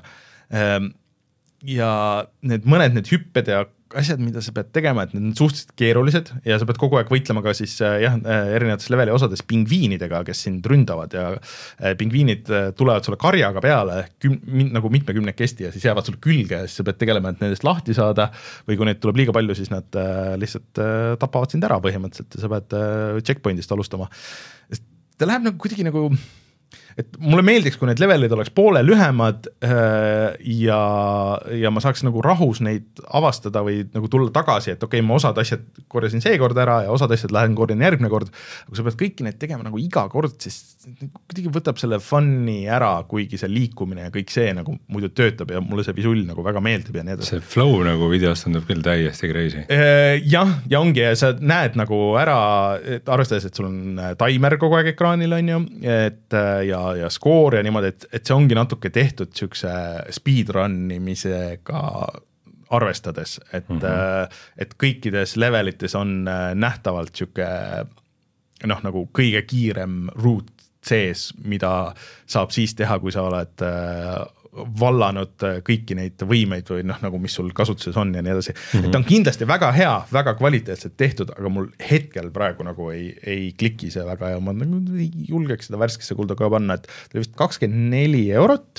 S1: Ja need mõned need hüpped ja asjad, mida sa pead tegema, et need on suhteliselt keerulised ja sa pead kogu aeg võitlema ka siis jah, erinevates leveli osades pingviinidega, kes sind ründavad ja pingviinid tulevad sulle karjaga peale küm, nagu mitmekümnekesti ja siis jäävad sulle külge ja siis sa pead tegelema, et nendest lahti saada või kui neid tuleb liiga palju, siis nad lihtsalt tapavad sind ära põhimõtteliselt ja sa pead checkpointist alustama. Ta läheb nagu kuidagi nagu et mulle meeldiks, kui need levelid oleks poole lühemad ja, ja ma saaks nagu rahus neid avastada või nagu tulla tagasi, et okei, ma osad asjad korjasin see kord ära ja osad asjad lähen korjan järgmine kord, aga sa pead kõiki neid tegema nagu iga kord, siis kuidagi võtab selle fun'i ära, kuigi see liikumine ja kõik see nagu muidu töötab ja mulle see visull nagu väga meeldib ja nii edasi.
S2: See flow nagu videost tundub küll täiesti crazy.
S1: Jah, ja ongi, ja sa näed nagu ära, et arvestades, et sul on timer kogu aeg ekraanil on ju, et ja ja skoor ja niimoodi, et, et see ongi natuke tehtud sükse speedrunnimisega arvestades, et, mm-hmm. et kõikides levelites on nähtavalt süke noh, nagu kõige kiirem route sees, mida saab siis teha, kui sa oled vallanud kõiki neid võimeid või noh, nagu mis sul kasutuses on ja nii edasi. Mm-hmm. Et on kindlasti väga hea, väga kvaliteetselt tehtud, aga mul hetkel praegu nagu ei, ei kliki see väga ja ma nagu ei julgeks seda värskesse kulda ka panna, et ta oli vist kakskümmend neli eurot,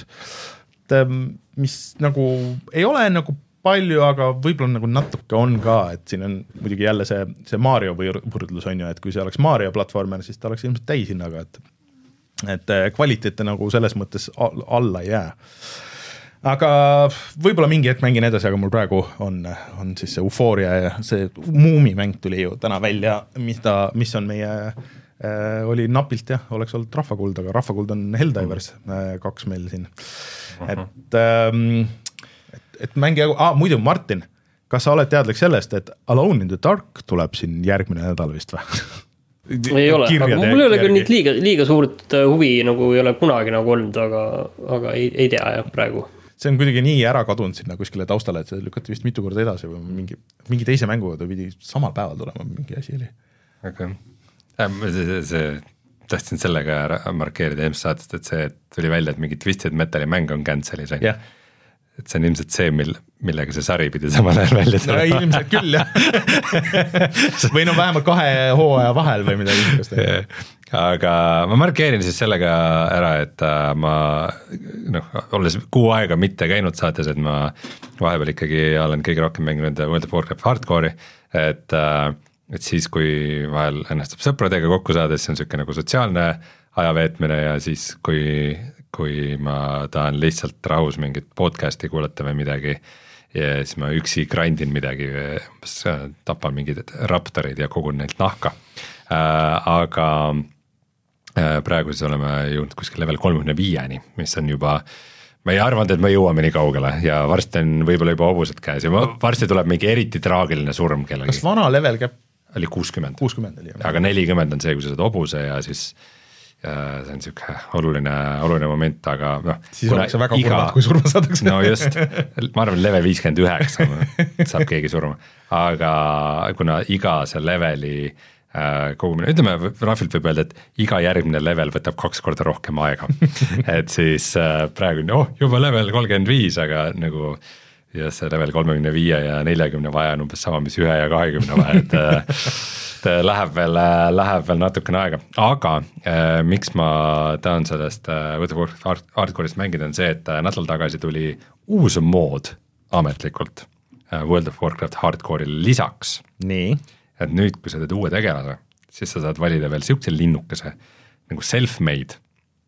S1: mis nagu ei ole nagu palju, aga võib-olla nagu natuke on ka, et siin on muidugi jälle see, see Mario võrdlus on ju, et kui see oleks Mario platvormer, siis ta oleks ilmselt täishinnaga, et et kvaliteete nagu selles mõttes alla ei jää. Aga võib-olla mingi hetk mängin edasi, aga mul praegu on, on siis see Euphoria ja see Muumimäng tuli ju täna välja, mis, ta, mis on meie, äh, oli napilt jah, oleks olnud Rahvakuld, aga Rahvakuld on Helldivers äh, kaks meil siin. Et, ähm, et, et mängi, ah, muidu Martin, kas sa oled teadlik sellest, et Alone in the Dark tuleb siin järgmine nädal vist või?
S3: ei ole, aga mul ei ole küll nüüd liiga, liiga suurt huvi nagu ei ole kunagi nagu olnud, aga, aga ei, ei tea jah praegu.
S1: See on kuidagi nii ära kadunud sinna kuskile taustale, et see lükati vist mitu korda edasi või mingi, mingi teise mänguga ta pidi samal päeval tulema, mingi asi oli.
S2: Okay. See, see, tahtsin sellega ära markeerida eelmist saatest, et see et tuli välja, et mingi Twisted Metali mäng on cancelis.
S1: Yeah.
S2: Et see on ilmselt see, mil, millega see sari pidi samal ajal välja
S1: no, ilmselt küll, jah. Või no vähemalt kahe hooaja vahel või midagi.
S2: Aga ma markeerin siis sellega ära, et ma noh, olles kuu aega mitte käinud saates, et ma vahepeal ikkagi olen kõige rohkem mänginud World of Warcraft Hardcore'i, et, et siis, kui vahel õnnestub sõpradega kokku saada, siis on niisugune nagu sotsiaalne ajaveetmine ja siis, kui kui ma tahan lihtsalt rahus mingit podcasti kuulata või midagi, ja siis ma üksi grindin midagi, tapan mingid raptorid ja kogun neilt nahka äh,. Aga äh, praegu siis oleme jõudnud kuskil level kolmekümne viieni, mis on juba, ma ei arvanud, et me jõuame nii kaugele ja varsti on võib-olla juba hobused käes ja ma, varsti tuleb mingi eriti traagiline surm kellegi.
S1: Kas vana level käib?
S2: Oli kuuskümmend.
S1: kuuskümmend oli.
S2: Aga nelikümmend on see, kui sa saad hobuse ja siis ja see on siuke oluline, oluline moment, aga noh.
S1: Siis oleks see väga iga... kurvad, kui surma saadakse.
S2: No just, ma arvan, level viiskümmend üheksa saab keegi surma, aga kuna iga see leveli äh, kogumine, ütleme rahvilt võib öelda, et iga järgmine level võtab kaks korda rohkem aega. Et siis äh, praegu oh, juba level kolmkümmend viis, aga nagu ja see level kolmekümne viie ja neljakümne vaja on umbes sama, mis ühe ja kahekümne vaja, et läheb veel, läheb veel natukene aega, aga äh, miks ma tahan sellest äh, World of Warcraft hardcore'ist mängida on see, et äh, nädal tagasi tuli uus mood ametlikult äh, World of Warcraft hardcore'ile lisaks.
S1: Nii.
S2: Et nüüd, kui sa teed uue tegelase, siis sa saad valida veel siukse linnukese nagu self-made.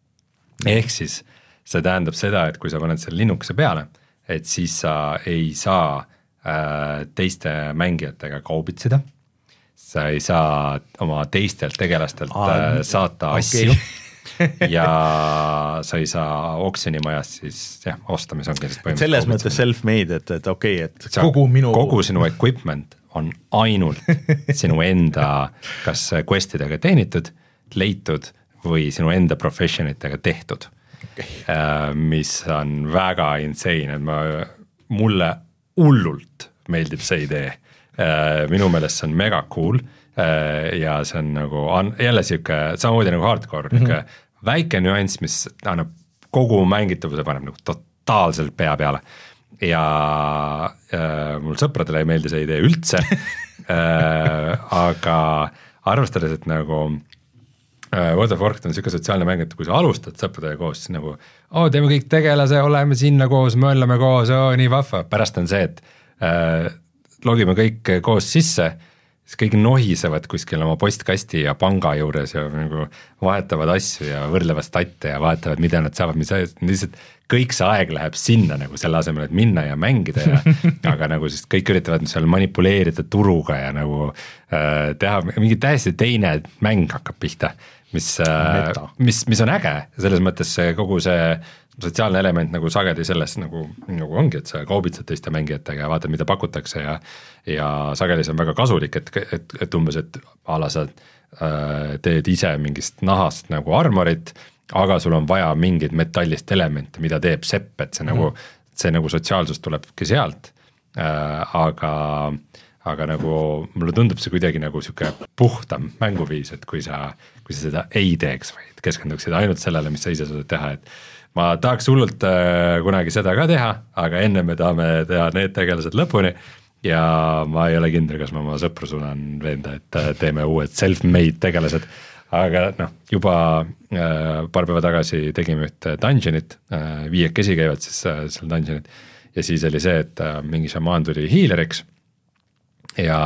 S2: Ehk siis see tähendab seda, et kui sa paned selle linnukese peale, et siis sa ei saa äh, teiste mängijatega kaubitseda, sa ei saa oma teistelt tegelastelt Aa, saata okay. asju ja sa ei saa oksjonimajas siis jah, osta, mis ongi
S1: selles mõttes self-made, et, et okei okay,, et kogu minu
S2: kogu sinu equipment on ainult sinu enda kas questidega teenitud, leitud või sinu enda professionitega tehtud okay. Mis on väga insane, et ma, mulle hullult meeldib see idee. Minu meelest see on mega cool ja see on nagu jälle siuke samamoodi nagu hardcore, mm-hmm. väike nüanss, mis annab kogu mängitavuse paneb nagu totaalselt pea peale ja äh, mul sõpradele ei meeldi see idee üldse äh, aga arvestades, et nagu äh, World of Warcraft on siuke sotsiaalne mäng, et kui sa alustad sõpradega koos, siis nagu oo, teeme kõik tegelase, oleme sinna koos, möllame koos, oo, nii vahva, pärast on see, et äh, logime kõik koos sisse, siis kõik nohisevad kuskil oma postkasti ja panga juures ja nagu vahetavad asju ja võrdlevad statte ja vahetavad, mida nad saavad, mis lihtsalt kõik see aeg läheb sinna nagu selle asemel, et minna ja mängida ja aga nagu siis kõik üritavad seal manipuleerida turuga ja nagu äh, teha mingi täiesti teine mäng hakkab pihta, mis, äh, mis, mis on äge, selles mõttes kogu see sotsiaalne element nagu sagedi selles nagu, nagu ongi, et sa kaubitsed teiste mängijatega ja vaatad, mida pakutakse ja ja sagedi see on väga kasulik, et, et, et umbes, et ala sa äh, teed ise mingist nahast nagu armorit, aga sul on vaja mingid metallist elemente, mida teeb sepp, et see, mm. nagu, see nagu sotsiaalsus tulebki sealt äh, aga aga nagu mulle tundub see kuidagi nagu siuke puhtam mänguviis, et kui sa, kui sa seda ei teeks, vaid keskenduksid ainult sellele, mis sa ise saad teha, et ma tahaks hullult äh, kunagi seda ka teha, aga enne me tahame teha need tegelased lõpuni ja ma ei ole kindel, kas ma oma sõpru suunan veenda, et äh, teeme uued self-made tegelased, aga noh, juba äh, paar päeva tagasi tegime üht dungeonit, äh, viiekesi käivad siis äh, seal dungeonit ja siis oli see, et äh, mingi šamaan tuli healeriks ja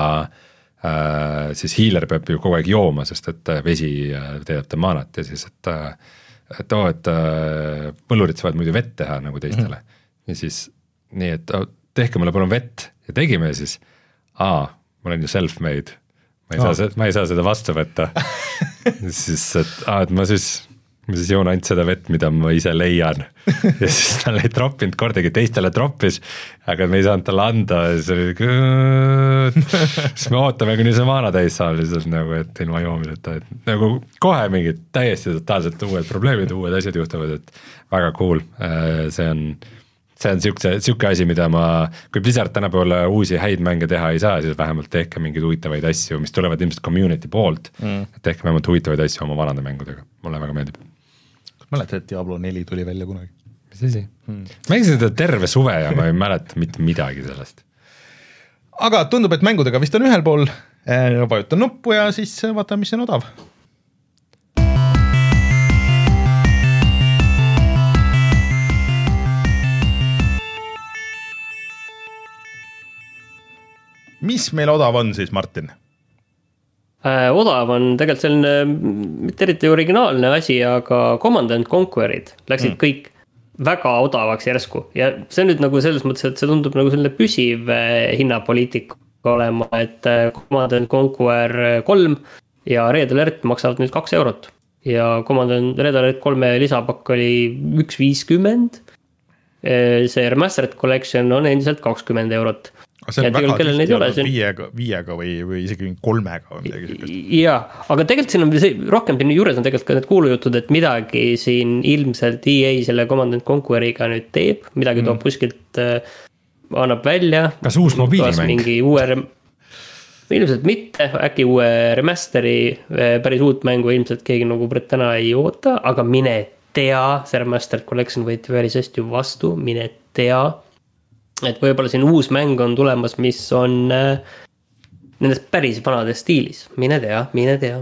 S2: äh, siis healer peab ju kogu aeg jooma, sest et vesi äh, teedab ta maanat ja siis, et äh, et oo, et äh, põllurid saavad muidu vett teha nagu teistele mm. ja siis nii, et oh, tehke mulle palun vett ja tegime ja siis aa, ma olen ju self-made, ma ei, oh. saa, ma ei saa seda vastu võtta siis, et aa, et ma siis ma siis joon ainult seda vett, mida ma ise leian ja siis tal ei troppinud kordagi, teistele troppis, aga me ei saanud talle anda ja siis oli siis me ootame, kuni see maana täis saab lihtsalt nagu, et ilma joomiseta, et nagu kohe mingid täiesti totaalselt uued probleemid, uued asjad juhtuvad, et väga cool, see on see on siuke, siuke asi, mida ma, kui Blizzard tänapäeval uusi häid mänge teha ei saa, siis vähemalt tehke mingeid huvitavaid asju, mis tulevad ilmselt community poolt, mm. tehke vähemalt huvitavaid asju oma vanade mängudega, mulle väga meeldib.
S1: Mäletad, et Diablo neli tuli välja kunagi?
S2: Mis asi? Hmm. Mängisin seda terve suve ja ma ei mäleta mitte midagi sellest.
S1: Aga tundub, et mängudega vist on ühel pool, vajutan nuppu ja siis vaatame, mis on odav. Mis meil odav on siis, Martin?
S3: Äh, odav on tegelikult selline mitte eriti originaalne asi, aga Command and Conquerid läksid mm. kõik väga odavaks järsku ja see on nüüd nagu selles mõttes, et see tundub nagu selline püsiv hinnapoliitika olema, et Command and Conquer kolm ja Red Alert maksavad nüüd kaks eurot ja Command and Red Alert kolme lisapakk oli üks viiskümmend. See Remastered Collection on endiselt kakskümmend eurot.
S1: see on väga tihti olnud viiega, viiega või, või isegi kolmega või midagi sellist.
S3: Jaa, aga tegelikult siin on see, rohkem siin juures on tegelikult ka need kuulujutud, et midagi siin ilmselt E A selle Command and Conqueriga nüüd teeb, midagi toob mm. kuskilt äh, annab välja.
S2: Kas uus mobiilimäng?
S3: Mingi uue, ilmselt mitte, äkki uue remasteri, päris uut mängu ilmselt keegi nagu täna ei oota, aga mine tea, see Remastered Collection võeti päris hästi vastu, mine tea. Et võib-olla siin uus mäng on tulemas, mis on äh, nendest päris vanades stiilis. Mine tea, mine tea.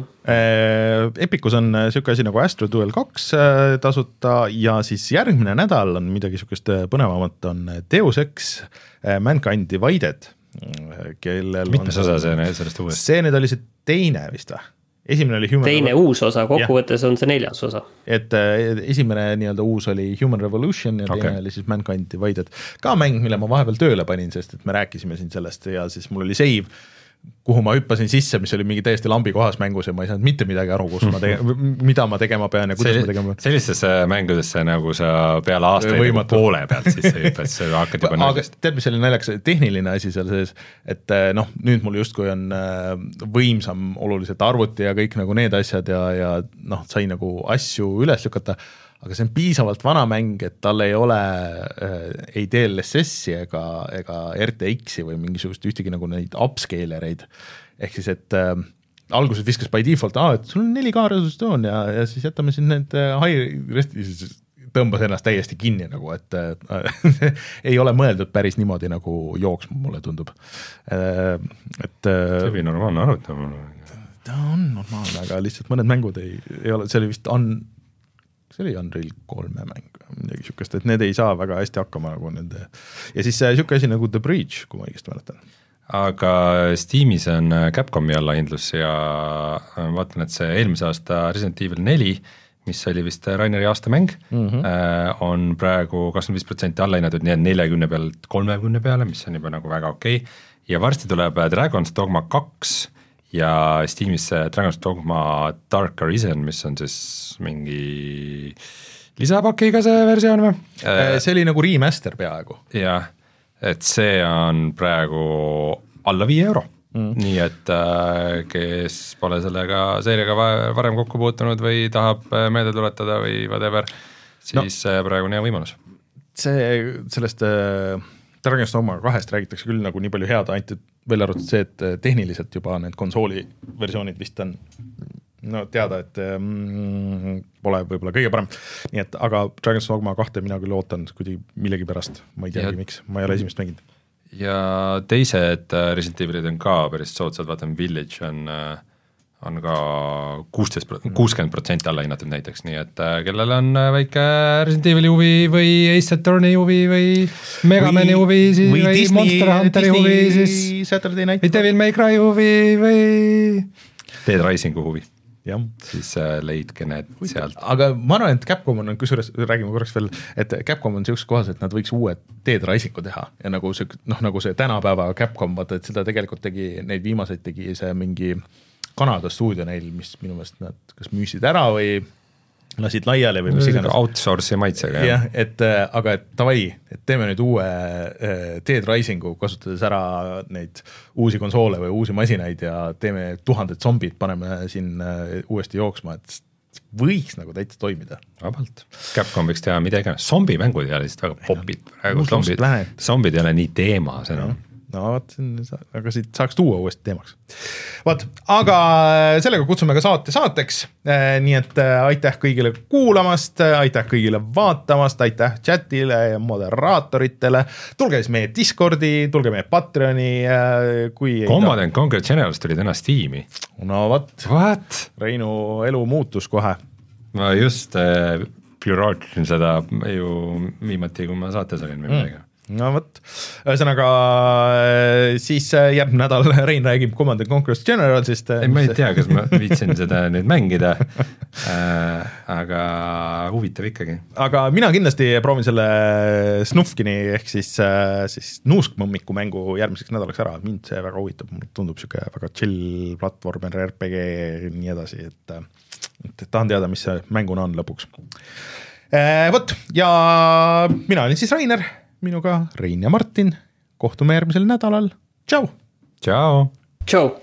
S1: Epicus on siuke asi nagu Astro Duel kaks tasuta ja siis järgmine nädal on midagi siukest põnevamat, on Deus Ex Mankind Divided.
S2: Mitmes osa see sellest uuest?
S1: See nüüd oli see teine vist või? Esimene oli Human
S3: Teine Revo- uus osa, kokkuvõttes on see neljas osa.
S1: Et esimene nii-öelda uus oli Human Revolution ja okay. teine oli siis Mankind Divided. Ka mäng, mille ma vahepeal tööle panin, sest et me rääkisime siin sellest ja siis mul oli save, kuhu ma hüppasin sisse, mis oli mingi täiesti lambi kohas mängus ja ma ei saanud mitte midagi aru, kus ma tege-, mida ma tegema pean ja kuidas Selli, ma tegema pean.
S2: Sellistesse mängudesse nagu sa peale aastaid nagu poole pealt siis hüppad, sa hakkad juba
S1: nalgast. Tead, mis oli naljakas tehniline asi seal sees, et noh, nüüd mul justkui on võimsam oluliselt arvuti ja kõik nagu need asjad ja, ja noh, sai nagu asju üles lükata, aga see on piisavalt vana mäng, et tal ei ole äh, ei D L S S-i ega, ega R T X-i või mingisugust ühtegi nagu neid upscalereid. Ehk siis, et äh, alguses viskas by default, ah, et sul on neli K resolutsioon ja, ja siis jätame siin need äh, high resti, siis tõmbas ennast täiesti kinni nagu, et äh, ei ole mõeldud päris niimoodi nagu jooksma, mulle tundub. Äh, et, äh,
S2: see või normaalne arutamine.
S1: Ta on normaalne, aga lihtsalt mõned mängud ei, ei ole, see oli vist on see oli Unreal kolme mäng, midagi siukest, et need ei saa väga hästi hakkama nagu nende, ja siis siuke asi nagu The Breach, kui ma õigesti mäletan.
S2: Aga Steamis on Capcomi allahindlus ja vaatan, et see eelmise aasta Resident Evil neli, mis oli vist Raineri aastamäng, mm-hmm. on praegu kakskümmend viis protsenti allahinnatud, nii et neljakümne pealt kolmekümne peale, mis on juba nagu väga okei, ja varsti tuleb Dragon's Dogma kaks ja Steamis Dragon's Dogma Dark Arisen, mis on siis mingi lisapakiga see versioon või?
S1: See oli nagu remaster peaaegu.
S2: Jah, et see on praegu alla viie euro. Mm. Nii et kes pole sellega seeriaga varem kokku puutunud või tahab meelde tuletada või whatever, siis no, praegu on hea võimalus.
S1: See sellest Dragon's Dogma kahest räägitakse küll nagu nii palju head, ainult veel arvatud see, et tehniliselt juba need konsooli versioonid vist on no teada, et mm, pole võib-olla kõige parem. Nii et, aga Dragon's Dogma kahte mina küll ootan kuidagi millegi pärast, ma ei teagi, miks, ma ei ole esimest mänginud.
S2: Ja teised Resident Evilid on ka päris soodsad, vaatan Village on, on ka kuusteist, kuuskümmend protsenti alla hinnatud näiteks, nii et kellel on väike Resident Evili huvi või Ace Attorney huvi või Megamani huvi siis, või, või Disney, Monster Hunteri Disney, huvi siis või Devil May Cry huvi või Dead Risingu huvi. Ja. Siis leidke need sealt.
S1: Aga ma arvan, et Capcom on, kusjuures räägime korraks veel, et Capcom on sellises kohas, et nad võiks uue Dead Risingu teha ja nagu see, noh, nagu see tänapäeva Capcom, vaata, et seda tegelikult tegi, neid viimaseid tegi see mingi Kanada stuudio neil, mis minu meelest nad kas müüsid ära või lasid laiali või mis iganes.
S2: Outsource'i maitsega.
S1: Jah, et aga et tavai, et teeme nüüd uue Dead Risingu, kasutades ära neid uusi konsoole või uusi masinaid ja teeme tuhanded zombid, paneme siin uuesti jooksma, et võiks nagu täitsa toimida.
S2: Vabalt. Capcom võiks teha mida iganes. Zombimängud ei ole lihtsalt väga popid. Zombid, zombid ei ole nii teema, see on.
S1: No vaat, aga siit saaks tuua uuesti teemaks. Vaat, aga sellega kutsume ka saate saateks, nii et aitäh kõigile kuulamast, aitäh kõigile vaatamast, aitäh chatile ja moderaatoritele, tulge siis meie Discordi, tulge meie Patreoni, kui
S2: Command and Conquer Generals tulid ennast Steam'i.
S1: No vat,
S2: What?
S1: Reinu elu muutus kohe.
S2: Ma just äh, piraatsin seda ju viimati, kui ma saates olin või midagi.
S1: no vot, ühesõnaga siis järgmine nädal Rein räägib Command and Conquer Generalsist.
S2: ei, ma ei tea, kas ma viitsin seda nüüd mängida äh,, aga huvitav ikkagi.
S1: aga mina kindlasti proovin selle Snufkini ehk siis, siis nuuskmõmmiku mängu järgmiseks nädalaks ära, mind see väga huvitab, mulle tundub siuke väga chill platvormer, R P G ja nii edasi, et, et tahan teada, mis see mänguna on lõpuks. Vot, ja mina olin siis Rainer, minuga Rein ja Martin, kohtume järgmisel nädalal, tšau!
S2: Tšau!
S3: Tšau!